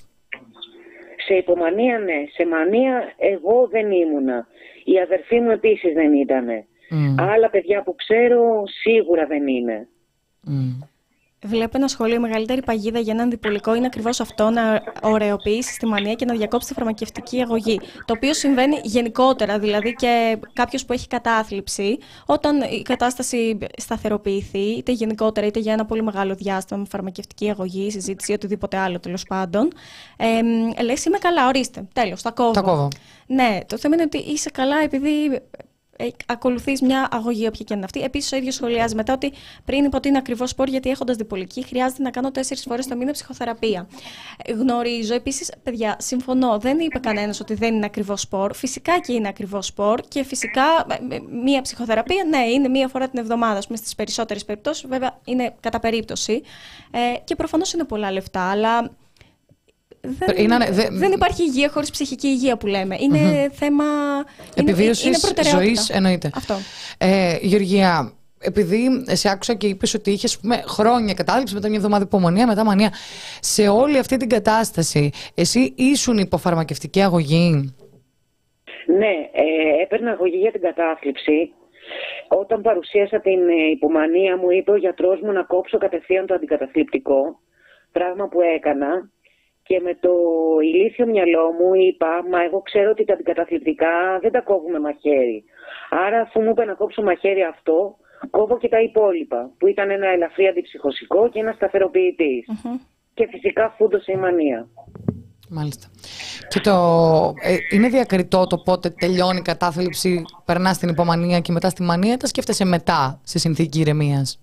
Σε υπομανία ναι, σε μανία εγώ δεν ήμουνα. Η αδερφή μου επίσης δεν ήτανε. Mm. Άλλα παιδιά που ξέρω σίγουρα δεν είναι. Mm. Βλέπω ένα σχόλιο: η μεγαλύτερη παγίδα για έναν διπολικό είναι ακριβώς αυτό, να ωρεοποιήσει τη μανία και να διακόψει τη φαρμακευτική αγωγή. Το οποίο συμβαίνει γενικότερα, δηλαδή και κάποιος που έχει κατάθλιψη, όταν η κατάσταση σταθεροποιηθεί, είτε γενικότερα είτε για ένα πολύ μεγάλο διάστημα με φαρμακευτική αγωγή, συζήτηση ή οτιδήποτε άλλο τέλος πάντων, ε, λες είμαι καλά, ορίστε, τέλος, τα κόβω. Τα κόβω. Ναι, το θέμα είναι ότι είσαι καλά επειδή ακολουθείς μια αγωγή, όποια και είναι αυτή. Επίσης, ο ίδιος σχολιάζει μετά ότι πριν είπα ότι είναι ακριβώς σπορ, γιατί έχοντας διπολική χρειάζεται να κάνω τέσσερις φορές το μήνα ψυχοθεραπεία. Γνωρίζω, επίσης, παιδιά, συμφωνώ, δεν είπε κανένας ότι δεν είναι ακριβώς σπορ. Φυσικά και είναι ακριβώς σπορ και φυσικά μία ψυχοθεραπεία, ναι, είναι μία φορά την εβδομάδα, ας πούμε, στις περισσότερες περιπτώσεις, βέβαια είναι κατά περίπτωση. Ε, και προφανώς είναι πολλά λεφτά, αλλά. Δεν, είναι, δε... δεν υπάρχει υγεία χωρίς ψυχική υγεία που λέμε. Είναι mm-hmm. θέμα επιβίωσης ζωής, εννοείται. Αυτό. Ε, Γεωργία, επειδή σε άκουσα και είπες ότι είχες χρόνια κατάθλιψη, μετά μια εβδομάδα υπομονία, μετά μανία. Σε όλη αυτή την κατάσταση, εσύ ήσουν υποφαρμακευτική αγωγή? Ναι, ε, έπαιρνα αγωγή για την κατάθλιψη. Όταν παρουσίασα την υπομανία μου, είπε ο γιατρός μου να κόψω κατευθείαν το αντικαταθλιπτικό. Πράγμα που έκανα. Και με το ηλίθιο μυαλό μου είπα, μα εγώ ξέρω ότι τα αντικαταθλιπτικά δεν τα κόβουμε μαχαίρι. Άρα αφού μου είπε να κόψω μαχαίρι αυτό, κόβω και τα υπόλοιπα, που ήταν ένα ελαφρύ αντιψυχωσικό και ένα σταθεροποιητής. Mm-hmm. Και φυσικά φούντωσε η μανία. Μάλιστα. Και το, ε, είναι διακριτό το πότε τελειώνει η κατάθλιψη, περνά στην υπομανία και μετά στη μανία, τα σκέφτεσαι μετά σε συνθήκη ηρεμίας?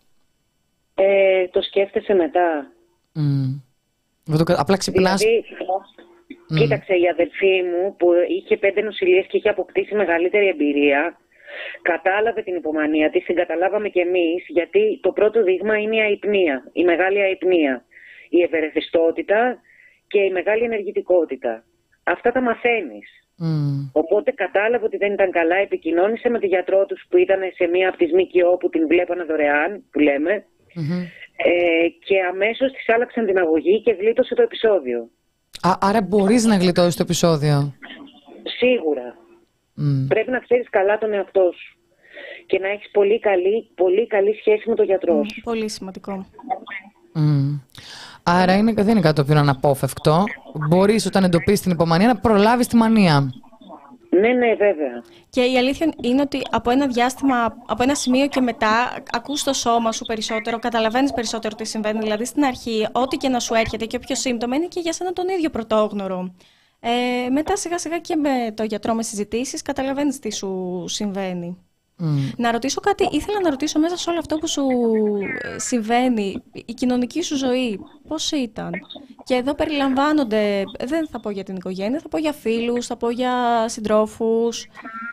Ε, το σκέφτεσαι μετά. Mm. Απλά ξυπνάς. Δηλαδή, mm. κοίταξε, η αδελφή μου που είχε πέντε νοσηλίες και είχε αποκτήσει μεγαλύτερη εμπειρία, κατάλαβε την υπομανία της, την καταλάβαμε κι εμείς, γιατί το πρώτο δείγμα είναι η αϊπνία, η μεγάλη αϊπνία, η ευερεθιστότητα και η μεγάλη ενεργητικότητα. Αυτά τα μαθαίνεις. Mm. Οπότε κατάλαβε ότι δεν ήταν καλά, επικοινώνησε με τη γιατρό τους που ήταν σε μία από τις ΜΚΟ που την βλέπανε δωρεάν, που λέμε. Mm-hmm. Ε, και αμέσως της άλλαξαν την αγωγή και γλίτωσε το επεισόδιο. Α, άρα μπορείς να γλιτώσεις το επεισόδιο? Σίγουρα. Mm. Πρέπει να ξέρεις καλά τον εαυτό σου και να έχεις πολύ καλή, πολύ καλή σχέση με τον γιατρό σου. Mm, πολύ σημαντικό. Mm. Άρα είναι, δεν είναι κάτι το οποίο είναι αναπόφευκτο. Μπορείς όταν εντοπίσεις την υπομανία να προλάβεις τη μανία. Ναι, ναι, βέβαια. Και η αλήθεια είναι ότι από ένα διάστημα, από ένα σημείο και μετά, ακούς το σώμα σου περισσότερο, καταλαβαίνεις περισσότερο τι συμβαίνει. Δηλαδή στην αρχή, ό,τι και να σου έρχεται και όποιο σύμπτωμα είναι και για σένα τον ίδιο πρωτόγνωρο. Ε, μετά σιγά σιγά και με το γιατρό με συζητήσεις, καταλαβαίνεις τι σου συμβαίνει. Mm. Να ρωτήσω κάτι, ήθελα να ρωτήσω μέσα σε όλο αυτό που σου συμβαίνει, η κοινωνική σου ζωή, πώς ήταν? Και εδώ περιλαμβάνονται, δεν θα πω για την οικογένεια, θα πω για φίλους, θα πω για συντρόφους.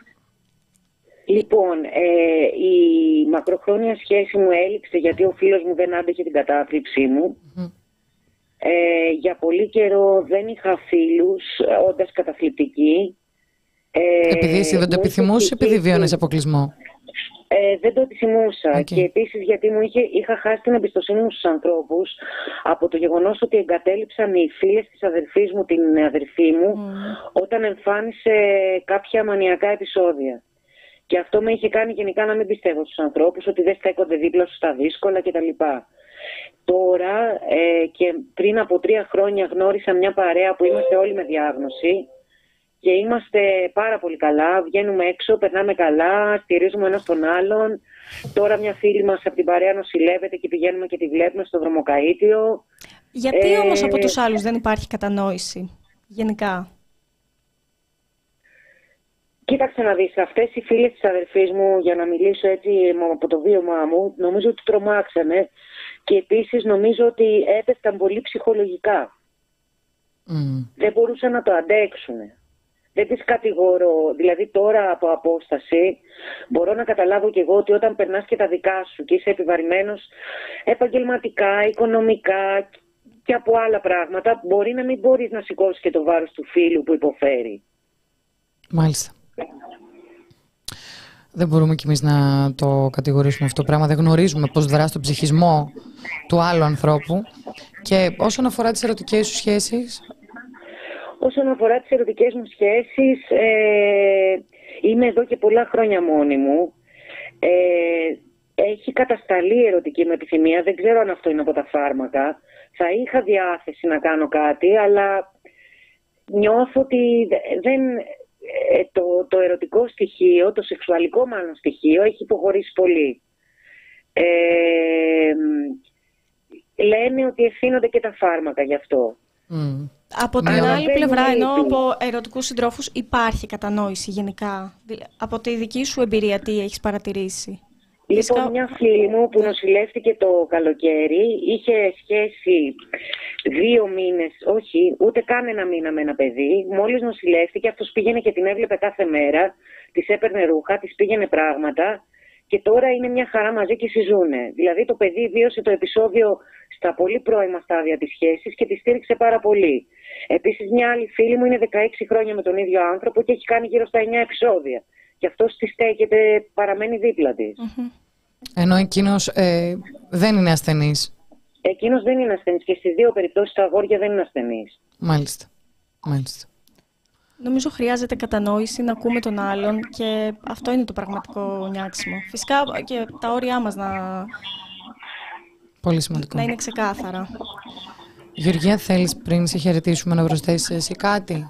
Λοιπόν, ε, η μακροχρόνια σχέση μου έληξε γιατί ο φίλος μου δεν άντεχε την κατάθλιψή μου. Mm. Ε, για πολύ καιρό δεν είχα φίλους, όντας καταθλιπτική. Ε, επειδή εσύ δεν το επιθυμούσες, επειδή βίωνες αποκλεισμό? Ε, δεν το επιθυμούσα. Okay. Και επίσης γιατί μου είχε, είχα χάσει την εμπιστοσύνη μου στους ανθρώπους από το γεγονός ότι εγκατέλειψαν οι φίλες της αδερφής μου την αδερφή μου mm. όταν εμφάνισε κάποια μανιακά επεισόδια. Και αυτό με είχε κάνει γενικά να μην πιστεύω στους ανθρώπους, ότι δεν στέκονται δίπλα σου στα δύσκολα κτλ. Τώρα ε, και πριν από τρία χρόνια γνώρισα μια παρέα που είμαστε όλοι με διάγνωση. Και είμαστε πάρα πολύ καλά, βγαίνουμε έξω, περνάμε καλά, στηρίζουμε ένας τον άλλον. Τώρα μια φίλη μας από την παρέα νοσηλεύεται και πηγαίνουμε και τη βλέπουμε στο δρομοκαΐτιο. Γιατί ε... όμως από τους άλλους δεν υπάρχει κατανόηση, γενικά? Κοίταξε να δεις, αυτές οι φίλες της αδερφής μου, για να μιλήσω έτσι από το βίωμά μου, νομίζω ότι τρομάξανε και επίσης νομίζω ότι έπεσταν πολύ ψυχολογικά. Mm. Δεν μπορούσαν να το αντέξουν. Δεν τις κατηγορώ, δηλαδή τώρα από απόσταση μπορώ να καταλάβω και εγώ ότι όταν περνάς και τα δικά σου και είσαι επιβαρημένος επαγγελματικά, οικονομικά και από άλλα πράγματα, μπορεί να μην μπορείς να σηκώσεις και το βάρος του φίλου που υποφέρει. Μάλιστα. Δεν μπορούμε κι εμείς να το κατηγορήσουμε αυτό το πράγμα. Δεν γνωρίζουμε πώς δράσει τον ψυχισμό του άλλου ανθρώπου. Και όσον αφορά τις ερωτικές σου σχέσεις? Όσον αφορά τις ερωτικές μου σχέσεις, ε, είμαι εδώ και πολλά χρόνια μόνη μου. Ε, έχει κατασταλεί ερωτική με επιθυμία. Δεν ξέρω αν αυτό είναι από τα φάρμακα. Θα είχα διάθεση να κάνω κάτι, αλλά νιώθω ότι δεν, το, το ερωτικό στοιχείο, το σεξουαλικό μάλλον στοιχείο, έχει υποχωρήσει πολύ. Ε, λένε ότι ευθύνονται και τα φάρμακα γι' αυτό. Mm. Από την Αλλά άλλη πλευρά, ενώ λείπει. από ερωτικούς συντρόφους υπάρχει κατανόηση γενικά. Από τη δική σου εμπειρία, τι έχεις παρατηρήσει? Λοιπόν, Φυσικά... μια φίλη μου που νοσηλεύτηκε το καλοκαίρι είχε σχέση δύο μήνες, όχι, ούτε καν ένα μήνα με ένα παιδί. Μόλις νοσηλεύτηκε, αυτός πήγαινε και την έβλεπε κάθε μέρα, της έπαιρνε ρούχα, της πήγαινε πράγματα και τώρα είναι μια χαρά μαζί και συζούνε. Δηλαδή το παιδί βίωσε το επεισόδιο στα πολύ πρώιμα στάδια της σχέσης και τη στήριξε πάρα πολύ. Επίσης, μια άλλη φίλη μου είναι δεκαέξι χρόνια με τον ίδιο άνθρωπο και έχει κάνει γύρω στα εννιά επεισόδια. Και αυτός τη στέκεται, παραμένει δίπλα της. Mm-hmm. Ενώ εκείνος ε, δεν είναι ασθενής. Εκείνος δεν είναι ασθενής και στις δύο περιπτώσεις τα αγόρια δεν είναι ασθενής. Μάλιστα. Μάλιστα. Νομίζω χρειάζεται κατανόηση, να ακούμε τον άλλον και αυτό είναι το πραγματικό νιάξιμο. Φυσικά και τα όρια μας να, πολύ σημαντικό. να είναι ξεκάθαρα. Γεωργία, θέλεις πριν σε χαιρετήσουμε να προσθέσεις εσύ κάτι?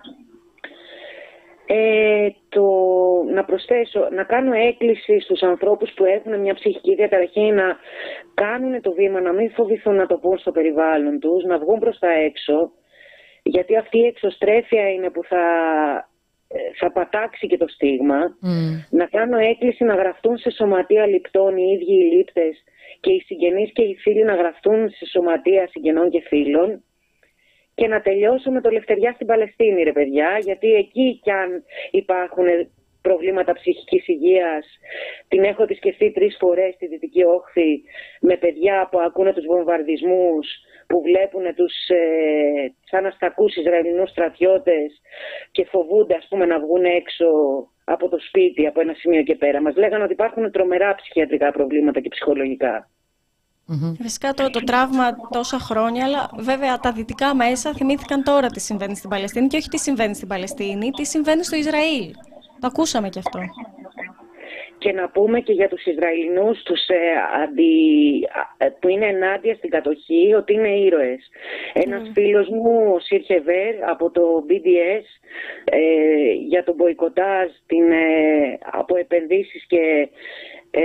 Ε, το, να προσθέσω, να κάνω έκκληση στους ανθρώπους που έχουν μια ψυχική διαταραχή να κάνουν το βήμα, να μην φοβηθούν να το πούν στο περιβάλλον τους, να βγουν προς τα έξω, γιατί αυτή η εξωστρέφεια είναι που θα, θα πατάξει και το στίγμα. Mm. Να κάνω έκκληση να γραφτούν σε σωματεία ληπτών οι ίδιοι οι λήπτες και οι συγγενείς και οι φίλοι να γραφτούν σε σωματεία συγγενών και φίλων. Και να τελειώσω με το Λευτεριά στην Παλαιστίνη, ρε παιδιά, γιατί εκεί κι αν υπάρχουν προβλήματα ψυχικής υγείας, την έχω επισκεφθεί τρεις φορές στη Δυτική Όχθη με παιδιά που ακούνε τους βομβαρδισμούς, που βλέπουν τους ε, σαν αστακούς Ισραηλινούς στρατιώτες και φοβούνται, ας πούμε, να βγουν έξω από το σπίτι, από ένα σημείο και πέρα. Μας λέγανε ότι υπάρχουν τρομερά ψυχιατρικά προβλήματα και ψυχολογικά. Mm-hmm. Φυσικά το, το τραύμα τόσα χρόνια, αλλά βέβαια τα δυτικά μέσα θυμήθηκαν τώρα τι συμβαίνει στην Παλαιστίνη και όχι τι συμβαίνει στην Παλαιστίνη, τι συμβαίνει στο Ισραήλ. Το ακούσαμε κι αυτό. Και να πούμε και για τους Ισραηλινούς τους, ε, αντι, ε, που είναι ενάντια στην κατοχή, ότι είναι ήρωες. Ένας mm. φίλος μου, ο Σιρχεβέρ, από το μπι ντι ες, ε, για τον μποϊκοτάζ την, ε, από επενδύσεις και... Ε,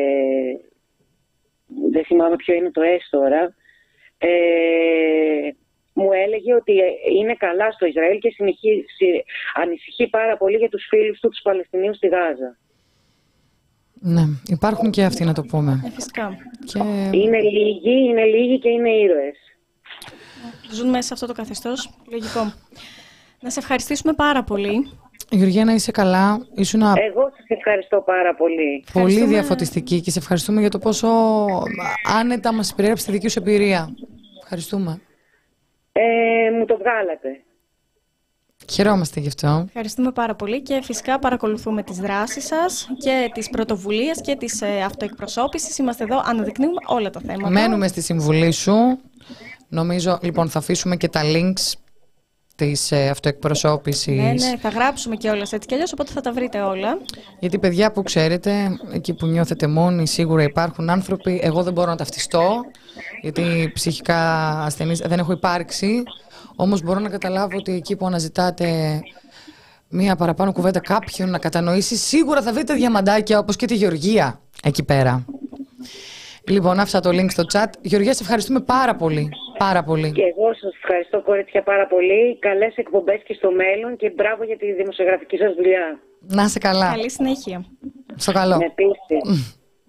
δεν θυμάμαι ποιο είναι το ΕΣ τώρα, ε, μου έλεγε ότι είναι καλά στο Ισραήλ και συνεχί, ανησυχεί πάρα πολύ για τους φίλους του, τους Παλαιστινίους στη Γάζα. Ναι, υπάρχουν και αυτοί, να το πούμε. Ε, φυσικά. Και... Είναι λίγοι, είναι λίγοι και είναι ήρωες. Ζουν μέσα σε αυτό το καθεστώς, λογικό. Να σε ευχαριστήσουμε πάρα πολύ. Γεωργία, να είσαι καλά. Ήσουν α... Εγώ σας ευχαριστώ πάρα πολύ. Πολύ διαφωτιστική και σε ευχαριστούμε για το πόσο άνετα μας περιέγραψε τη δική σου εμπειρία. Ευχαριστούμε. Ε, μου το βγάλατε. Χαιρόμαστε γι' αυτό. Ευχαριστούμε πάρα πολύ και φυσικά παρακολουθούμε τις δράσεις σας και τις πρωτοβουλίες και τις ε, αυτοεκπροσώπησης. Είμαστε εδώ, αναδεικνύουμε όλα τα θέματα. Μένουμε στη συμβουλή σου. Νομίζω, λοιπόν, θα αφήσουμε και τα links της ε, αυτοεκπροσώπησης. Ναι, ναι, θα γράψουμε και όλες έτσι κι αλλιώς, οπότε θα τα βρείτε όλα. Γιατί, παιδιά, που ξέρετε, εκεί που νιώθετε μόνοι, σίγουρα υπάρχουν άνθρωποι. Εγώ δεν μπορώ να ταυτιστώ, γιατί ψυχικά ασθενής δεν έχω υπάρξει. Όμως μπορώ να καταλάβω ότι εκεί που αναζητάτε μία παραπάνω κουβέντα κάποιον να κατανοήσει, σίγουρα θα βρείτε διαμαντάκια όπως και τη Γεωργία εκεί πέρα. Λοιπόν, άφησα το link στο chat. Γεωργία, σε ευχαριστούμε πάρα πολύ. Πάρα πολύ. Και εγώ σας ευχαριστώ, κορίτσια, πάρα πολύ. Καλές εκπομπές και στο μέλλον και μπράβο για τη δημοσιογραφική σας δουλειά. Να είσαι καλά. Καλή συνέχεια. Στο καλό. Με πίστη.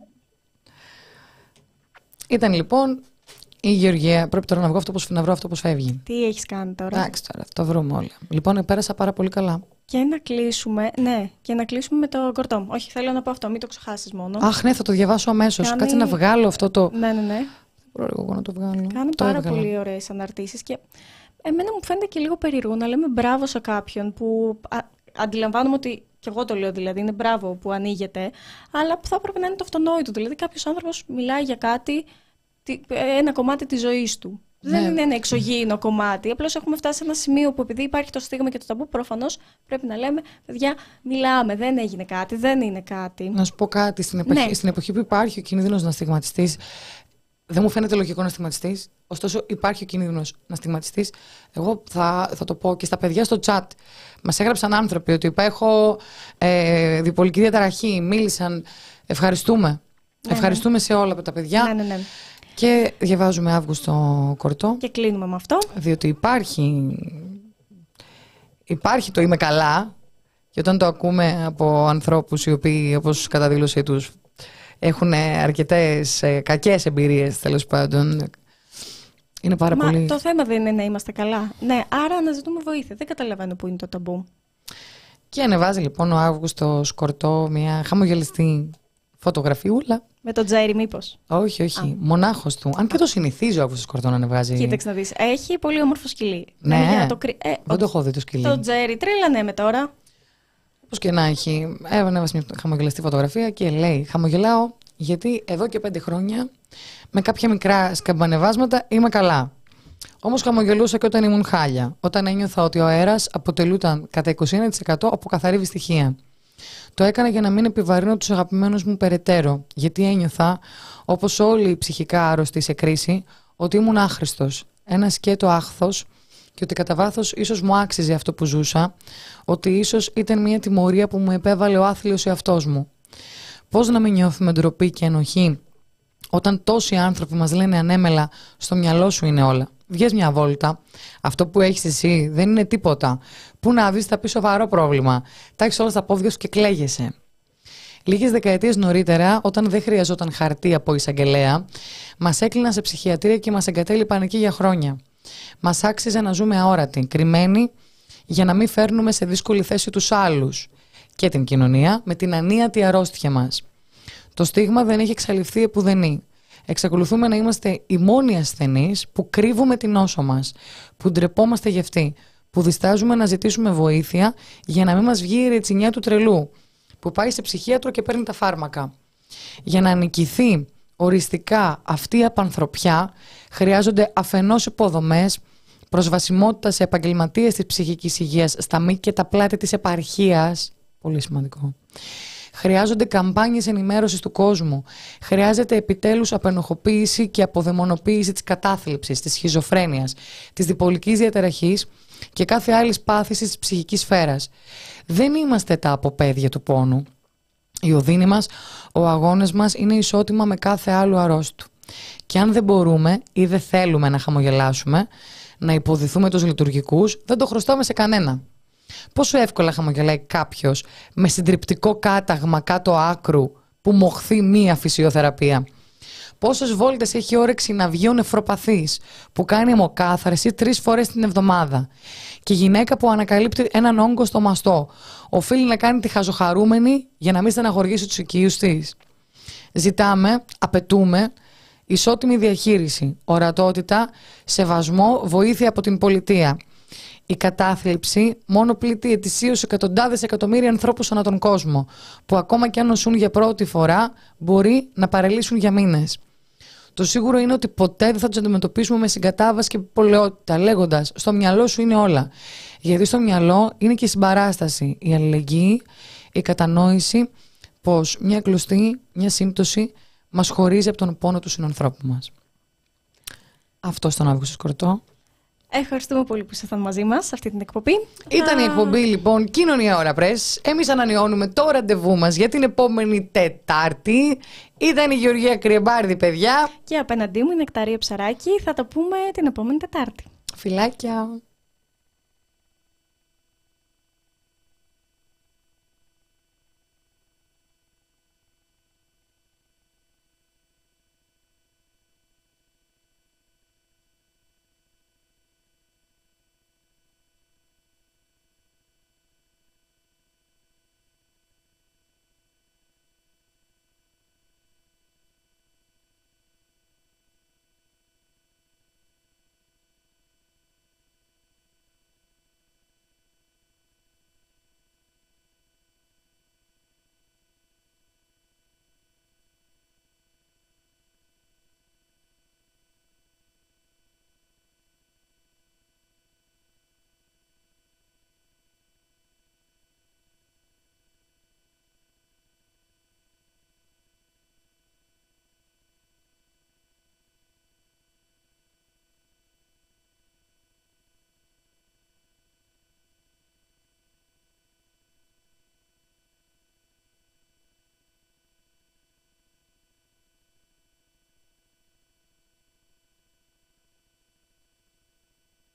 Ήταν λοιπόν η Γεωργία. Πρέπει τώρα να βγω αυτό πώς, να βρω αυτό πώς φεύγει. Τι έχεις κάνει τώρα? Εντάξει, τώρα θα το βρούμε όλα. Λοιπόν, πέρασα πάρα πολύ καλά. Και να κλείσουμε, ναι, και να κλείσουμε με το κορτό. Όχι, θέλω να πω αυτό, μην το ξεχάσεις μόνο. Αχ, ναι, θα το διαβάσω αμέσως. Κάνει... Κάτσε να βγάλω αυτό το. Ναι, ναι, ναι. Μπορώ εγώ να το βγάλω. Κάνει το πάρα έβγαλα. πολύ ωραίες αναρτήσεις και εμένα μου φαίνεται και λίγο περίεργο να λέμε μπράβο σε κάποιον που α, αντιλαμβάνομαι ότι, και εγώ το λέω δηλαδή, είναι μπράβο που ανοίγεται, αλλά που θα έπρεπε να είναι το αυτονόητο. Δηλαδή, κάποιος άνθρωπος μιλάει για κάτι, ένα κομμάτι της ζωής του. Δεν Ναι. είναι ένα εξωγήινο κομμάτι. Απλώς έχουμε φτάσει σε ένα σημείο που επειδή υπάρχει το στίγμα και το ταμπού, προφανώς πρέπει να λέμε, παιδιά, μιλάμε, δεν έγινε κάτι, δεν είναι κάτι. Να σου πω κάτι. Στην εποχή, Ναι. στην εποχή που υπάρχει ο κίνδυνος να στιγματιστείς, δεν μου φαίνεται λογικό να στιγματιστείς. Ωστόσο, υπάρχει ο κίνδυνος να στιγματιστείς. Εγώ θα, θα το πω και στα παιδιά στο chat. Μας έγραψαν άνθρωποι ότι έχω ε, διπολική διαταραχή. Μίλησαν. Ευχαριστούμε. Ναι, Ευχαριστούμε ναι. σε όλα από τα παιδιά. Ναι, ναι, ναι. Και διαβάζουμε Αύγουστο Κορτό. Και κλείνουμε με αυτό. Διότι υπάρχει, υπάρχει το είμαι καλά. Και όταν το ακούμε από ανθρώπους οι οποίοι, όπως κατά δήλωσή τους, έχουν αρκετές ε, κακές εμπειρίες, τέλος πάντων, είναι πάρα Μα πολύ... το θέμα δεν είναι να είμαστε καλά. Ναι, άρα αναζητούμε βοήθεια. Δεν καταλαβαίνω πού είναι το ταμπού. Και ανεβάζει λοιπόν ο Αύγουστος Κορτό μια χαμογελιστή φωτογραφιούλα. Με τον Τζέρι, μήπως. Όχι, όχι, μονάχος του. Αν και το συνηθίζει ο Αύγουστος Κορτό να ανεβάζει. Κοίταξε να δεις. Έχει πολύ όμορφο σκυλί. Ναι, Για να το κρυ... ε, δεν ο... το έχω δει το σκυλί. Το Τζέρι, τρέλανε με τώρα. Όπως και να έχει, έβασε μια χαμογελαστή φωτογραφία και λέει: χαμογελάω γιατί εδώ και πέντε χρόνια με κάποια μικρά σκαμπανεβάσματα είμαι καλά. Όμως χαμογελούσα και όταν ήμουν χάλια, όταν ένιωθα ότι ο αέρας αποτελούταν κατά είκοσι ένα τοις εκατό από καθαρή δυστυχία. Το έκανα για να μην επιβαρύνω τους αγαπημένους μου περαιτέρω, γιατί ένιωθα, όπως όλοι οι ψυχικά άρρωστοι σε κρίση, ότι ήμουν άχρηστος, ένα σκέτο άχθος και ότι κατά βάθος ίσως μου άξιζε αυτό που ζούσα, ότι ίσως ήταν μια τιμωρία που μου επέβαλε ο άθλιος εαυτός μου. Πώς να μην νιώθουμε ντροπή και ενοχή όταν τόσοι άνθρωποι μας λένε ανέμελα στο μυαλό σου είναι όλα. Βγες μια βόλτα. Αυτό που έχεις εσύ δεν είναι τίποτα. Πού να δεις, θα πει σοβαρό πρόβλημα. Τα έχεις όλα στα πόδια σου και κλαίγεσαι. Λίγες δεκαετίες νωρίτερα, όταν δεν χρειαζόταν χαρτί από εισαγγελέα, μας έκλειναν σε ψυχιατρία και μας εγκατέλειπαν εκεί για χρόνια. Μας άξιζε να ζούμε αόρατοι, κρυμμένοι, για να μην φέρνουμε σε δύσκολη θέση τους άλλους και την κοινωνία με την ανίατη αρρώστια μας. Το στίγμα δεν έχει εξαλειφθεί επουδενή. Εξακολουθούμε να είμαστε οι μόνοι ασθενείς που κρύβουμε την νόσο μας, που ντρεπόμαστε γι' αυτή, που διστάζουμε να ζητήσουμε βοήθεια για να μην μας βγει η ρετσινιά του τρελού, που πάει σε ψυχίατρο και παίρνει τα φάρμακα. Για να νικηθεί οριστικά αυτή η απανθρωπιά, χρειάζονται αφενός υποδομές, προσβασιμότητα σε επαγγελματίες της ψυχικής υγείας στα μήκη και τα πλάτη της επαρχίας. Πολύ σημαντικό. Χρειάζονται καμπάνιες ενημέρωσης του κόσμου. Χρειάζεται επιτέλους απενοχοποίηση και αποδαιμονοποίηση της κατάθλιψης, της σχιζοφρένειας, της διπολικής διαταραχής και κάθε άλλης πάθησης της ψυχικής σφαίρας. Δεν είμαστε τα αποπαίδια του πόνου. Η οδύνη μας, ο αγώνας μας είναι ισότιμα με κάθε άλλο αρρώστου. Και αν δεν μπορούμε ή δεν θέλουμε να χαμογελάσουμε, να υποδηθούμε τους λειτουργικούς, δεν το χρωστάμε σε κανένα. Πόσο εύκολα χαμογελάει κάποιος με συντριπτικό κάταγμα κάτω άκρου που μοχθεί μία φυσιοθεραπεία. Πόσες βόλτες έχει όρεξη να βγει ο νεφροπαθής που κάνει αιμοκάθαρση τρεις φορές την εβδομάδα. Και η γυναίκα που ανακαλύπτει έναν όγκο στο μαστό οφείλει να κάνει τη χαζοχαρούμενη για να μην στεναχωριήσει τους οικείους της. Ζητάμε, απαιτούμε ισότιμη διαχείριση, ορατότητα, σεβασμό, βοήθεια από την πολιτεία. Η κατάθλιψη μόνο πλήττει ετησίως εκατοντάδες εκατομμύρια ανθρώπους ανά τον κόσμο, που ακόμα και αν νοσούν για πρώτη φορά, μπορεί να παραλύσουν για μήνες. Το σίγουρο είναι ότι ποτέ δεν θα τους αντιμετωπίσουμε με συγκατάβαση και πολαιότητα, λέγοντας «στο μυαλό σου είναι όλα». Γιατί στο μυαλό είναι και η συμπαράσταση, η αλληλεγγύη, η κατανόηση πως μια κλωστή, μια σύμπτωση μας χωρίζει από τον πόνο του συνανθρώπου μας. Αυτό στον Αύγουστο Κορτό. Ευχαριστούμε πολύ που ήσασταν μαζί μας σε αυτή την εκπομπή. Ήταν η εκπομπή λοιπόν Κοινωνία Ώρα Πρες. Εμείς ανανεώνουμε το ραντεβού μας για την επόμενη Τετάρτη. Ήταν η Γεωργία Κρυεμπάρδη, παιδιά. Και απέναντί μου η Νεκταρία Ψαράκη. Θα τα πούμε την επόμενη Τετάρτη. Φιλάκια.